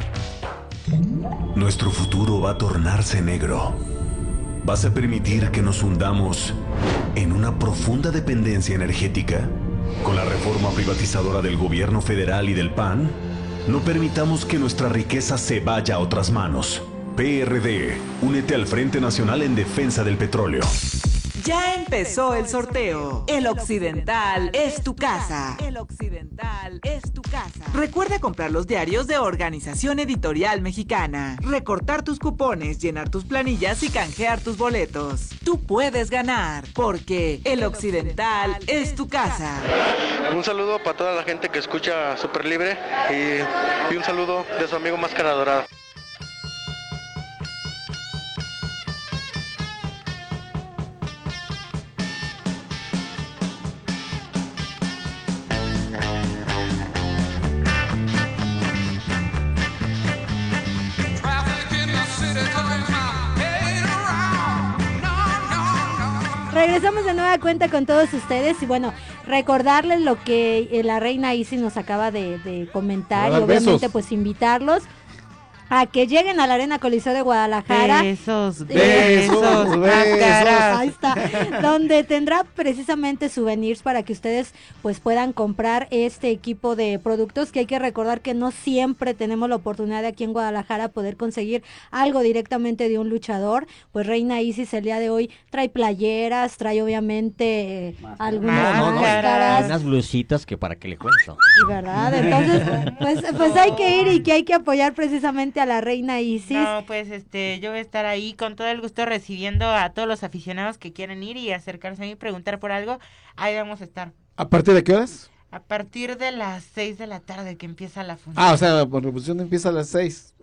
Nuestro futuro va a tornarse negro. ¿Vas a permitir que nos hundamos en una profunda dependencia energética? Con la reforma privatizadora del gobierno federal y del P A N, no permitamos que nuestra riqueza se vaya a otras manos. P R D, únete al Frente Nacional en Defensa del Petróleo. Ya empezó el sorteo. El Occidental es tu casa. El Occidental es tu casa. Recuerda comprar los diarios de Organización Editorial Mexicana, recortar tus cupones, llenar tus planillas y canjear tus boletos. Tú puedes ganar, porque El Occidental es tu casa. Un saludo para toda la gente que escucha Super Libre y, y un saludo de su amigo Máscara Dorada. Regresamos de nueva cuenta con todos ustedes y bueno, recordarles lo que eh, la reina Isis nos acaba de, de comentar y Dar obviamente besos. pues invitarlos a que lleguen a la Arena Coliseo de Guadalajara. Besos, Besos, besos, besos. máscaras. Ahí está, donde tendrá precisamente souvenirs para que ustedes pues puedan comprar este equipo de productos, que hay que recordar que no siempre tenemos la oportunidad de aquí en Guadalajara poder conseguir algo directamente de un luchador. Pues Reina Isis el día de hoy trae playeras, trae obviamente eh, algunas No, no, no. máscaras. Hay unas blusitas que para que le cuento. ¿Verdad? Entonces, pues, pues hay que ir y que hay que apoyar precisamente a la Reina Isis. No, pues este, yo voy a estar ahí con todo el gusto recibiendo a todos los aficionados que quieren ir y acercarse a mí y preguntar por algo. Ahí vamos a estar. ¿A partir de qué horas? A partir de las seis de la tarde que empieza la función. Ah, o sea, por revolución empieza a las seis.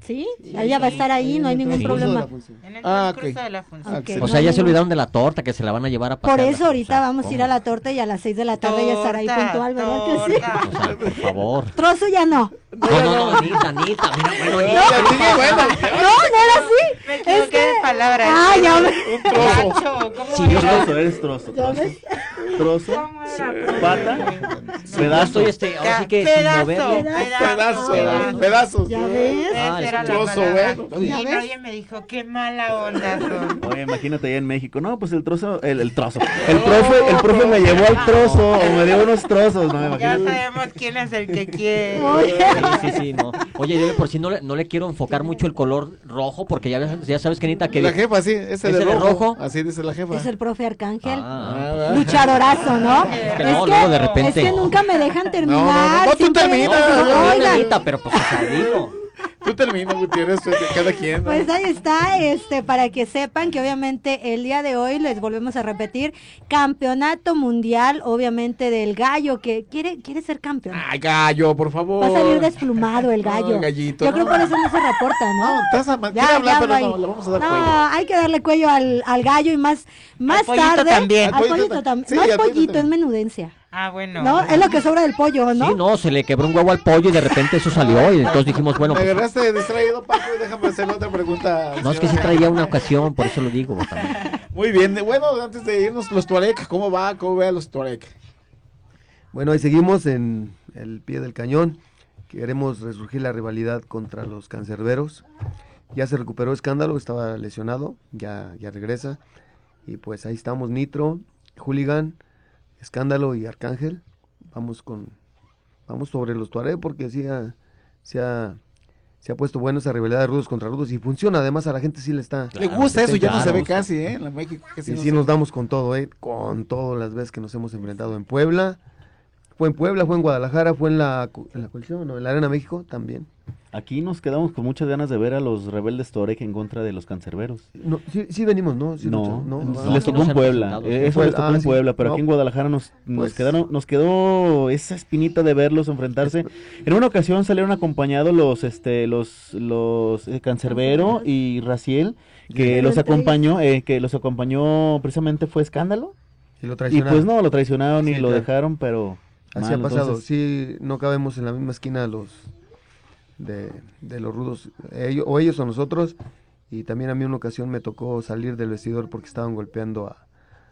Sí, ella va a estar ahí, no hay ningún Sí. problema. En el Ah, transcurso ok. de la función. Ok, O sea, no, ya no, se no. olvidaron de la torta, que se la van a llevar a pasear. Por eso la- ahorita o sea, vamos a ir a la torta y a las seis de la tarde ya estará ahí Torta, puntual, ¿verdad que sí? torta. O sea, por favor. Trozo ya no. No, no, no, Anita, Anita, mira, bueno, No, Anita. sigue, bueno. no, no era así. Me equivoqué de palabras. Ah, ya me... Un trozo. Gacho, ¿cómo Sí, era? yo Trozo, eres trozo. ¿Ya Trozo, ves? trozo, ¿Cómo era? pata, Yo pedazo. estoy este, ahora sí que sin Pedazo, moverle. Pedazo, pedazo. pedazos. ¿Ya ves? Ah, Esa era la trozo, palabra. bueno. Y ¿Ya ves? nadie me dijo, qué mala onda son. Oye, imagínate allá en México. No, pues el trozo, el, el trozo. El profe, el profe me llevó al trozo o me dio unos trozos, no me Ya imagino. sabemos quién es el que quiere. Sí, sí, sí, no. Oye, yo de por si no le, no le quiero enfocar mucho el color rojo, porque ya, ves- ya sabes que Anita que... La jefa, sí, ese, ¿Ese de, de rojo. rojo? Así dice la jefa. Es el profe Arcángel. Ah, Luchadorazo, ¿no? Es que no, luego de repente- es que nunca me dejan terminar. No, no, no, tú siempre- termina, no, no, no, Oigan, Anita, pero pues o sea, digo. Tú terminas, Gutiérrez, pues, de cada quien. ¿no? pues ahí está, este, para que sepan que obviamente el día de hoy, les volvemos a repetir, campeonato mundial, obviamente del gallo, que quiere, quiere ser campeón. Ay, gallo, por favor. Va a salir desplumado el gallo. No, gallito, Yo creo no. por eso no se reporta, ¿no? No, estás a- Ya, quiere hablar, ya, pero bye. no, le vamos a dar No, cuello. hay que darle cuello al, al gallo y más, más pollito tarde. también. Al Al pollito pollito ta- también. sí, No es al pollito pollito, es también. menudencia. Ah, bueno. ¿No? Es lo que sobra del pollo, ¿no? Sí, no, se le quebró un huevo al pollo y de repente eso salió y entonces dijimos, bueno, Me pues, agarraste distraído, Paco, y déjame hacer otra pregunta. no, es que sí señora. traía una ocasión, por eso lo digo también. Muy bien, bueno, antes de irnos, los Tuareg, ¿cómo va? ¿Cómo ve a los Tuareg? Bueno, ahí seguimos en el pie del cañón. Queremos resurgir la rivalidad contra los cancerberos. Ya se recuperó Escándalo, estaba lesionado, ya, ya regresa. Y pues ahí estamos, Nitro, Hooligan, Escándalo y Arcángel. Vamos con vamos sobre los Tuareg porque sí ha, sí ha, se ha puesto bueno esa rivalidad de rudos contra rudos y funciona. Además a la gente sí le está... Le gusta eso, ya no claro. se ve casi, ¿eh? En la México casi Y no sí se nos ve. damos con todo, ¿eh? Con todas las veces que nos hemos enfrentado en Puebla. Fue en Puebla, fue en Guadalajara, fue en la, co- en la coalición, ¿no? En la Arena México también. Aquí nos quedamos con muchas ganas de ver a los rebeldes Tuareg en contra de los cancerberos. No, sí, sí venimos, ¿no? Sí, No, lucha- les ah, no, tocó no en se han Puebla, presentado, eh, sí. eso les tocó Ah, en sí. Puebla, pero No, aquí en Guadalajara nos, nos, pues- quedaron, nos quedó esa espinita de verlos enfrentarse. En una ocasión salieron acompañados los, este, los, los eh, Cancerbero y Raciel, que Sí. los acompañó, eh, que los acompañó precisamente fue Escándalo. Y lo Y traicionaron. pues no, lo traicionaron y Sí, lo claro. dejaron, pero Así mal, ha pasado, entonces- sí, no cabemos en la misma esquina los de, de los rudos, ellos, o ellos o nosotros, y también a mí una ocasión me tocó salir del vestidor porque estaban golpeando a,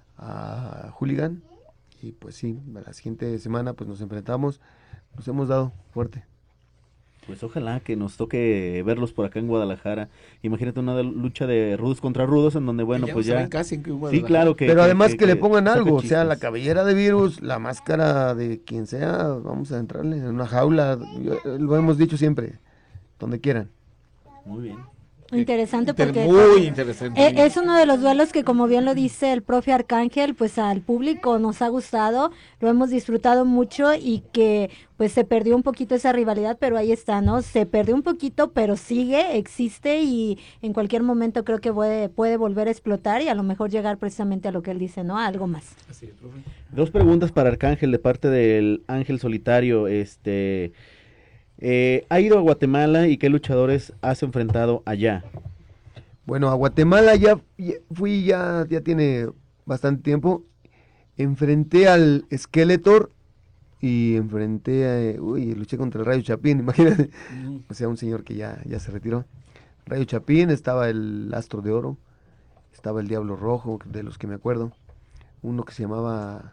a Hooligan, y pues sí, la siguiente semana pues nos enfrentamos, nos hemos dado fuerte. Pues ojalá que nos toque verlos por acá en Guadalajara. Imagínate una de- lucha de rudos contra rudos en donde, bueno, ya pues no se ya... ven casi en Sí, Guadalajara. claro que... Pero además que, le pongan saca algo, o sea, la chispas. cabellera de virus, la máscara de quien sea, vamos a entrarle en una jaula, yo- lo hemos dicho siempre, donde quieran. Muy bien. Interesante Inter- porque muy interesante. eh, es uno de los duelos que, como bien lo dice el profe Arcángel, pues al público nos ha gustado, lo hemos disfrutado mucho y que pues se perdió un poquito esa rivalidad, pero ahí está, ¿no? Se perdió un poquito, pero sigue, existe y en cualquier momento creo que puede, puede volver a explotar y a lo mejor llegar precisamente a lo que él dice, ¿no? A algo más. Así es, profe. Dos preguntas para Arcángel de parte del Ángel Solitario. Este, eh, ¿ha ido a Guatemala y qué luchadores has enfrentado allá? Bueno, a Guatemala ya, ya fui, ya, ya tiene bastante tiempo. Enfrenté al Skeletor y enfrenté a, eh, uy, luché contra el Rayo Chapín, imagínate. O sea, un señor que ya, ya se retiró. Rayo Chapín, estaba el Astro de Oro, estaba el Diablo Rojo, de los que me acuerdo. Uno que se llamaba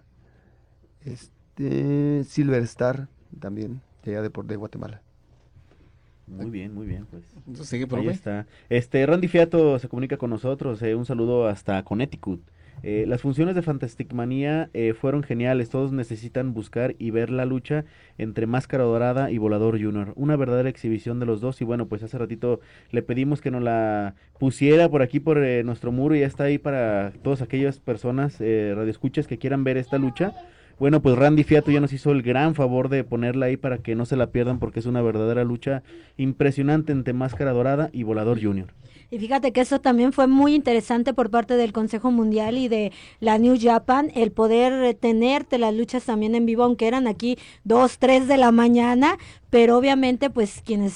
este Silver Star, también, de allá de, por, de Guatemala. Muy bien, muy bien, pues. Entonces, sigue, Ahí profe. está. Este, Randy Fiato se comunica con nosotros, eh, un saludo hasta Connecticut. Eh, las funciones de Fantastic Manía eh, fueron geniales, todos necesitan buscar y ver la lucha entre Máscara Dorada y Volador Junior, una verdadera exhibición de los dos y bueno, pues hace ratito le pedimos que nos la pusiera por aquí por eh, nuestro muro y ya está ahí para todas aquellas personas, eh, radioescuchas que quieran ver esta lucha. Bueno, pues Randy Fiato ya nos hizo el gran favor de ponerla ahí para que no se la pierdan porque es una verdadera lucha impresionante entre Máscara Dorada y Volador Junior. Y fíjate que eso también fue muy interesante por parte del Consejo Mundial y de la New Japan, el poder eh, tenerte las luchas también en vivo, aunque eran aquí dos, tres de la mañana, pero obviamente pues quienes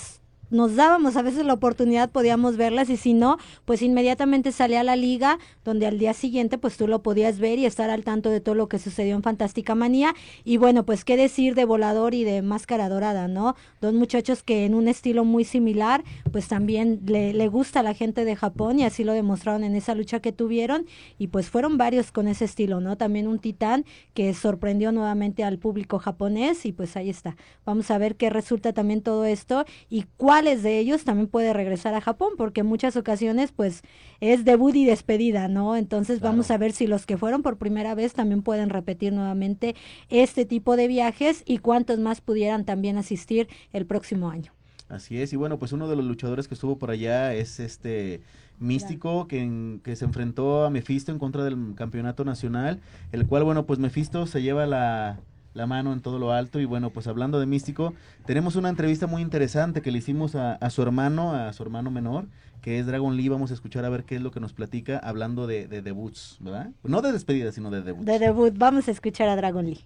nos dábamos a veces la oportunidad podíamos verlas y si no, pues inmediatamente salía a la liga donde al día siguiente pues tú lo podías ver y estar al tanto de todo lo que sucedió en Fantástica Manía. Y bueno, pues qué decir de Volador y de Máscara Dorada, ¿no? Dos muchachos que en un estilo muy similar pues también le, le gusta a la gente de Japón y así lo demostraron en esa lucha que tuvieron y pues fueron varios con ese estilo, ¿no? También un titán que sorprendió nuevamente al público japonés y pues ahí está. Vamos a ver qué resulta también todo esto y cuál de ellos también puede regresar a Japón, porque en muchas ocasiones pues es debut y despedida, ¿no? Entonces claro. Vamos a ver si los que fueron por primera vez también pueden repetir nuevamente este tipo de viajes y cuántos más pudieran también asistir el próximo año. Así es, y bueno, pues uno de los luchadores que estuvo por allá es este Místico, que, en, que se enfrentó a Mephisto en contra del campeonato nacional, el cual, bueno, pues Mephisto se lleva la... la mano en todo lo alto y bueno, pues hablando de Místico, tenemos una entrevista muy interesante que le hicimos a, a su hermano, a su hermano menor, que es Dragon Lee. Vamos a escuchar a ver qué es lo que nos platica hablando de, de debuts, ¿verdad? No de despedida, sino de debuts. De debut, vamos a escuchar a Dragon Lee.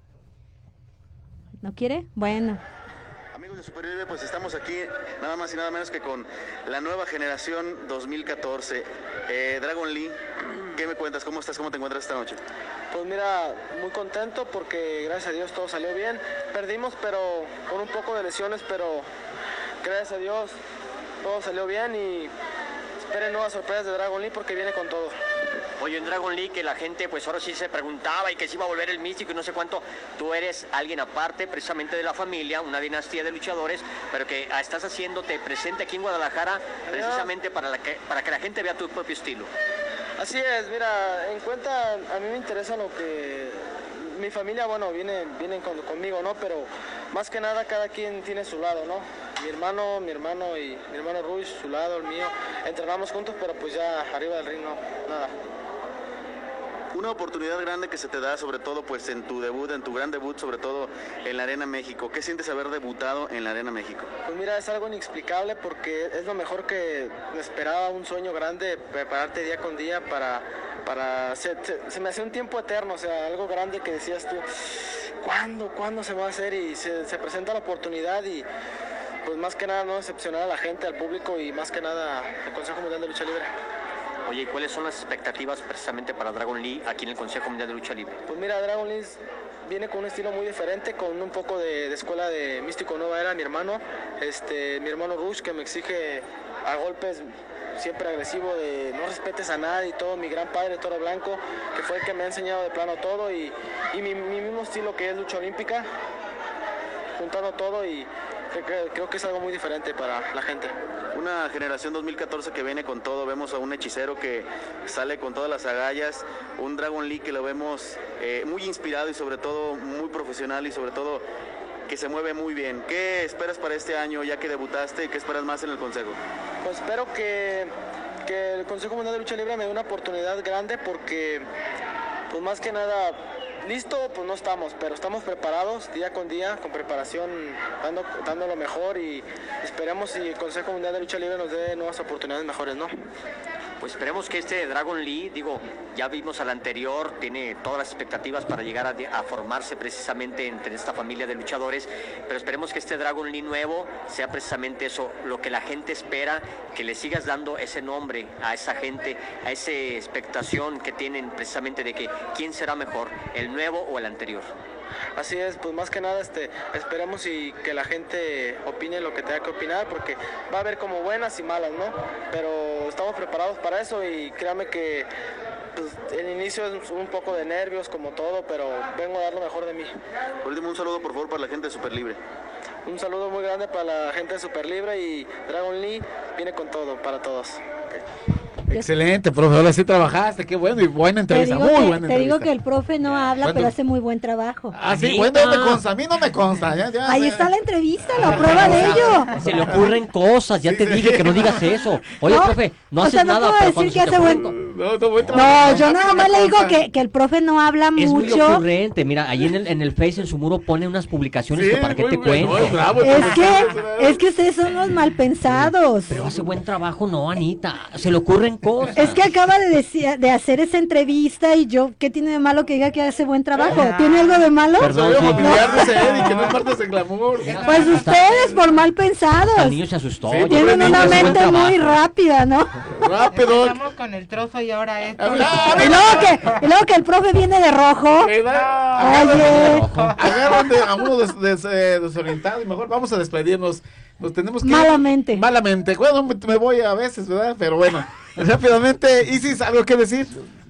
¿No quiere? Bueno. Amigos de Super Libre, pues estamos aquí nada más y nada menos que con la nueva generación dos mil catorce. Eh, Dragon Lee, ¿qué me cuentas? ¿Cómo estás? ¿Cómo te encuentras esta noche? Pues mira, muy contento porque gracias a Dios todo salió bien. Perdimos, pero con un poco de lesiones, pero gracias a Dios todo salió bien y esperen nuevas sorpresas de Dragon Lee porque viene con todo. Oye, en Dragon Lee, que la gente pues ahora sí se preguntaba y que se iba a volver el Místico y no sé cuánto, tú eres alguien aparte precisamente de la familia, una dinastía de luchadores, pero que estás haciéndote presente aquí en Guadalajara precisamente para, la que, para que la gente vea tu propio estilo. Así es, mira, en cuenta, a mí me interesa lo que mi familia, bueno, viene, vienen con, conmigo, ¿no? Pero más que nada cada quien tiene su lado, ¿no? Mi hermano, mi hermano y mi hermano Ruiz, su lado, el mío, entrenamos juntos, pero pues ya arriba del ring no, nada. Una oportunidad grande que se te da, sobre todo pues en tu debut, en tu gran debut, sobre todo en la Arena México. ¿Qué sientes haber debutado en la Arena México? Pues mira, es algo inexplicable porque es lo mejor que me esperaba, un sueño grande, prepararte día con día para... para se, se, se me hacía un tiempo eterno, o sea, algo grande que decías tú, ¿cuándo, cuándo se va a hacer? Y se, se presenta la oportunidad y pues más que nada no decepcionar a la gente, al público y más que nada el Consejo Mundial de Lucha Libre. Oye, ¿y cuáles son las expectativas precisamente para Dragon Lee aquí en el Consejo Mundial de Lucha Libre? Pues mira, Dragon Lee viene con un estilo muy diferente, con un poco de, de escuela de Místico Nueva Era, mi hermano, este, mi hermano Rush, que me exige a golpes siempre agresivo, de no respetes a nadie y todo, mi gran padre Toro Blanco, que fue el que me ha enseñado de plano todo, y, y mi, mi mismo estilo que es lucha olímpica, juntando todo y creo, creo que es algo muy diferente para la gente. Una generación dos mil catorce que viene con todo, vemos a un hechicero que sale con todas las agallas, un Dragon Lee que lo vemos eh, muy inspirado y sobre todo muy profesional y sobre todo que se mueve muy bien. ¿Qué esperas para este año ya que debutaste y qué esperas más en el Consejo? Pues espero que, que el Consejo Mundial de Lucha Libre me dé una oportunidad grande porque pues más que nada listo, pues no estamos, pero estamos preparados día con día, con preparación, dando, dando lo mejor y esperemos si el Consejo Mundial de Lucha Libre nos dé nuevas oportunidades mejores, ¿no? Pues esperemos que este Dragon Lee, digo, ya vimos al anterior, tiene todas las expectativas para llegar a, a formarse precisamente entre esta familia de luchadores, pero esperemos que este Dragon Lee nuevo sea precisamente eso, lo que la gente espera, que le sigas dando ese nombre a esa gente, a esa expectación que tienen precisamente de que quién será mejor, el nuevo o el anterior. Así es, pues más que nada este, esperemos y que la gente opine lo que tenga que opinar, porque va a haber como buenas y malas, ¿no? Pero estamos preparados para eso y créame que pues, el inicio es un poco de nervios como todo, pero vengo a dar lo mejor de mí. Por último, un saludo por favor para la gente de Super Libre. Un saludo muy grande para la gente de Super Libre y Dragon Lee viene con todo, para todos. Okay. Excelente, profe, ahora sí trabajaste, qué bueno y buena entrevista, muy que, buena te entrevista. Te digo que el profe no habla, ¿Cuánto? Pero hace muy buen trabajo. Ah, sí, bueno, me consta, a mí no me consta. Ya, ya, Ahí ya. está la entrevista, la prueba de ello. Se le ocurren cosas, ya Sí, te sí. dije que no digas eso. Oye, No, profe, no o haces sea, no nada, puedo pero decir cuando que se te hace ocurren buen- No, no, voy a No, trabajar. yo nada más le digo que, que el profe no habla Es muy mucho. ocurrente, mira, ahí en el, en el Face, en su muro, pone unas publicaciones Sí, que para qué muy te bueno, cuento. es bravo, Es que, es que ustedes son los mal pensados. Pero hace buen trabajo, no, Anita, se le ocurren cosas. Es que acaba de decir, de hacer esa entrevista y yo, ¿qué tiene de malo que diga que hace buen trabajo? ¿Tiene algo de malo? Perdón, Soy sí. familiar, dice Eddie, que no es martes de glamour. Pues ustedes por mal pensados. El niño se asustó. Sí, Oye, Tienen niño, una hace buen mente trabajo. muy rápida, ¿no? Rápido. Empezamos con el trozo y ahora esto. Y luego que, y luego que el profe viene de rojo. Eh, da- Oye. Agarran de- a uno des- des- eh, desorientado y mejor vamos a despedirnos. Nos tenemos que Malamente. Malamente. Bueno, me, me voy a veces, ¿verdad? Pero bueno, rápidamente, Isis, ¿algo que decir?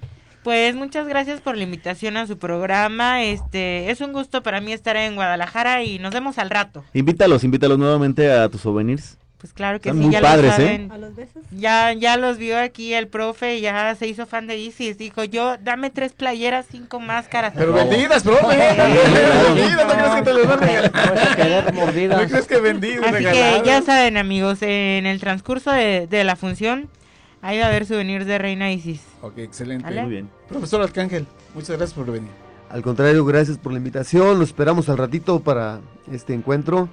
Pues muchas gracias por la invitación a su programa. Este, es un gusto para mí estar en Guadalajara y nos vemos al rato. Invítalos, invítalos nuevamente a tus souvenirs. Pues claro que Están sí, muy ya padres, lo saben. ¿A los besos? Ya, ya los vio aquí el profe y ya se hizo fan de Isis. Dijo, yo, dame tres playeras, cinco máscaras. Pero No. vendidas, profe. Vendidas, ¿no crees que te les van a regalar? ¿No crees que vendidas, Así que regaladas? ya saben, amigos, en el transcurso de, de la función, ahí va a haber souvenirs de Reina Isis. Ok, excelente. ¿Vale? Muy bien. Profesor Arcángel, muchas gracias por venir. Al contrario, gracias por la invitación. Lo esperamos al ratito para este encuentro.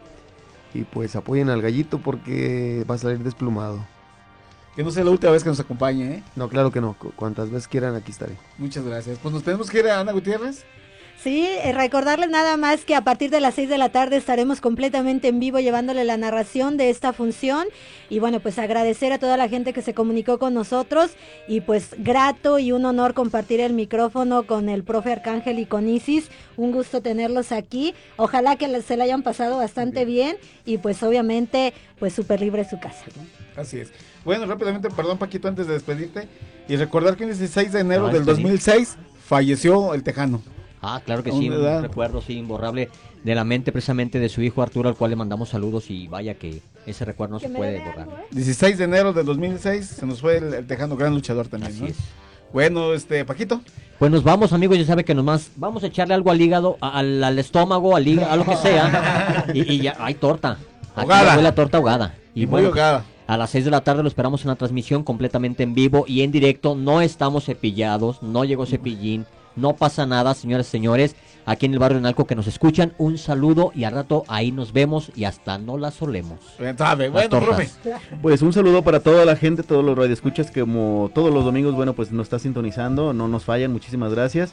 Y pues apoyen al gallito porque va a salir desplumado. Que no sea la última vez que nos acompañe, ¿eh? No, claro que no. Cu- Cuantas veces quieran, aquí estaré. Muchas gracias. Pues nos tenemos que ir a Ana Gutiérrez. Sí, eh, recordarles nada más que a partir de las seis de la tarde estaremos completamente en vivo llevándole la narración de esta función y bueno, pues agradecer a toda la gente que se comunicó con nosotros y pues grato y un honor compartir el micrófono con el profe Arcángel y con Isis, un gusto tenerlos aquí, ojalá que les- se la hayan pasado bastante bien y pues obviamente pues súper libre su casa. Así es. Bueno, rápidamente, perdón Paquito, antes de despedirte y recordar que el dieciséis de enero No, del está dos mil seis falleció el Tejano. Ah, claro que A sí, una un edad. recuerdo sí imborrable de la mente precisamente de su hijo Arturo, al cual le mandamos saludos y vaya que ese recuerdo no se puede borrar. dieciséis de enero del dos mil seis se nos fue el, el Tejano, gran luchador también, Así ¿no? es. Bueno, este, Paquito. Pues nos vamos, amigos, ya sabe que nomás vamos a echarle algo al hígado, a- al, al estómago, al hígado, a lo que sea, y, y ya hay torta. Aquí Ahogada. huele a torta ahogada. Y muy ahogada. A las seis de la tarde lo esperamos en la transmisión completamente en vivo y en directo. No estamos cepillados, no llegó cepillín, no pasa nada, señoras y señores. Aquí en el barrio Nalco que nos escuchan, un saludo y al rato ahí nos vemos y hasta no la solemos. Sabe, Las bueno, tortas. profe. Pues un saludo para toda la gente, todos los radioescuchas que como todos los domingos, bueno, pues nos está sintonizando, no nos fallan, muchísimas gracias.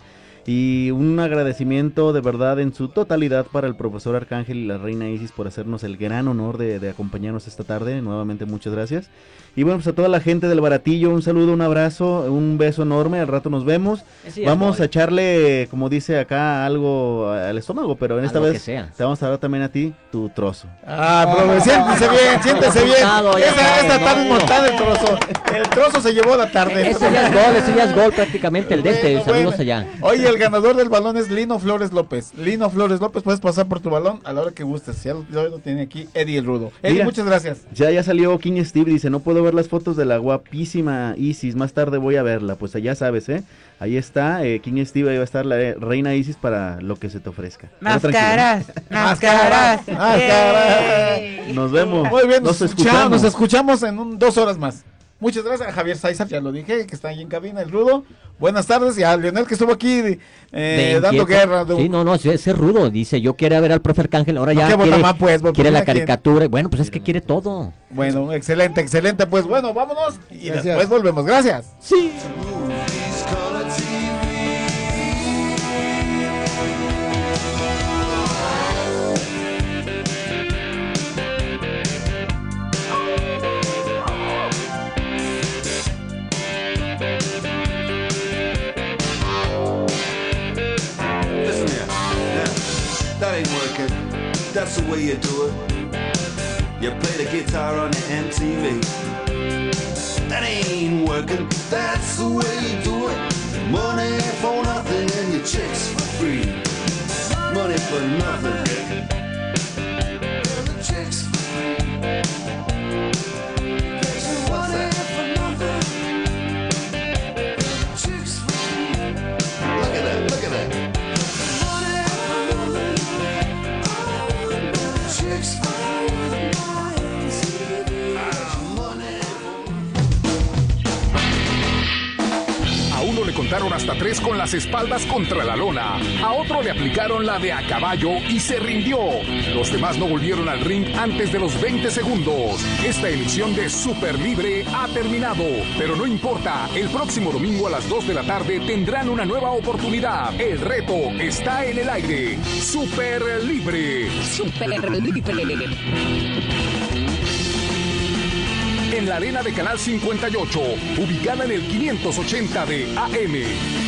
Y un agradecimiento de verdad en su totalidad para el profesor Arcángel y la reina Isis por hacernos el gran honor de, de acompañarnos esta tarde. Nuevamente muchas gracias. Y bueno, pues a toda la gente del Baratillo, un saludo, un abrazo, un beso enorme, al rato nos vemos. Sí, Vamos voy. a echarle, como dice acá, algo al estómago, pero en esta Algo vez que sea. te vamos a dar también a ti tu trozo. Ah, profe, siéntese bien, siéntese bien. Montado, ya Esta, sabes, esta no, tarde no. montada el trozo. El trozo se llevó la tarde. Ese ya es gol, ese ya es gol prácticamente, el de este. Bueno, Saludos bueno. allá. Oye, el ganador del balón es Lino Flores López. Lino Flores López, puedes pasar por tu balón a la hora que gustes. Ya lo, ya lo tiene aquí Eddie el Rudo. Eddie, Mira. muchas gracias. Ya, ya salió King Steve, dice, no puedo ver las fotos de la guapísima Isis, más tarde voy a verla, pues ya sabes, ¿eh? Ahí está, eh, King Steve, ahí va a estar la eh, reina Isis para lo que se te ofrezca. Pero Máscaras, tranquilo. máscaras. Máscaras. Yay. Nos vemos. Muy bien, nos nos, escuchamos. Nos escuchamos en un, dos horas más. Muchas gracias a Javier Saizar, ya lo dije, que está ahí en cabina, el Rudo. Buenas tardes, y a Leonel que estuvo aquí eh, De dando inquieto. guerra. de- Sí, no, no, ese ese es rudo. Dice, yo quiero ver al profe Arcángel, ahora No, ya qué quiere, botamá, pues, ¿por quiere qué la la quiere? caricatura. Bueno, pues es que quiere todo. Bueno, excelente, excelente. Pues bueno, vámonos y Gracias. después volvemos. Gracias. Sí. Listen here. Now, that ain't working. That's the way you do it. You play the guitar on the M T V. That ain't working. That's the way you do it. Money for nothing and your chicks for free. Money for nothing. The chicks for free. What's that? Chicks for free. Look at that, look at that. Chicks for free. Ah, money. contaron hasta tres con las espaldas contra la lona. A otro le aplicaron la de a caballo y se rindió. Los demás no volvieron al ring antes de los veinte segundos. Esta emisión de Super Libre ha terminado, pero no importa. El próximo domingo a las dos de la tarde tendrán una nueva oportunidad. El reto está en el aire. Super Libre. Super Libre. En la arena de Canal cincuenta y ocho, ubicada en el quinientos ochenta de A M.